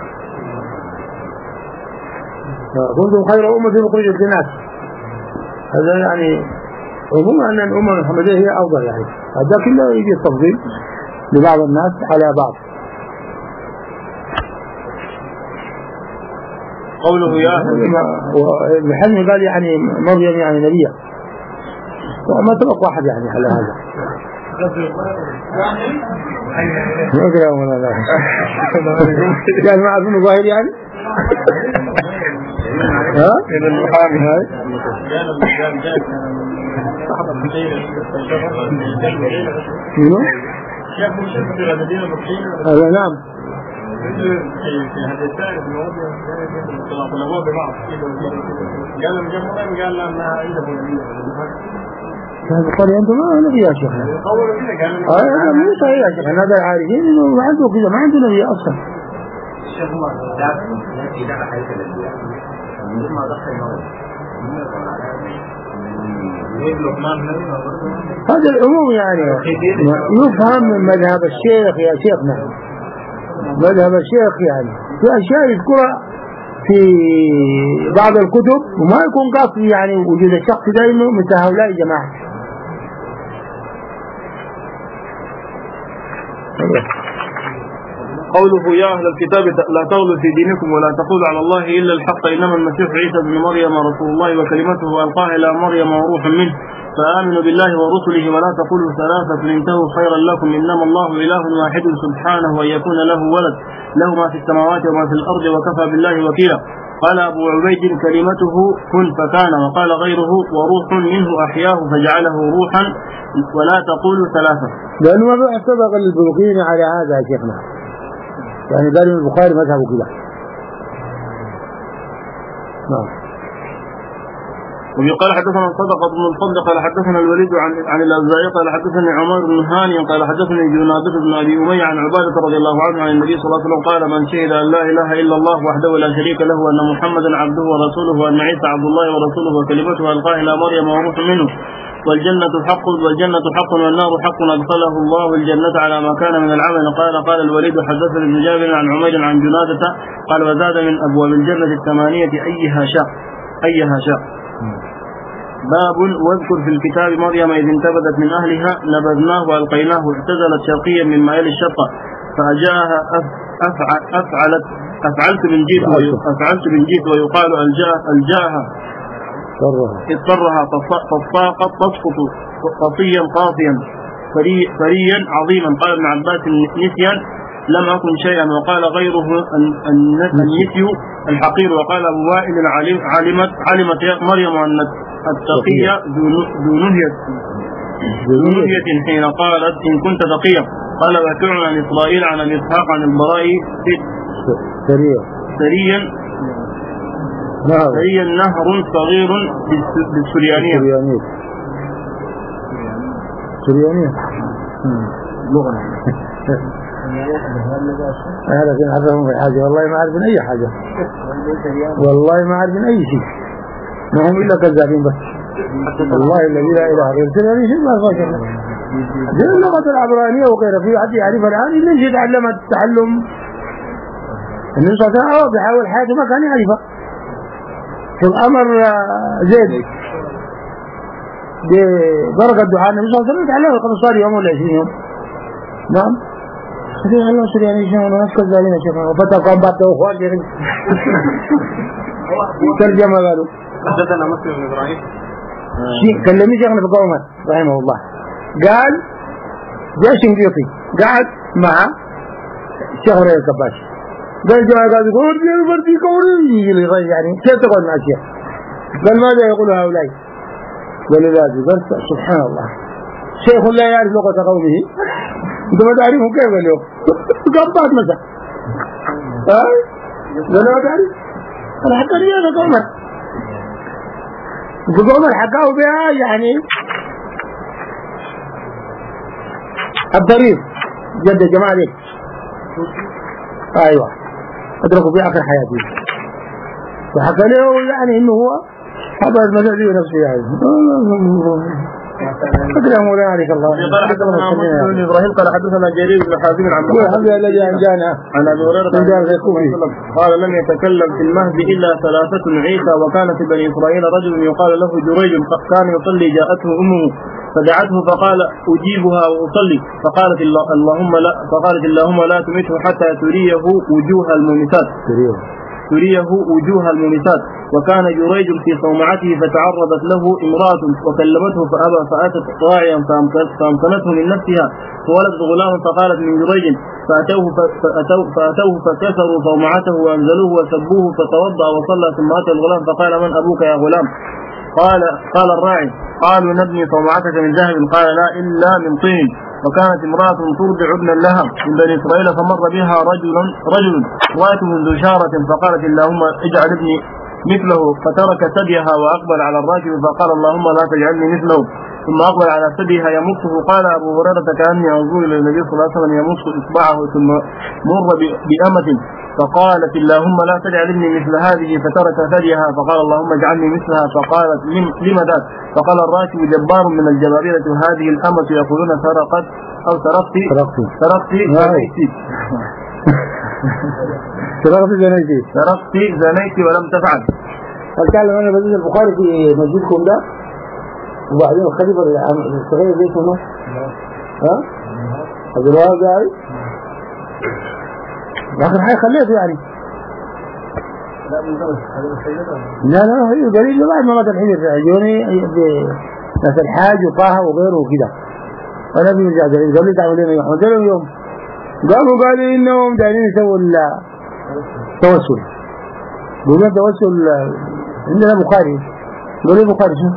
B: كنتم خير أمة أخرجت للناس هذا يعني عموما أن الأمة المحمدية هي أفضل يعني هذا كله يجي التفضيل لبعض الناس على بعض.
A: قوله يا
B: الحلم قال يعني مريم يعني نبية ما سبق واحد يعني على هذا ما أدري ولا لا يعني ما أظن ظاهر يعني ها؟ ابن المحامي هاي منو؟ هذا نعم
D: في هذا الثالث طلبوه ببعض قال لهم جمهورين قال انها عنده
B: هذا قال انت ما نبي يا شيخ هذا مو صحيح يا شيخ هذا العارفين انه ما عنده كذا ما عنده نبي اصلا
E: الشيخ ما دعك إذا حيث الأنبياء ما دخل
B: هذا العموم يعني يفهم من مذهب الشيخ يا شيخنا مذهب الشيخ يعني في أشياء يذكرها في بعض الكتب وما يكون قصد يعني وجود الشخص ده إنه مثل هؤلاء الجماعة.
A: قوله يا أهل الكتاب لا تغلوا في دينكم ولا تقولوا على الله إلا الحق إنما المسيح عيسى بن مريم رسول الله وكلمته ألقاها إلى مريم وروح منه فآمنوا بالله ورسله ولا تقولوا ثلاثة انتهوا خيرا لكم إنما الله إله واحد سبحانه وأن يكون له ولد له ما في السماوات وما في الأرض وكفى بالله وكيلا. قال أبو عبيد كلمته كن فكان وقال غيره وروح منه أحياه فجعله روحا ولا تقولوا ثلاثة.
B: لأنه ما سبق البلغين على هذا يا شيخنا يعني قال البخاري مذهبه كده. نعم.
A: ويقال حدثنا صدقة بن الفضل قال حدثنا الوليد عن عن الأوزاعي قال حدثني عمر بن هاني قال حدثني جنادة بن أبي أمية عن عبادة رضي الله عنه عن النبي صلى الله عليه وسلم قال من شهد أن لا إله إلا الله وحده لا شريك له وأن محمدا عبده ورسوله وأن عيسى عبد الله ورسوله وكلمته ألقاها إلى مريم وروح منه والجنة حق والجنة حق والنار حق أدخله الله الجنة على ما كان من العمل. قال قال الوليد حدثني ابن جابر عن عمير عن جنادة قال وزاد من أبواب الجنة الثمانية أيها شاء أيها شاء. باب واذكر في الكتاب مريم إذ انتبذت من أهلها نبذناه وألقيناه اعتزلت شرقيا من مائل الشرق فأجاها أفعل أفعلت أفعلت من جيت أفعلت من جيت ويقال ألجاها ألجاها اضطرها فصاقت تسقط قصيا قاصيا فريا عظيما. قال ابن عباس النسيان لم أكن شيئا وقال غيره النسي الحقير. وقال أبو وائل علمت علمت مريم أن التقية ذو نهية حين قالت إن كنت تقيا. قال وكعنا عن إسرائيل عن أبي إسحاق عن البراء سريا سريا نهر صغير بالسريانية
B: سريانية لغة أنا لكن أعرفهم في حاجة والله ما أعرف من أي حاجة والله ما أعرف من أي شيء ما هم إلا كذابين بس والله الذي لا إله غيره سريانية شيء ما أفضل دي اللغة العبرانية وغيرها في حد يعرفها الآن إلا إن يتعلم التعلم النبي صلى الله عليه وسلم بحاول حياته ما كان يعرفها في الأمر زيد بركة الدعاء النبي صلى الله عليه وسلم تعلمه قبل صار يوم ولا عشرين يوم. نعم خذي الله سرياني شيء ونفس كذلك شيخ وفتح قام بعده أخوان جريم ترجمة قالوا
D: حدثنا مسلم بن إبراهيم
B: شيء كلمني شيخنا في قومه رحمه الله قال جاء شنقيطي قاعد مع الشيخ رئيس الكباش قال جاء قال يقول لي البردي كوري يجي لي يعني كيف تقول مع الشيخ قال ماذا يقول هؤلاء قال لازم قال سبحان الله شيخ لا يعرف لغة قومه انت ما تعرفه كيف اليوم قبضات مثلا ها ولا ما تعرف انا حتى لي انا قومك قومك حكاوا بها يعني الضريب جد يا جماعة ليك ايوه ادركوا في اخر حياتي وحكى له يعني انه هو هذا المجال دي نفسه يعني فكرة مولانا عليك الله.
A: قال حدثنا مسلم بن إبراهيم قال حدثنا جرير بن حازم عن
B: الحمد لله الذي أنجانا
A: عن أبي هريرة قال لم يتكلم في المهد إلا ثلاثة عيسى وكان في بني إسرائيل رجل يقال له جريج كان يصلي جاءته أمه فدعته فقال أجيبها وأصلي فقالت اللهم لا فقالت اللهم لا تمته حتى تريه وجوه المومسات تريه وجوه المونسات. وكان جريج في صومعته فتعرضت له امرأة وكلمته فأبى فأتت راعيا فأمكنته من نفسها فولدت غلام فقالت من جريج فأتوه, فأتوه, فأتوه فكسروا صومعته وأنزلوه وسبوه فتوضأ وصلى ثم أتى الغلام فقال من أبوك يا غلام؟ قال قال الراعي قالوا نبني صومعتك من ذهب قال لا إلا من طين. وكانت امرأة ترضع ابنا لها من بني إسرائيل فمر بها رجل رجل رأته ذو شارة فقالت اللهم اجعل ابني مثله فترك ثديها وأقبل على الراكب فقال اللهم لا تجعلني مثله ثم أقبل على ثديها يمصه. قال أبو هريرة كأني أنظر إلى النبي صلى الله عليه وسلم يمص إصبعه ثم مر بأمة فقالت اللهم لا تجعلني مثل هذه فترك ثديها فقال اللهم اجعلني مثلها فقالت لم ذاك؟ فقال الراكب جبار من الجبابرة هذه الأمة يقولون سرقت أو سرقت سرقت سرقت زنيتي
B: سرقت زنيتي
A: سرقت زنيتي ولم تفعل.
B: أتكلم أنا بديل البخاري في مسجدكم ده وبعدين الخليفة الصغير ليش هنا؟ ها؟ هذا الواقع جاي؟ آخر حاجة خليته يعني. لا لا هي دليل بعد ما مات الحين يرجعوني ناس الحاج وطه وغيره وكده. أنا بيرجع دليل قال لي تعمل لنا يوم قال لهم يوم قالوا قال لي إنهم دايرين يسووا التوسل. بيقولوا التوسل عندنا بخاري. قالوا لي بخاري شو؟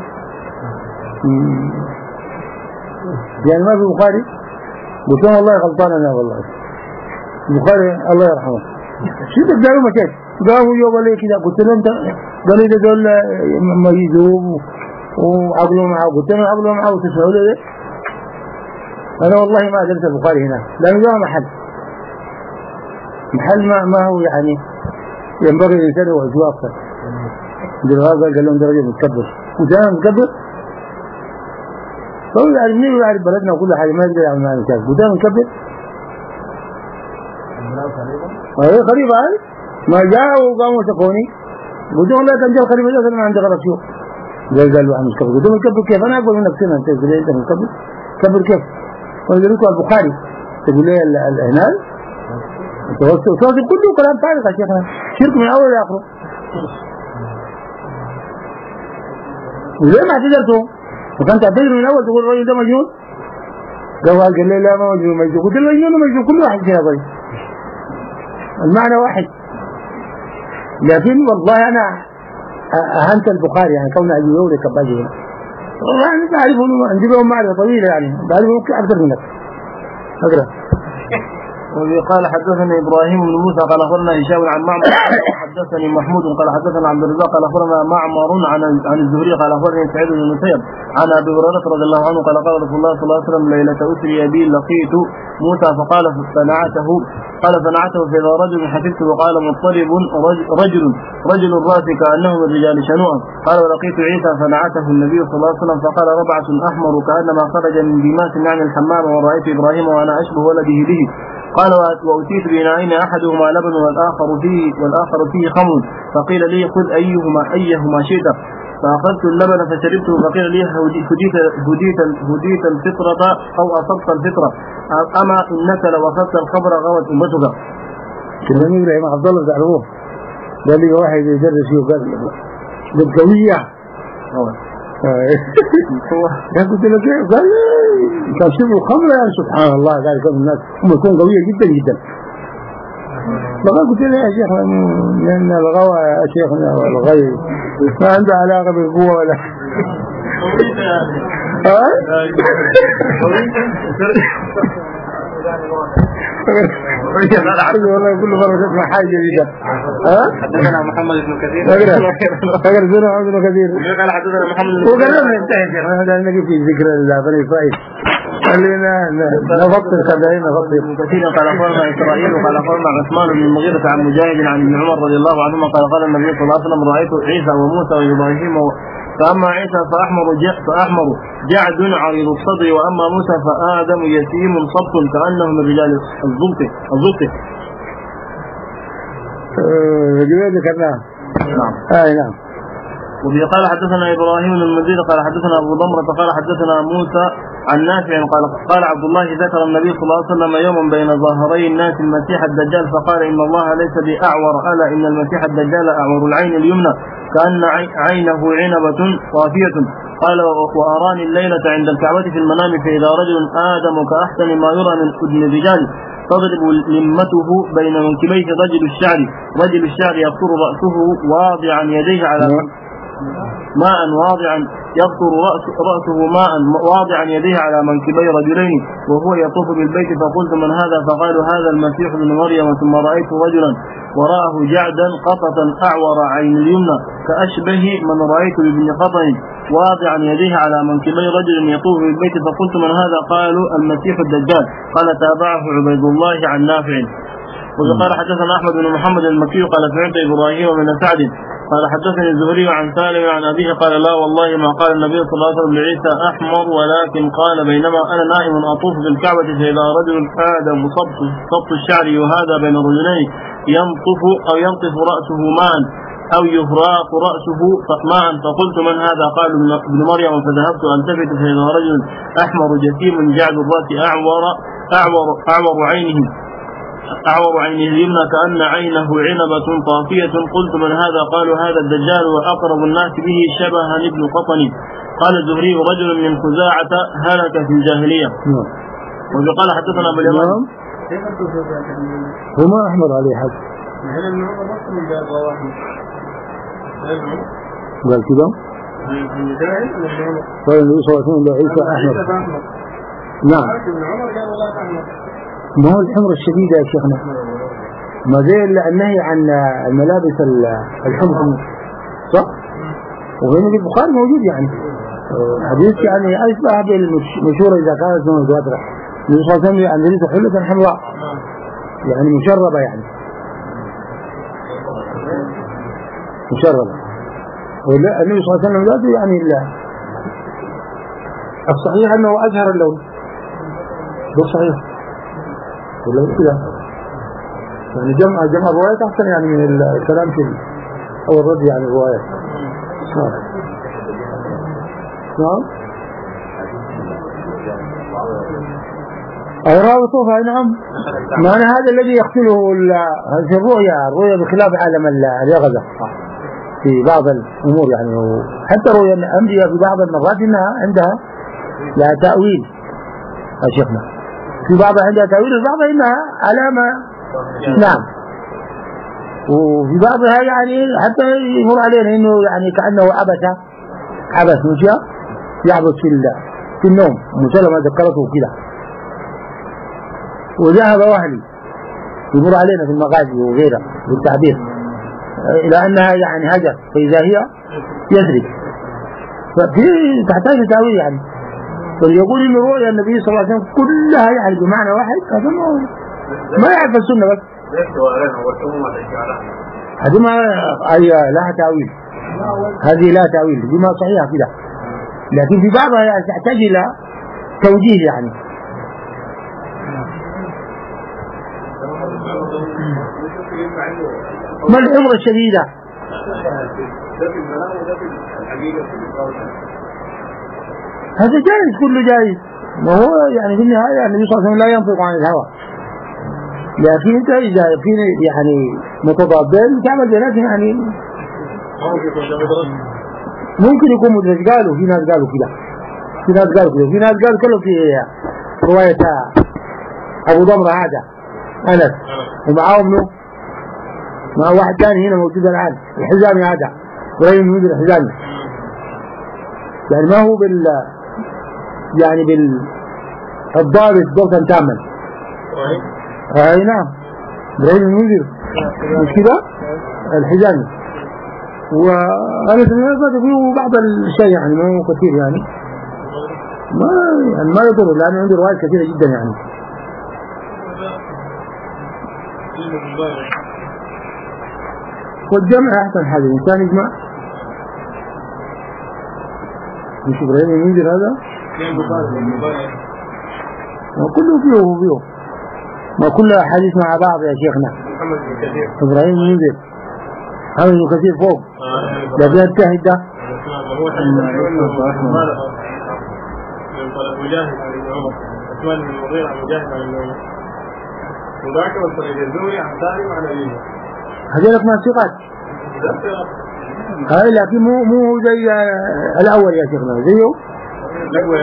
B: يعني ما في بخاري؟ قلت لهم والله غلطان أنا والله. البخاري الله يرحمه شو تقدروا ما كيف قالوا يوم لي كده قلت لهم قالوا لي دول ميزوب وعقلوا معه قلت لهم عقلوا معه وتسمعوا له انا والله ما درت البخاري هنا لانه جاء محل محل ما, ما هو يعني ينبغي الانسان هو يجوا اكثر. قال قال لهم درجه متكبر قلت انا متكبر فهو يعني مين يعرف بلدنا وكل حاجه ما يقدر يعمل معنا كذا قلت انا متكبر ايه قريب هاي ما جاءوا وقاموا سقوني قلت لهم لا تنجل قريب الاصل ما عندي غلط شو قال قالوا انا متكبر قلت لهم متكبر كيف انا اقول من نفسنا انت تقول لي انت متكبر كبر كيف قلت لكم البخاري تقول لي الهلال التوسل كله كلام فارغ يا شيخنا شرك من اول لاخره وليه ما اعتذرتوا وكنت تعتذر من اول تقول الراجل ده مجنون قال قال لي لا ما مجنون مجنون قلت له مجنون ومجنون كل واحد كده طيب المعنى واحد. لكن والله انا اهنت البخاري يعني كون اجي يوري كباجي هنا والله انت عارف انه عندي لهم معرفه طويله يعني بعرف ممكن اكثر منك اقرا.
A: وقال حدثنا ابراهيم بن موسى قال اخبرنا هشام عن معمر حدثني محمود قال حدثنا عبد الرزاق قال اخبرنا معمر عن عن الزهري قال اخبرني سعيد بن المسيب عن ابي هريره رضي الله عنه قال قال رسول الله صلى الله عليه وسلم ليله اسري بي لقيت موسى فقال صنعته قال صنعته فاذا رجل حسبته وقال مضطرب رجل رجل الراس كانه من رجال شنوءه قال ولقيت عيسى صنعته النبي صلى الله عليه وسلم فقال ربعه احمر كانما خرج من دماس عن الحمام ورايت ابراهيم وانا اشبه ولده به قال وأتيت بنائين أحدهما لبن والآخر فيه والآخر فيه خمر فقيل لي خذ أيهما أيهما شئت فأخذت اللبن فشربته فقيل لي هديت هديت هديت الفطرة أو أصبت الفطرة أما إنك لو أخذت الخبر غوت أمتك.
B: كمان إبراهيم عبد الله تعرفوه قال لي واحد يدرس وقال بالقوية يا قلت له كيف قال كان شربوا خمر يعني سبحان الله قال كم الناس هم يكون قوية جدا جدا فقال قلت له يا شيخ لأن الغوى يا شيخنا والغي ما عنده علاقة بالقوة ولا والله كل مرة تسمع حاجة جديدة. ها؟
A: حدثنا محمد بن كثير.
B: أقرأ أقرأ سنة محمد بن كثير.
A: قال حدثنا محمد بن
B: كثير. وقال انتهى يا شيخ هذا نجي في ذكر بني إسرائيل. قال لنا نفطر سبعين نفطر.
A: ابن كثير قال أخبرنا إسرائيل وقال أخبرنا عثمان بن المغيرة عن مجاهد عن ابن عمر رضي الله عنهما قال قال النبي صلى الله عليه وسلم رأيت عيسى وموسى وإبراهيم فأما عيسى فأحمر فأحمر جعد عريض الصدر وأما موسى فآدم يتيم صبت كأنه من رجال الزلط الزلط.
B: جميل ذكرناه.
A: نعم.
B: آه نعم.
A: وبه قال حدثنا إبراهيم بن المنذر قال حدثنا أبو ضمرة قال حدثنا موسى عن نافع قال قال عبد الله ذكر النبي صلى الله عليه وسلم يوما بين ظاهري الناس المسيح الدجال فقال إن الله ليس بأعور ألا إن المسيح الدجال أعور العين اليمنى كأن عينه عنبة صافية قال وأراني الليلة عند الكعبة في المنام فإذا رجل آدم كأحسن ما يرى من أذن الرجال تضرب لمته بين منكبيه رجل الشعر رجل الشعر يقطر رأسه واضعا يديه على ماء واضعا يقطر رأس رأسه ماء واضعا يديه على منكبي رجلين وهو يطوف بالبيت فقلت من هذا فقالوا هذا المسيح ابن مريم ثم رأيت رجلا وراءه جعدا قطة أعور عين اليمنى كأشبه من رأيت بابن قطن واضعا يديه على منكبي رجل يطوف بالبيت فقلت من هذا قالوا المسيح الدجال قال تابعه عبيد الله عن نافع. وقال حدثنا أحمد بن محمد المكي قال سمعت إبراهيم بن سعد قال حدثني الزهري عن سالم عن أبيه قال لا والله ما قال النبي صلى الله عليه وسلم لعيسى أحمر ولكن قال بينما أنا نائم أطوف في الكعبة فإذا رجل آدم صبط الشعر وهذا بين الرجلين ينطف أو ينطف رأسه ماء أو يفراق رأسه ماء فقلت من هذا قال ابن مريم فذهبت ألتفت فإذا رجل أحمر جسيم جعد الرأس أعور أعور أعور عينه أعور عينه اليمنى كأن عينه عنبة طافية قلت من هذا قالوا هذا الدجال وأقرب الناس به شبها ابن قطن. قال الزهري رجل من خزاعة هلك في الجاهلية. وقال حدثنا أبو اليمان
B: وما أحمر عليه حد قال كده قال النبي صلى الله عليه وسلم عيسى أحمر. نعم ما هو الحمر الشديدة يا شيخنا ما زي النهي عن الملابس الحمر صح وغير في البخاري موجود يعني حديث يعني أشبه بالمشهورة إذا كانت متواترة النبي صلى الله عليه وسلم أن يريد حلة حمراء يعني مشربة يعني مشربة والنبي صلى الله عليه وسلم ذاته يعني الصحيح أنه أزهر اللون ده صحيح ولا كده يعني جمع جمع الروايات أحسن يعني من الكلام في أو الرد يعني الروايات. نعم نعم أوراق طوفة نعم معنى هذا الذي يقتله في الرؤيا الرؤيا بخلاف عالم اليقظة في بعض الأمور يعني حتى رؤيا الأنبياء في بعض المرات إنها عندها لا تأويل يا شيخنا في بعضها عندها تأويل وفي بعضها إنها علامة نعم وفي بعضها يعني حتى يمر علينا إنه يعني كأنه عبث عبث مشى يعبث في في النوم مسلمة ذكرته كده وذهب وهلي يمر علينا في المغازي وغيرها بالتعبير إلى أنها يعني هجر فإذا هي يسرق ففي تحتاج تأويل يعني فيقول إن رؤيا النبي صلى الله عليه وسلم كلها يعني بمعنى واحد هذا ما يعرف السنة بس هذه ما أي لها تأويل هذه لا تأويل دي ما صحيحة كده لكن في بعضها يعني تحتاج إلى توجيه يعني ما العمر الشديدة هذا جائز كله جائز ما هو يعني في النهاية النبي صلى الله عليه وسلم لا ينطق عن الهوى لكن انت اذا في يعني متضادين تعمل بينات يعني ممكن يكون مدرج قالوا في ناس قالوا كده في ناس قالوا كده في ناس قالوا كله في رواية ابو ضمرة هذا انس ومعاه ابنه مع واحد ثاني هنا موجود الان الحزامي هذا ابراهيم بن مدر الحزامي يعني ما هو بال يعني بالضابط ضبطا تاما اي نعم ابراهيم بن مدر مش كده الحزامي وانا سمعت فيه بعض الشيء يعني ما هو كثير يعني ما يعني ما يضر لانه عنده روايات كثيره جدا يعني والجمع احسن حاجه الانسان يجمع مش ابراهيم المنذر هذا ما كله فيه وفيه ما كل حديث مع بعض يا شيخنا ابراهيم المنذر محمد بن كثير فوق لكن التاهد ده
D: هو مجاهد عن ابن عمر عثمان بن المغيرة عن مجاهد عن ابن عمر وذاك والطريق الزهري عن سالم عن أبيه
B: هذولك ما ثقات هاي لكن مو مو زي الأول يا شيخنا زيه
D: الأول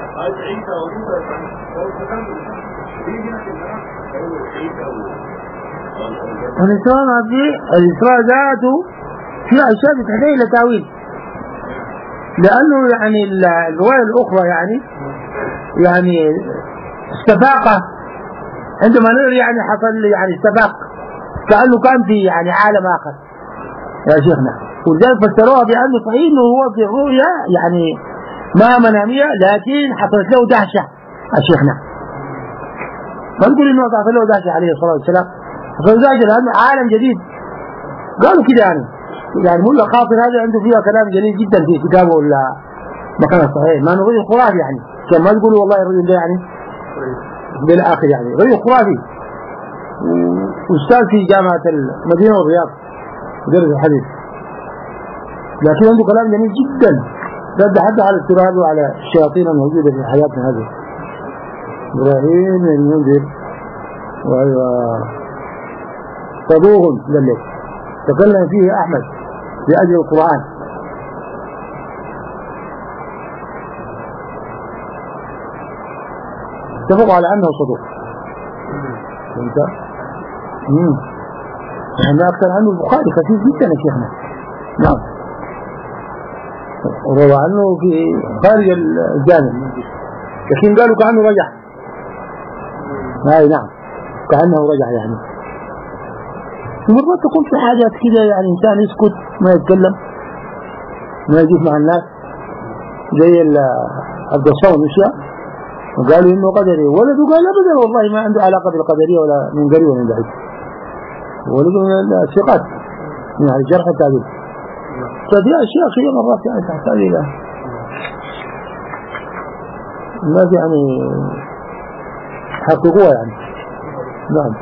B: الإسراء هذه الإسراء ذاته في أشياء تحتاج إلى تأويل لأنه يعني الرواية الأخرى يعني يعني استفاقة عندما نرى يعني حصل يعني استفاق كأنه كان في يعني عالم آخر يا شيخنا ولذلك فسروها بأنه صحيح إنه هو في الرؤيا يعني ما منامية لكن حصلت له دهشة يا شيخنا ما نقول إنه حصل له دهشة عليه الصلاة والسلام حصل دهشة لأنه عالم جديد قالوا كده يعني يعني ملا خاطر هذا عنده فيها كلام جليل جدا في كتابه ولا مكان صحيح ما نقول خرافي يعني كان ما تقولوا والله الرجل ده يعني بالآخر يعني رجل خرافي واستاذ في جامعة المدينة والرياض درس الحديث لكن عنده كلام جميل جدا رد حتى على التراب وعلى الشياطين الموجودة في حياتنا هذه إبراهيم المنذر وأيوة صدوق للك تكلم فيه أحمد لأجل القرآن اتفقوا على أنه صدوق فهمت؟ امم احنا أكثر عنه البخاري خفيف جدا يا شيخنا نعم وروى عنه في خارج الجانب لكن قالوا كأنه رجع هاي نعم كأنه رجع يعني مرات تكون في حاجات كده يعني إنسان يسكت ما يتكلم ما يجيب مع الناس زي عبد الصمد وشياء وقالوا إنه قدري ولده قال أبدا والله ما عنده علاقة بالقدرية ولا من قريب ولا من بعيد ولده من الثقات يعني الجرح التعديل فدي أشياء كده مرات يعني تحتاج إلى الناس يعني حققوها يعني نعم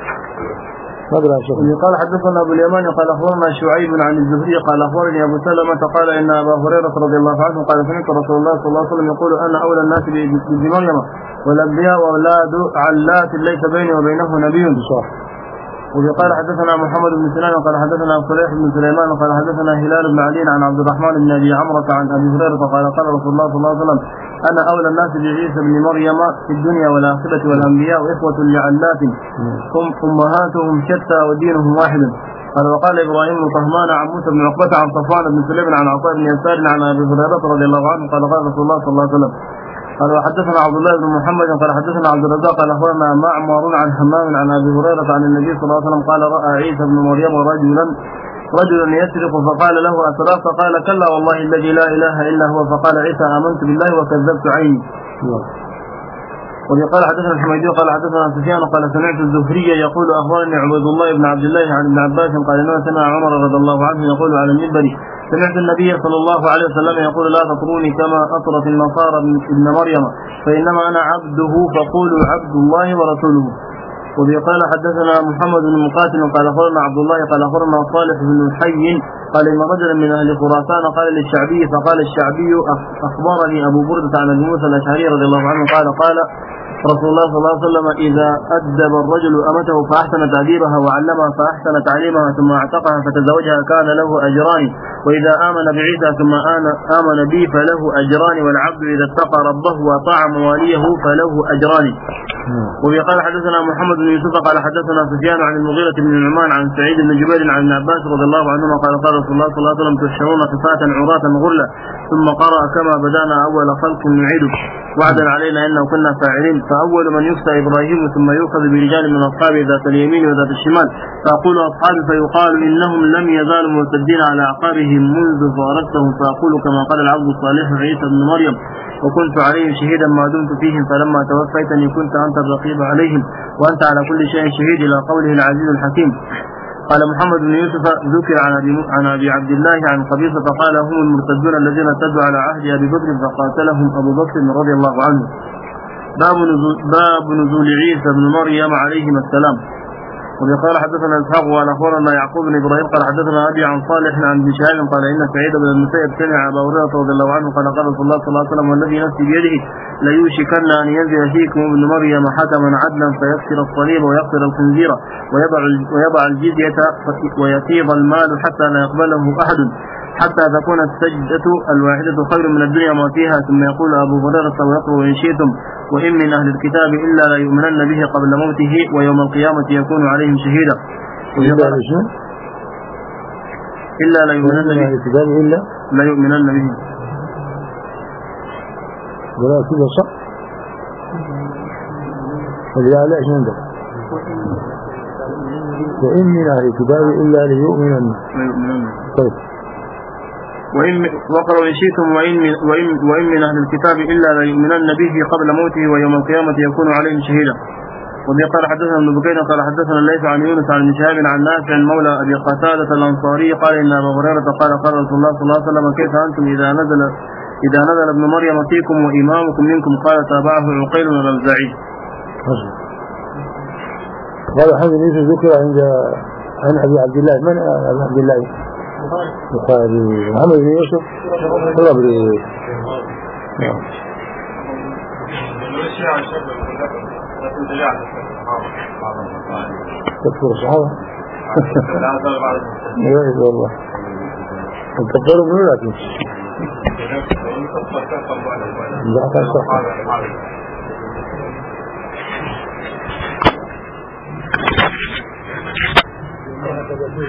A: قال حدثنا ابو اليمان قال اخبرنا شعيب عن الزهري قال اخبرني ابو سلمة قال ان ابا هريرة رضي الله عنه قال سمعت رسول الله صلى الله عليه وسلم يقول انا اولى الناس بابن مريم والانبياء واولاد علات ليس بيني وبينه نبي صح. وقال حدثنا محمد بن سنان قال حدثنا صليح بن سليمان قال حدثنا هلال بن علي عن عبد الرحمن بن ابي عمرة عن ابي هريرة قال قال رسول الله صلى الله عليه وسلم انا اولى الناس بعيسى بن مريم في الدنيا والاخرة والانبياء اخوة لعلات هم امهاتهم شتى ودينهم واحد. قال وقال ابراهيم بن طهمان عن موسى بن عقبة عن صفوان بن سليم عن عطاء بن يسار عن ابي هريرة رضي الله عنه قال قال رسول الله صلى الله عليه وسلم قال وحدثنا عبد الله بن محمد قال حدثنا عبد الرزاق قال اخبرنا معمر عن حمام عن ابي هريرة عن النبي صلى الله عليه وسلم قال راى عيسى بن مريم رجلا رجلا يسرق فقال له اسرقت قال كلا والله الذي لا اله الا هو فقال عيسى امنت بالله وكذبت عيني. وقال حدثنا الحميدي قال حدثنا سفيان قال سمعت الزهري يقول اخبرني عبد الله بن عبد الله عن ابن عباس قال انه سمع عمر رضي الله عنه يقول على المنبر سمعت النبي صلى الله عليه وسلم يقول لا تطروني كما اطرت النصارى ابن مريم فانما انا عبده فقولوا عبد الله ورسوله. وقال حدثنا محمد بن مقاتل قال اخبرنا عبد الله قال اخبرنا صالح بن حي قال ان رجلا من اهل خراسان قال للشعبي فقال الشعبي اخبرني ابو بردة عن ابي موسى الاشعري رضي الله عنه قال قال رسول الله صلى الله عليه وسلم اذا ادب الرجل امته فاحسن تاديبها وعلمها فاحسن تعليمها ثم اعتقها فتزوجها كان له اجران واذا امن بعيسى ثم امن بي فله اجران والعبد اذا اتقى ربه واطاع مواليه فله اجران. وقال حدثنا محمد بن يوسف قال حدثنا سفيان عن المغيرة بن النعمان عن سعيد بن جبير عن ابن عباس رضي الله عنهما قال قال رسول الله صلى الله عليه وسلم تحشرون حفاة عراة غرلا ثم قرأ كما بدانا اول خلق نعيده وعدا علينا انه كنا فاعلين فاول من يفتى ابراهيم ثم يؤخذ برجال من اصحابه ذات اليمين وذات الشمال فاقول اصحابي فيقال انهم لم يزالوا مرتدين على اعقابهم منذ فارقتهم فاقول كما قال العبد الصالح عيسى بن مريم وكنت عليهم شهيدا ما دمت فيهم فلما توفيتني كنت أنت الرقيب عليهم وأنت على كل شيء شهيد إلى قوله العزيز الحكيم. قال محمد بن يوسف ذكر عن أبي, عن أبي عبد الله عن قبيصة فقال هم المرتدون الذين ارتدوا على عهد أبي بكر فقاتلهم أبو بكر رضي الله عنه. باب نزول, باب نزول عيسى بن مريم عليهما السلام. وقال حدثنا اسحاق وقال اخبرنا يعقوب بن ابراهيم قال حدثنا ابي عن صالح عن ابن شهاب قال ان سعيد بن المسيب سمع ابا هريره رضي الله عنه قال قال رسول الله صلى الله عليه وسلم والذي نفسي بيده ليوشكن ان ينزل فيكم ابن مريم حكما عدلا فيكسر الصليب ويقتل الخنزير ويضع ويضع الجزيه ويفيض المال حتى لا يقبله احد حتى تكون السجدة الواحدة خير من الدنيا ما فيها. ثم يقول أبو هريرة ويقرأ إن شئتم وإن من أهل الكتاب إلا لا يؤمنن به قبل موته ويوم القيامة يكون عليهم شهيدا. إلا لا يؤمنن به
B: إلا
A: لا يؤمنن به
B: ولا كذا صح فلا لا إيش عندك وإن من أهل الكتاب إلا ليؤمنن طيب
A: وإن وقرأوا إن شئتم وإن من, وإن, وإن من أهل الكتاب إلا لا يؤمنن به قبل موته ويوم القيامة يكون عليهم شهيدا. وبه قال حدثنا ابن بكير قال حدثنا الليث عن يونس عن ابن شهاب عن نافع مولى أبي قتادة الأنصاري قال إن أبا هريرة قال قال رسول الله صلى الله عليه وسلم كيف أنتم إذا نزل إذا نزل ابن مريم فيكم وإمامكم منكم قال تابعه عقيل والأوزاعي.
B: قال هذا ليس ذكر عند عن أبي عبد الله من أبي عبد الله البخاري محمد بن يوسف الربري. تذكر الصحابة لا إله الله تذكروا من لكن لا